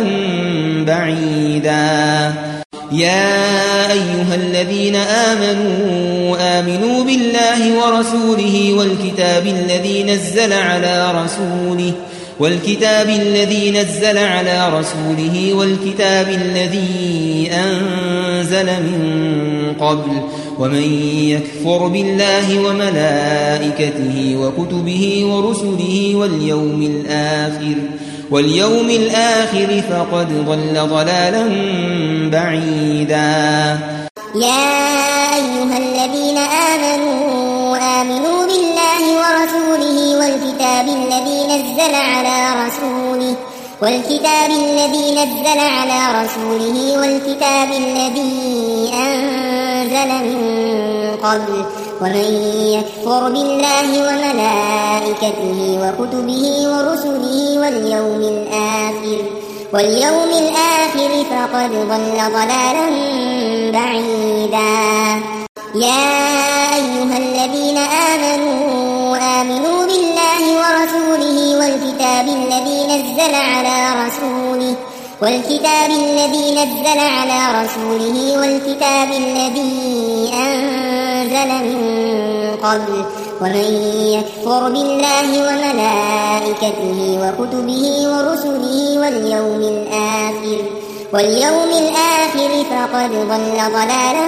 بعيدا يا أيها الذين آمنوا آمنوا بالله ورسوله والكتاب الذي نزل على رسوله والكتاب الذي نزل على رسوله والكتاب الذي أنزل من قبل ومن يكفر بالله وملائكته وكتبه ورسله واليوم الآخر واليوم الآخر فقد ضل ضلالا بعيدا يا أيها الذين آمنوا آمنوا بالله ورسوله والكتاب الذي نزل على رسوله والكتاب الذي نزل على رسوله والكتاب الذي أنزل من قبل ومن يكفر بالله وملائكته وكتبه ورسله واليوم الآخر واليوم الآخر فقد ضل ضلالا بعيدا يا أيها الذين آمنوا آمنوا بالله ورسوله والكتاب الذي نزل على رسوله والكتاب الذي نزل على رسوله والكتاب الذي أنزل من قبل ومن يكفر بالله وملائكته وكتبه ورسله واليوم الآخر واليوم الآخر فقد ضل ضلالا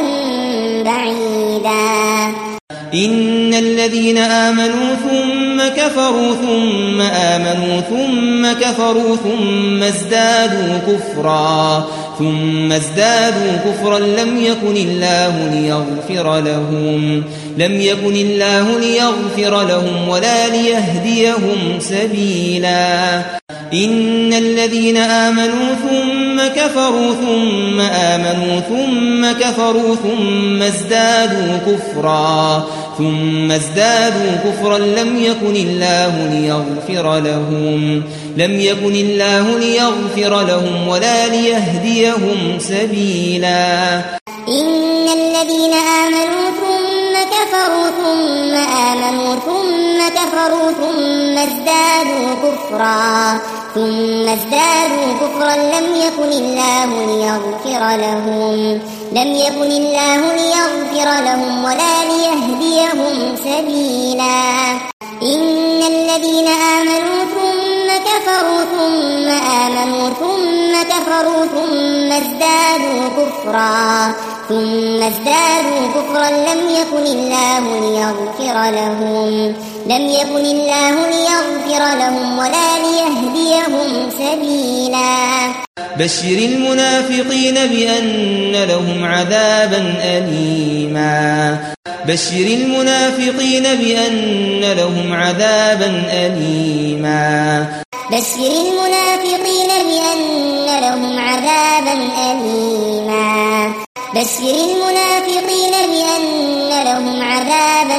بعيدا إن الذين آمنوا ثم كفروا ثم آمنوا ثم كفروا ثم ازدادوا كفرا ثم ازدادوا كفرا لم يكن الله ليغفر لهم لم يكن الله ليغفر لهم ولا ليهديهم سبيلا إن الذين آمنوا ثم كفروا ثم آمنوا ثم كفروا ثم ازدادوا كفرا ثم ازدادوا كفرا لم يكن الله ليغفر لهم لم يكن الله ليغفر لهم ولا ليهديهم سبيلا إن الذين آمنوا ثم كفروا ثم آمنوا ثم كفروا ثم ازدادوا كفرا ثم ازدادوا كفرا لم يكن الله ليغفر لهم لم يكن الله ليغفر لهم ولا ليهديهم سبيلا إن الذين آمنوا ثم كفروا ثم آمنوا ثم كفروا ثم ازدادوا كفرا ثم ازدادوا كفرا لم يكن الله ليغفر لهم لم يكن الله ليغفر لهم ولا ليهديهم سبيلا بشر المنافقين بأن لهم عذابا أليما بشر المنافقين بأن لهم عذابا أليما بشر المنافقين بأن لهم عذابا أليما بشر المنافقين بأن لهم عذابا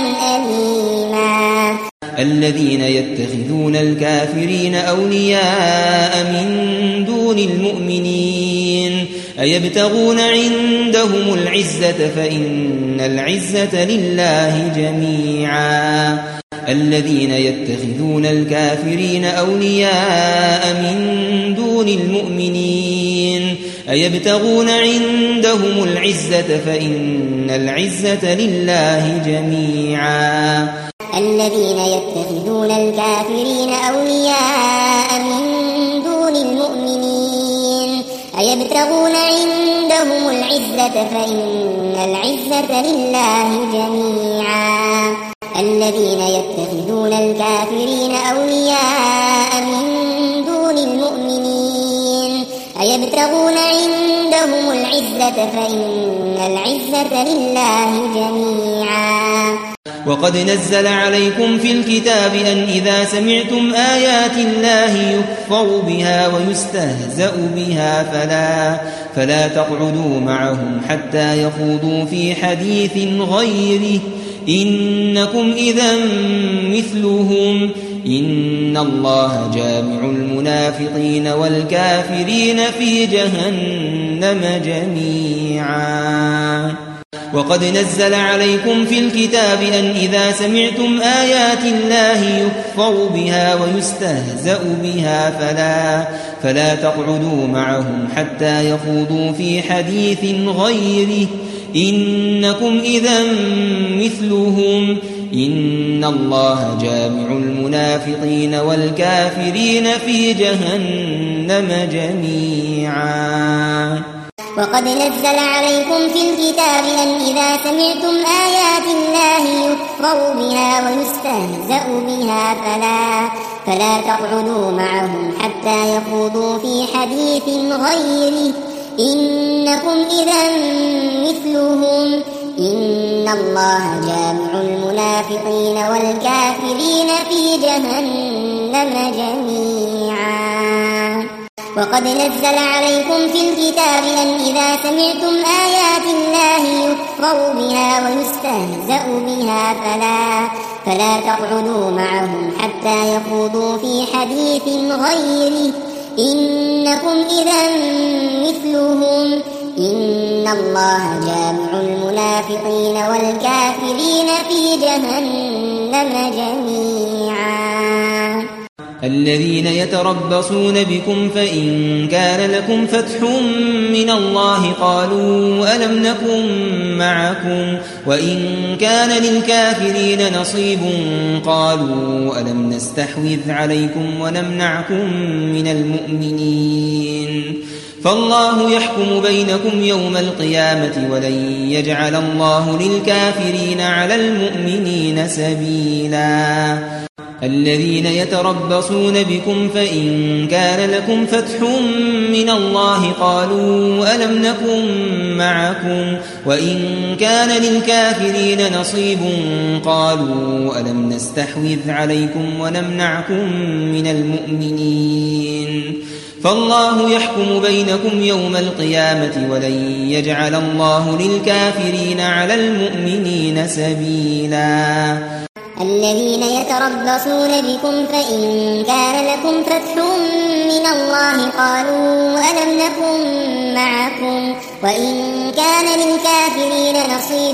أليما الذين يتخذون الكافرين أولياء من دون المؤمنين أيبتغون عندهم العزة فإن العزة لله جميعا الذين يتخذون الكافرين أولياء من دون المؤمنين أيبتغون عندهم العزة فإن العزة لله جميعا الذين يتخذون الكافرين أولياء من دون المؤمنين أيبتغون عندهم العزة فإن العزة لله جميعا الذين يتخذون الكافرين أولياء من دون المؤمنين أيبتغون عندهم العزة فإن العزة لله جميعا وقد نزل عليكم في الكتاب أن إذا سمعتم آيات الله يكفر بها ويستهزأ بها فلا, فلا تقعدوا معهم حتى يخوضوا في حديث غيره إنكم إذا مثلهم إن الله جامع المنافقين والكافرين في جهنم جميعا وقد نزل عليكم في الكتاب أن إذا سمعتم آيات الله يكفر بها ويستهزأ بها فلا, فلا تقعدوا معهم حتى يخوضوا في حديث غيره إنكم إذا مثلهم إن الله جامع المنافقين والكافرين في جهنم جميعا وقد نزل عليكم في الكتاب أن إذا سمعتم آيات الله يكفر بها ويستهزأ بها فلا, فلا تقعدوا معهم حتى يخوضوا في حديث غيره إنكم إذا مثلهم إن الله جامع المنافقين والكافرين في جهنم جميعا وقد نزل عليكم في الكتاب أن إذا سمعتم آيات الله يكفر بها ويستهزأ بها فلا, فلا تقعدوا معهم حتى يخوضوا في حديث غيره إنكم إذا مثلهم إن الله جامع المنافقين والكافرين في جهنم جميعا الذين يتربصون بكم فإن كان لكم فتح من الله قالوا ألم نكن معكم وإن كان للكافرين نصيب قالوا ألم نستحوذ عليكم ونمنعكم من المؤمنين فالله يحكم بينكم يوم القيامة ولن يجعل الله للكافرين على المؤمنين سبيلا الذين يتربصون بكم فإن كان لكم فتح من الله قالوا ألم نكن معكم وإن كان للكافرين نصيب قالوا ألم نستحوذ عليكم ونمنعكم من المؤمنين فالله يحكم بينكم يوم القيامة ولن يجعل الله للكافرين على المؤمنين سبيلا الذين يتربصون بكم فإن كان لكم فتح من الله قالوا ألم نكن معكم وإن كان للكافرين نصيب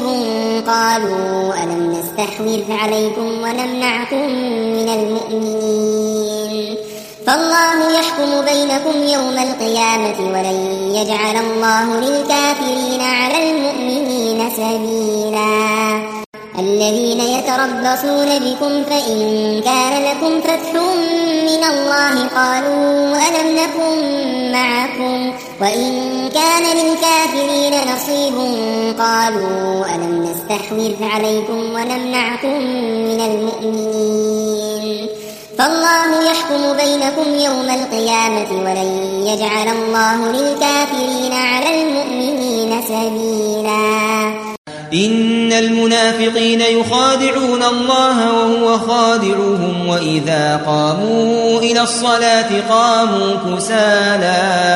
قالوا ألم نستحوذ عليكم ونمنعكم من المؤمنين فالله يحكم بينكم يوم القيامة ولن يجعل الله للكافرين على المؤمنين سبيلا الذين يتربصون بكم فإن كان لكم فتح من الله قالوا ألم نكن معكم وإن كان للكافرين نصيب قالوا ألم نستحوذ عليكم ونمنعكم من المؤمنين فالله يحكم بينكم يوم القيامة ولن يجعل الله للكافرين على المؤمنين سبيلا إن المنافقين يخادعون الله وهو خادعهم وإذا قاموا إلى الصلاة قاموا كسالى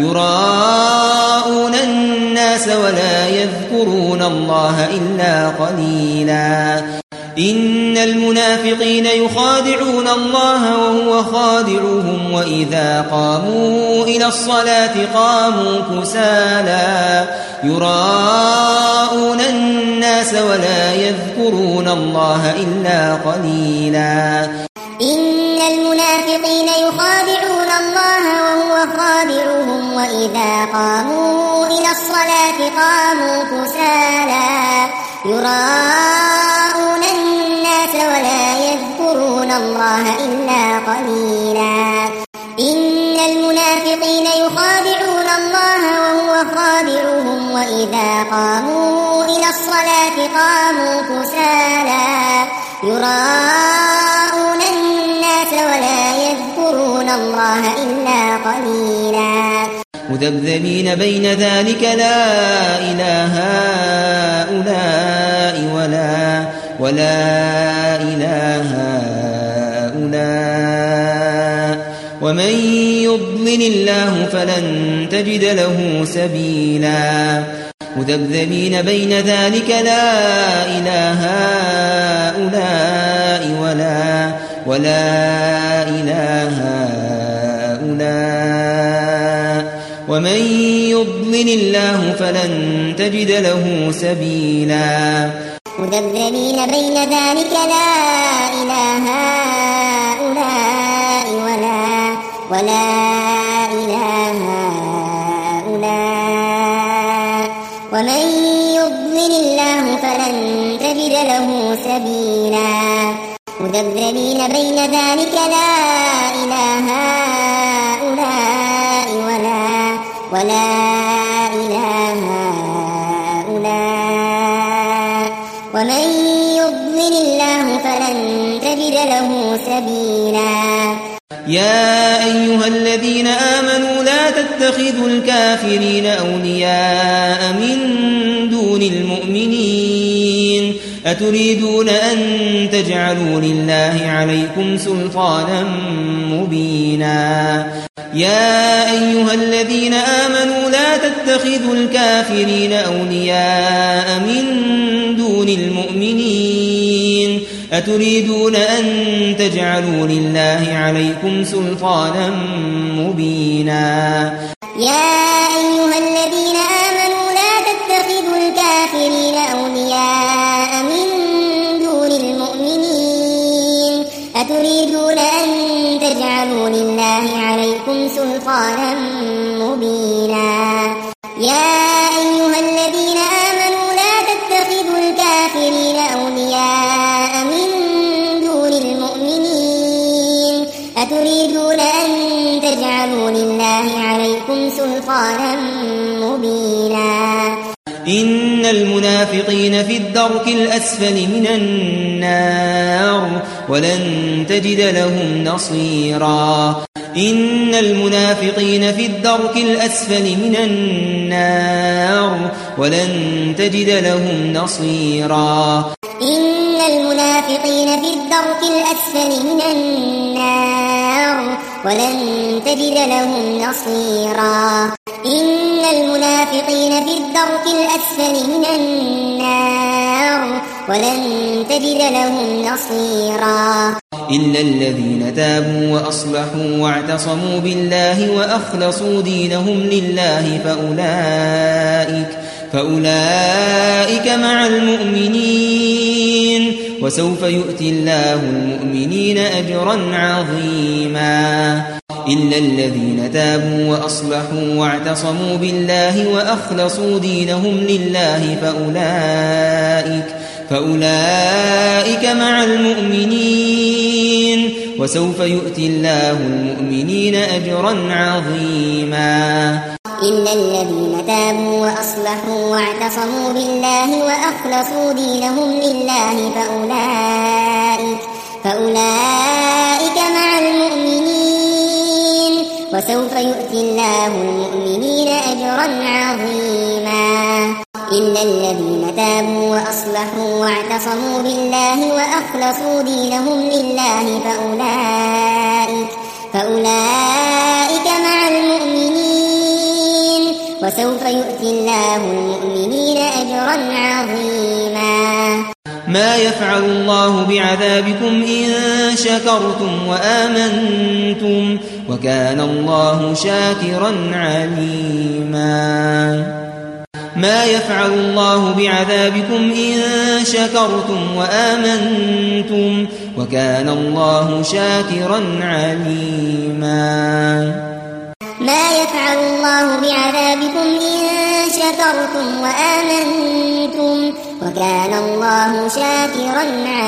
يراءون الناس ولا يذكرون الله إلا قليلا إن المنافقين يخادعون الله وهو خادعهم وإذا قاموا إلى الصلاة قاموا كسالى يراءون الناس ولا يذكرون الله إلا قليلا إن المنافقين يخادعون الله وهو خادعهم وإذا قاموا إلى الصلاة قاموا كسالى يراءون الناس ولا يذكرون الله إلا قليلا إن المنافقين يخادعون الله وهو خادعهم وإذا قاموا إلى الصلاة قاموا كسالى يراءون الناس ولا يذكرون الله إلا قليلا مذبذبين بين ذلك لا إله هؤلاء ولا ولا إله هؤلاء ومن يضلل الله فلن تجد له سبيلا مذبذبين بين ذلك لا إله هؤلاء ولا ولا إله هؤلاء ومن يضلل الله فلن تجد له سبيلا مذبذبين بين ذلك لا إله هؤلاء ولا ولا إله هؤلاء ومن يضلل الله فلن تجد له سبيلا مذبذبين بين ذلك لا إله هؤلاء ولا ولا إله هؤلاء ومن يضلل الله فلن تجد له سبيلا يا أيها الذين آمنوا لا تتخذوا الكافرين أولياء من دون المؤمنين أتريدون أن تجعلوا لله عليكم سلطانا مبينا يا أيها الذين آمنوا لا تتخذوا الكافرين أولياء من دون المؤمنين أتريدون أن تجعلوا لله عليكم سلطانا مبينا يا أيها الذين آمنوا لا تتخذوا الكافرين أولياء من دون المؤمنين أتريدون أن سلطانا مبينا يا أيها الذين آمنوا لا تتخذوا الكافرين أولياء من دون المؤمنين أتريدون أن تجعلوا لله عليكم سلطانا مبينا إن المنافقين في الدرك الأسفل من النار ولن تجد لهم نصيرا إن المنافقين في الدرك الأسفل من النار ولن تجد لهم نصيرا إن المنافقين في الدرك الأسفل من النار ولن تجد لهم نصيرا إن المنافقين في الدرك الأسفل من النار ولن تجد لهم نصيرا إلا الذين تابوا وأصلحوا واعتصموا بالله وأخلصوا دينهم لله فأولئك فأولئك مع المؤمنين وسوف يؤتي الله المؤمنين أجرا عظيما إلا الذين تابوا وأصلحوا واعتصموا بالله وأخلصوا دينهم لله فأولئك فأولئك مع المؤمنين وسوف يؤتي الله المؤمنين أجرا عظيما إلا الذين تابوا وأصلحوا واعتصموا بالله وأخلصوا دينهم لله فأولئك فأولئك مع المؤمنين وسوف يؤتي الله المؤمنين أجرا عظيما إلا الذين تابوا وأصلحوا واعتصموا بالله وأخلصوا دينهم لله فأولئك فأولئك مع المؤمنين وسوف يؤتي الله المؤمنين أجرا عظيما ما يفعل الله بعذابكم إن شكرتم وآمنتم وكان الله شاكرا عليما ما يفعل الله بعذابكم إن شكرتم وآمنتم وكان الله شاكرا عليما ما يفعل الله بعذابكم إن شكرتم وآمنتم وكان الله شاكرا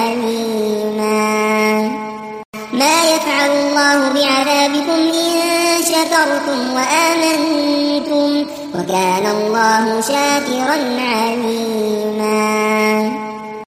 عليما ما يفعل الله بعذابكم إن شكرتم وآمنتم وكان الله شاكرا عليما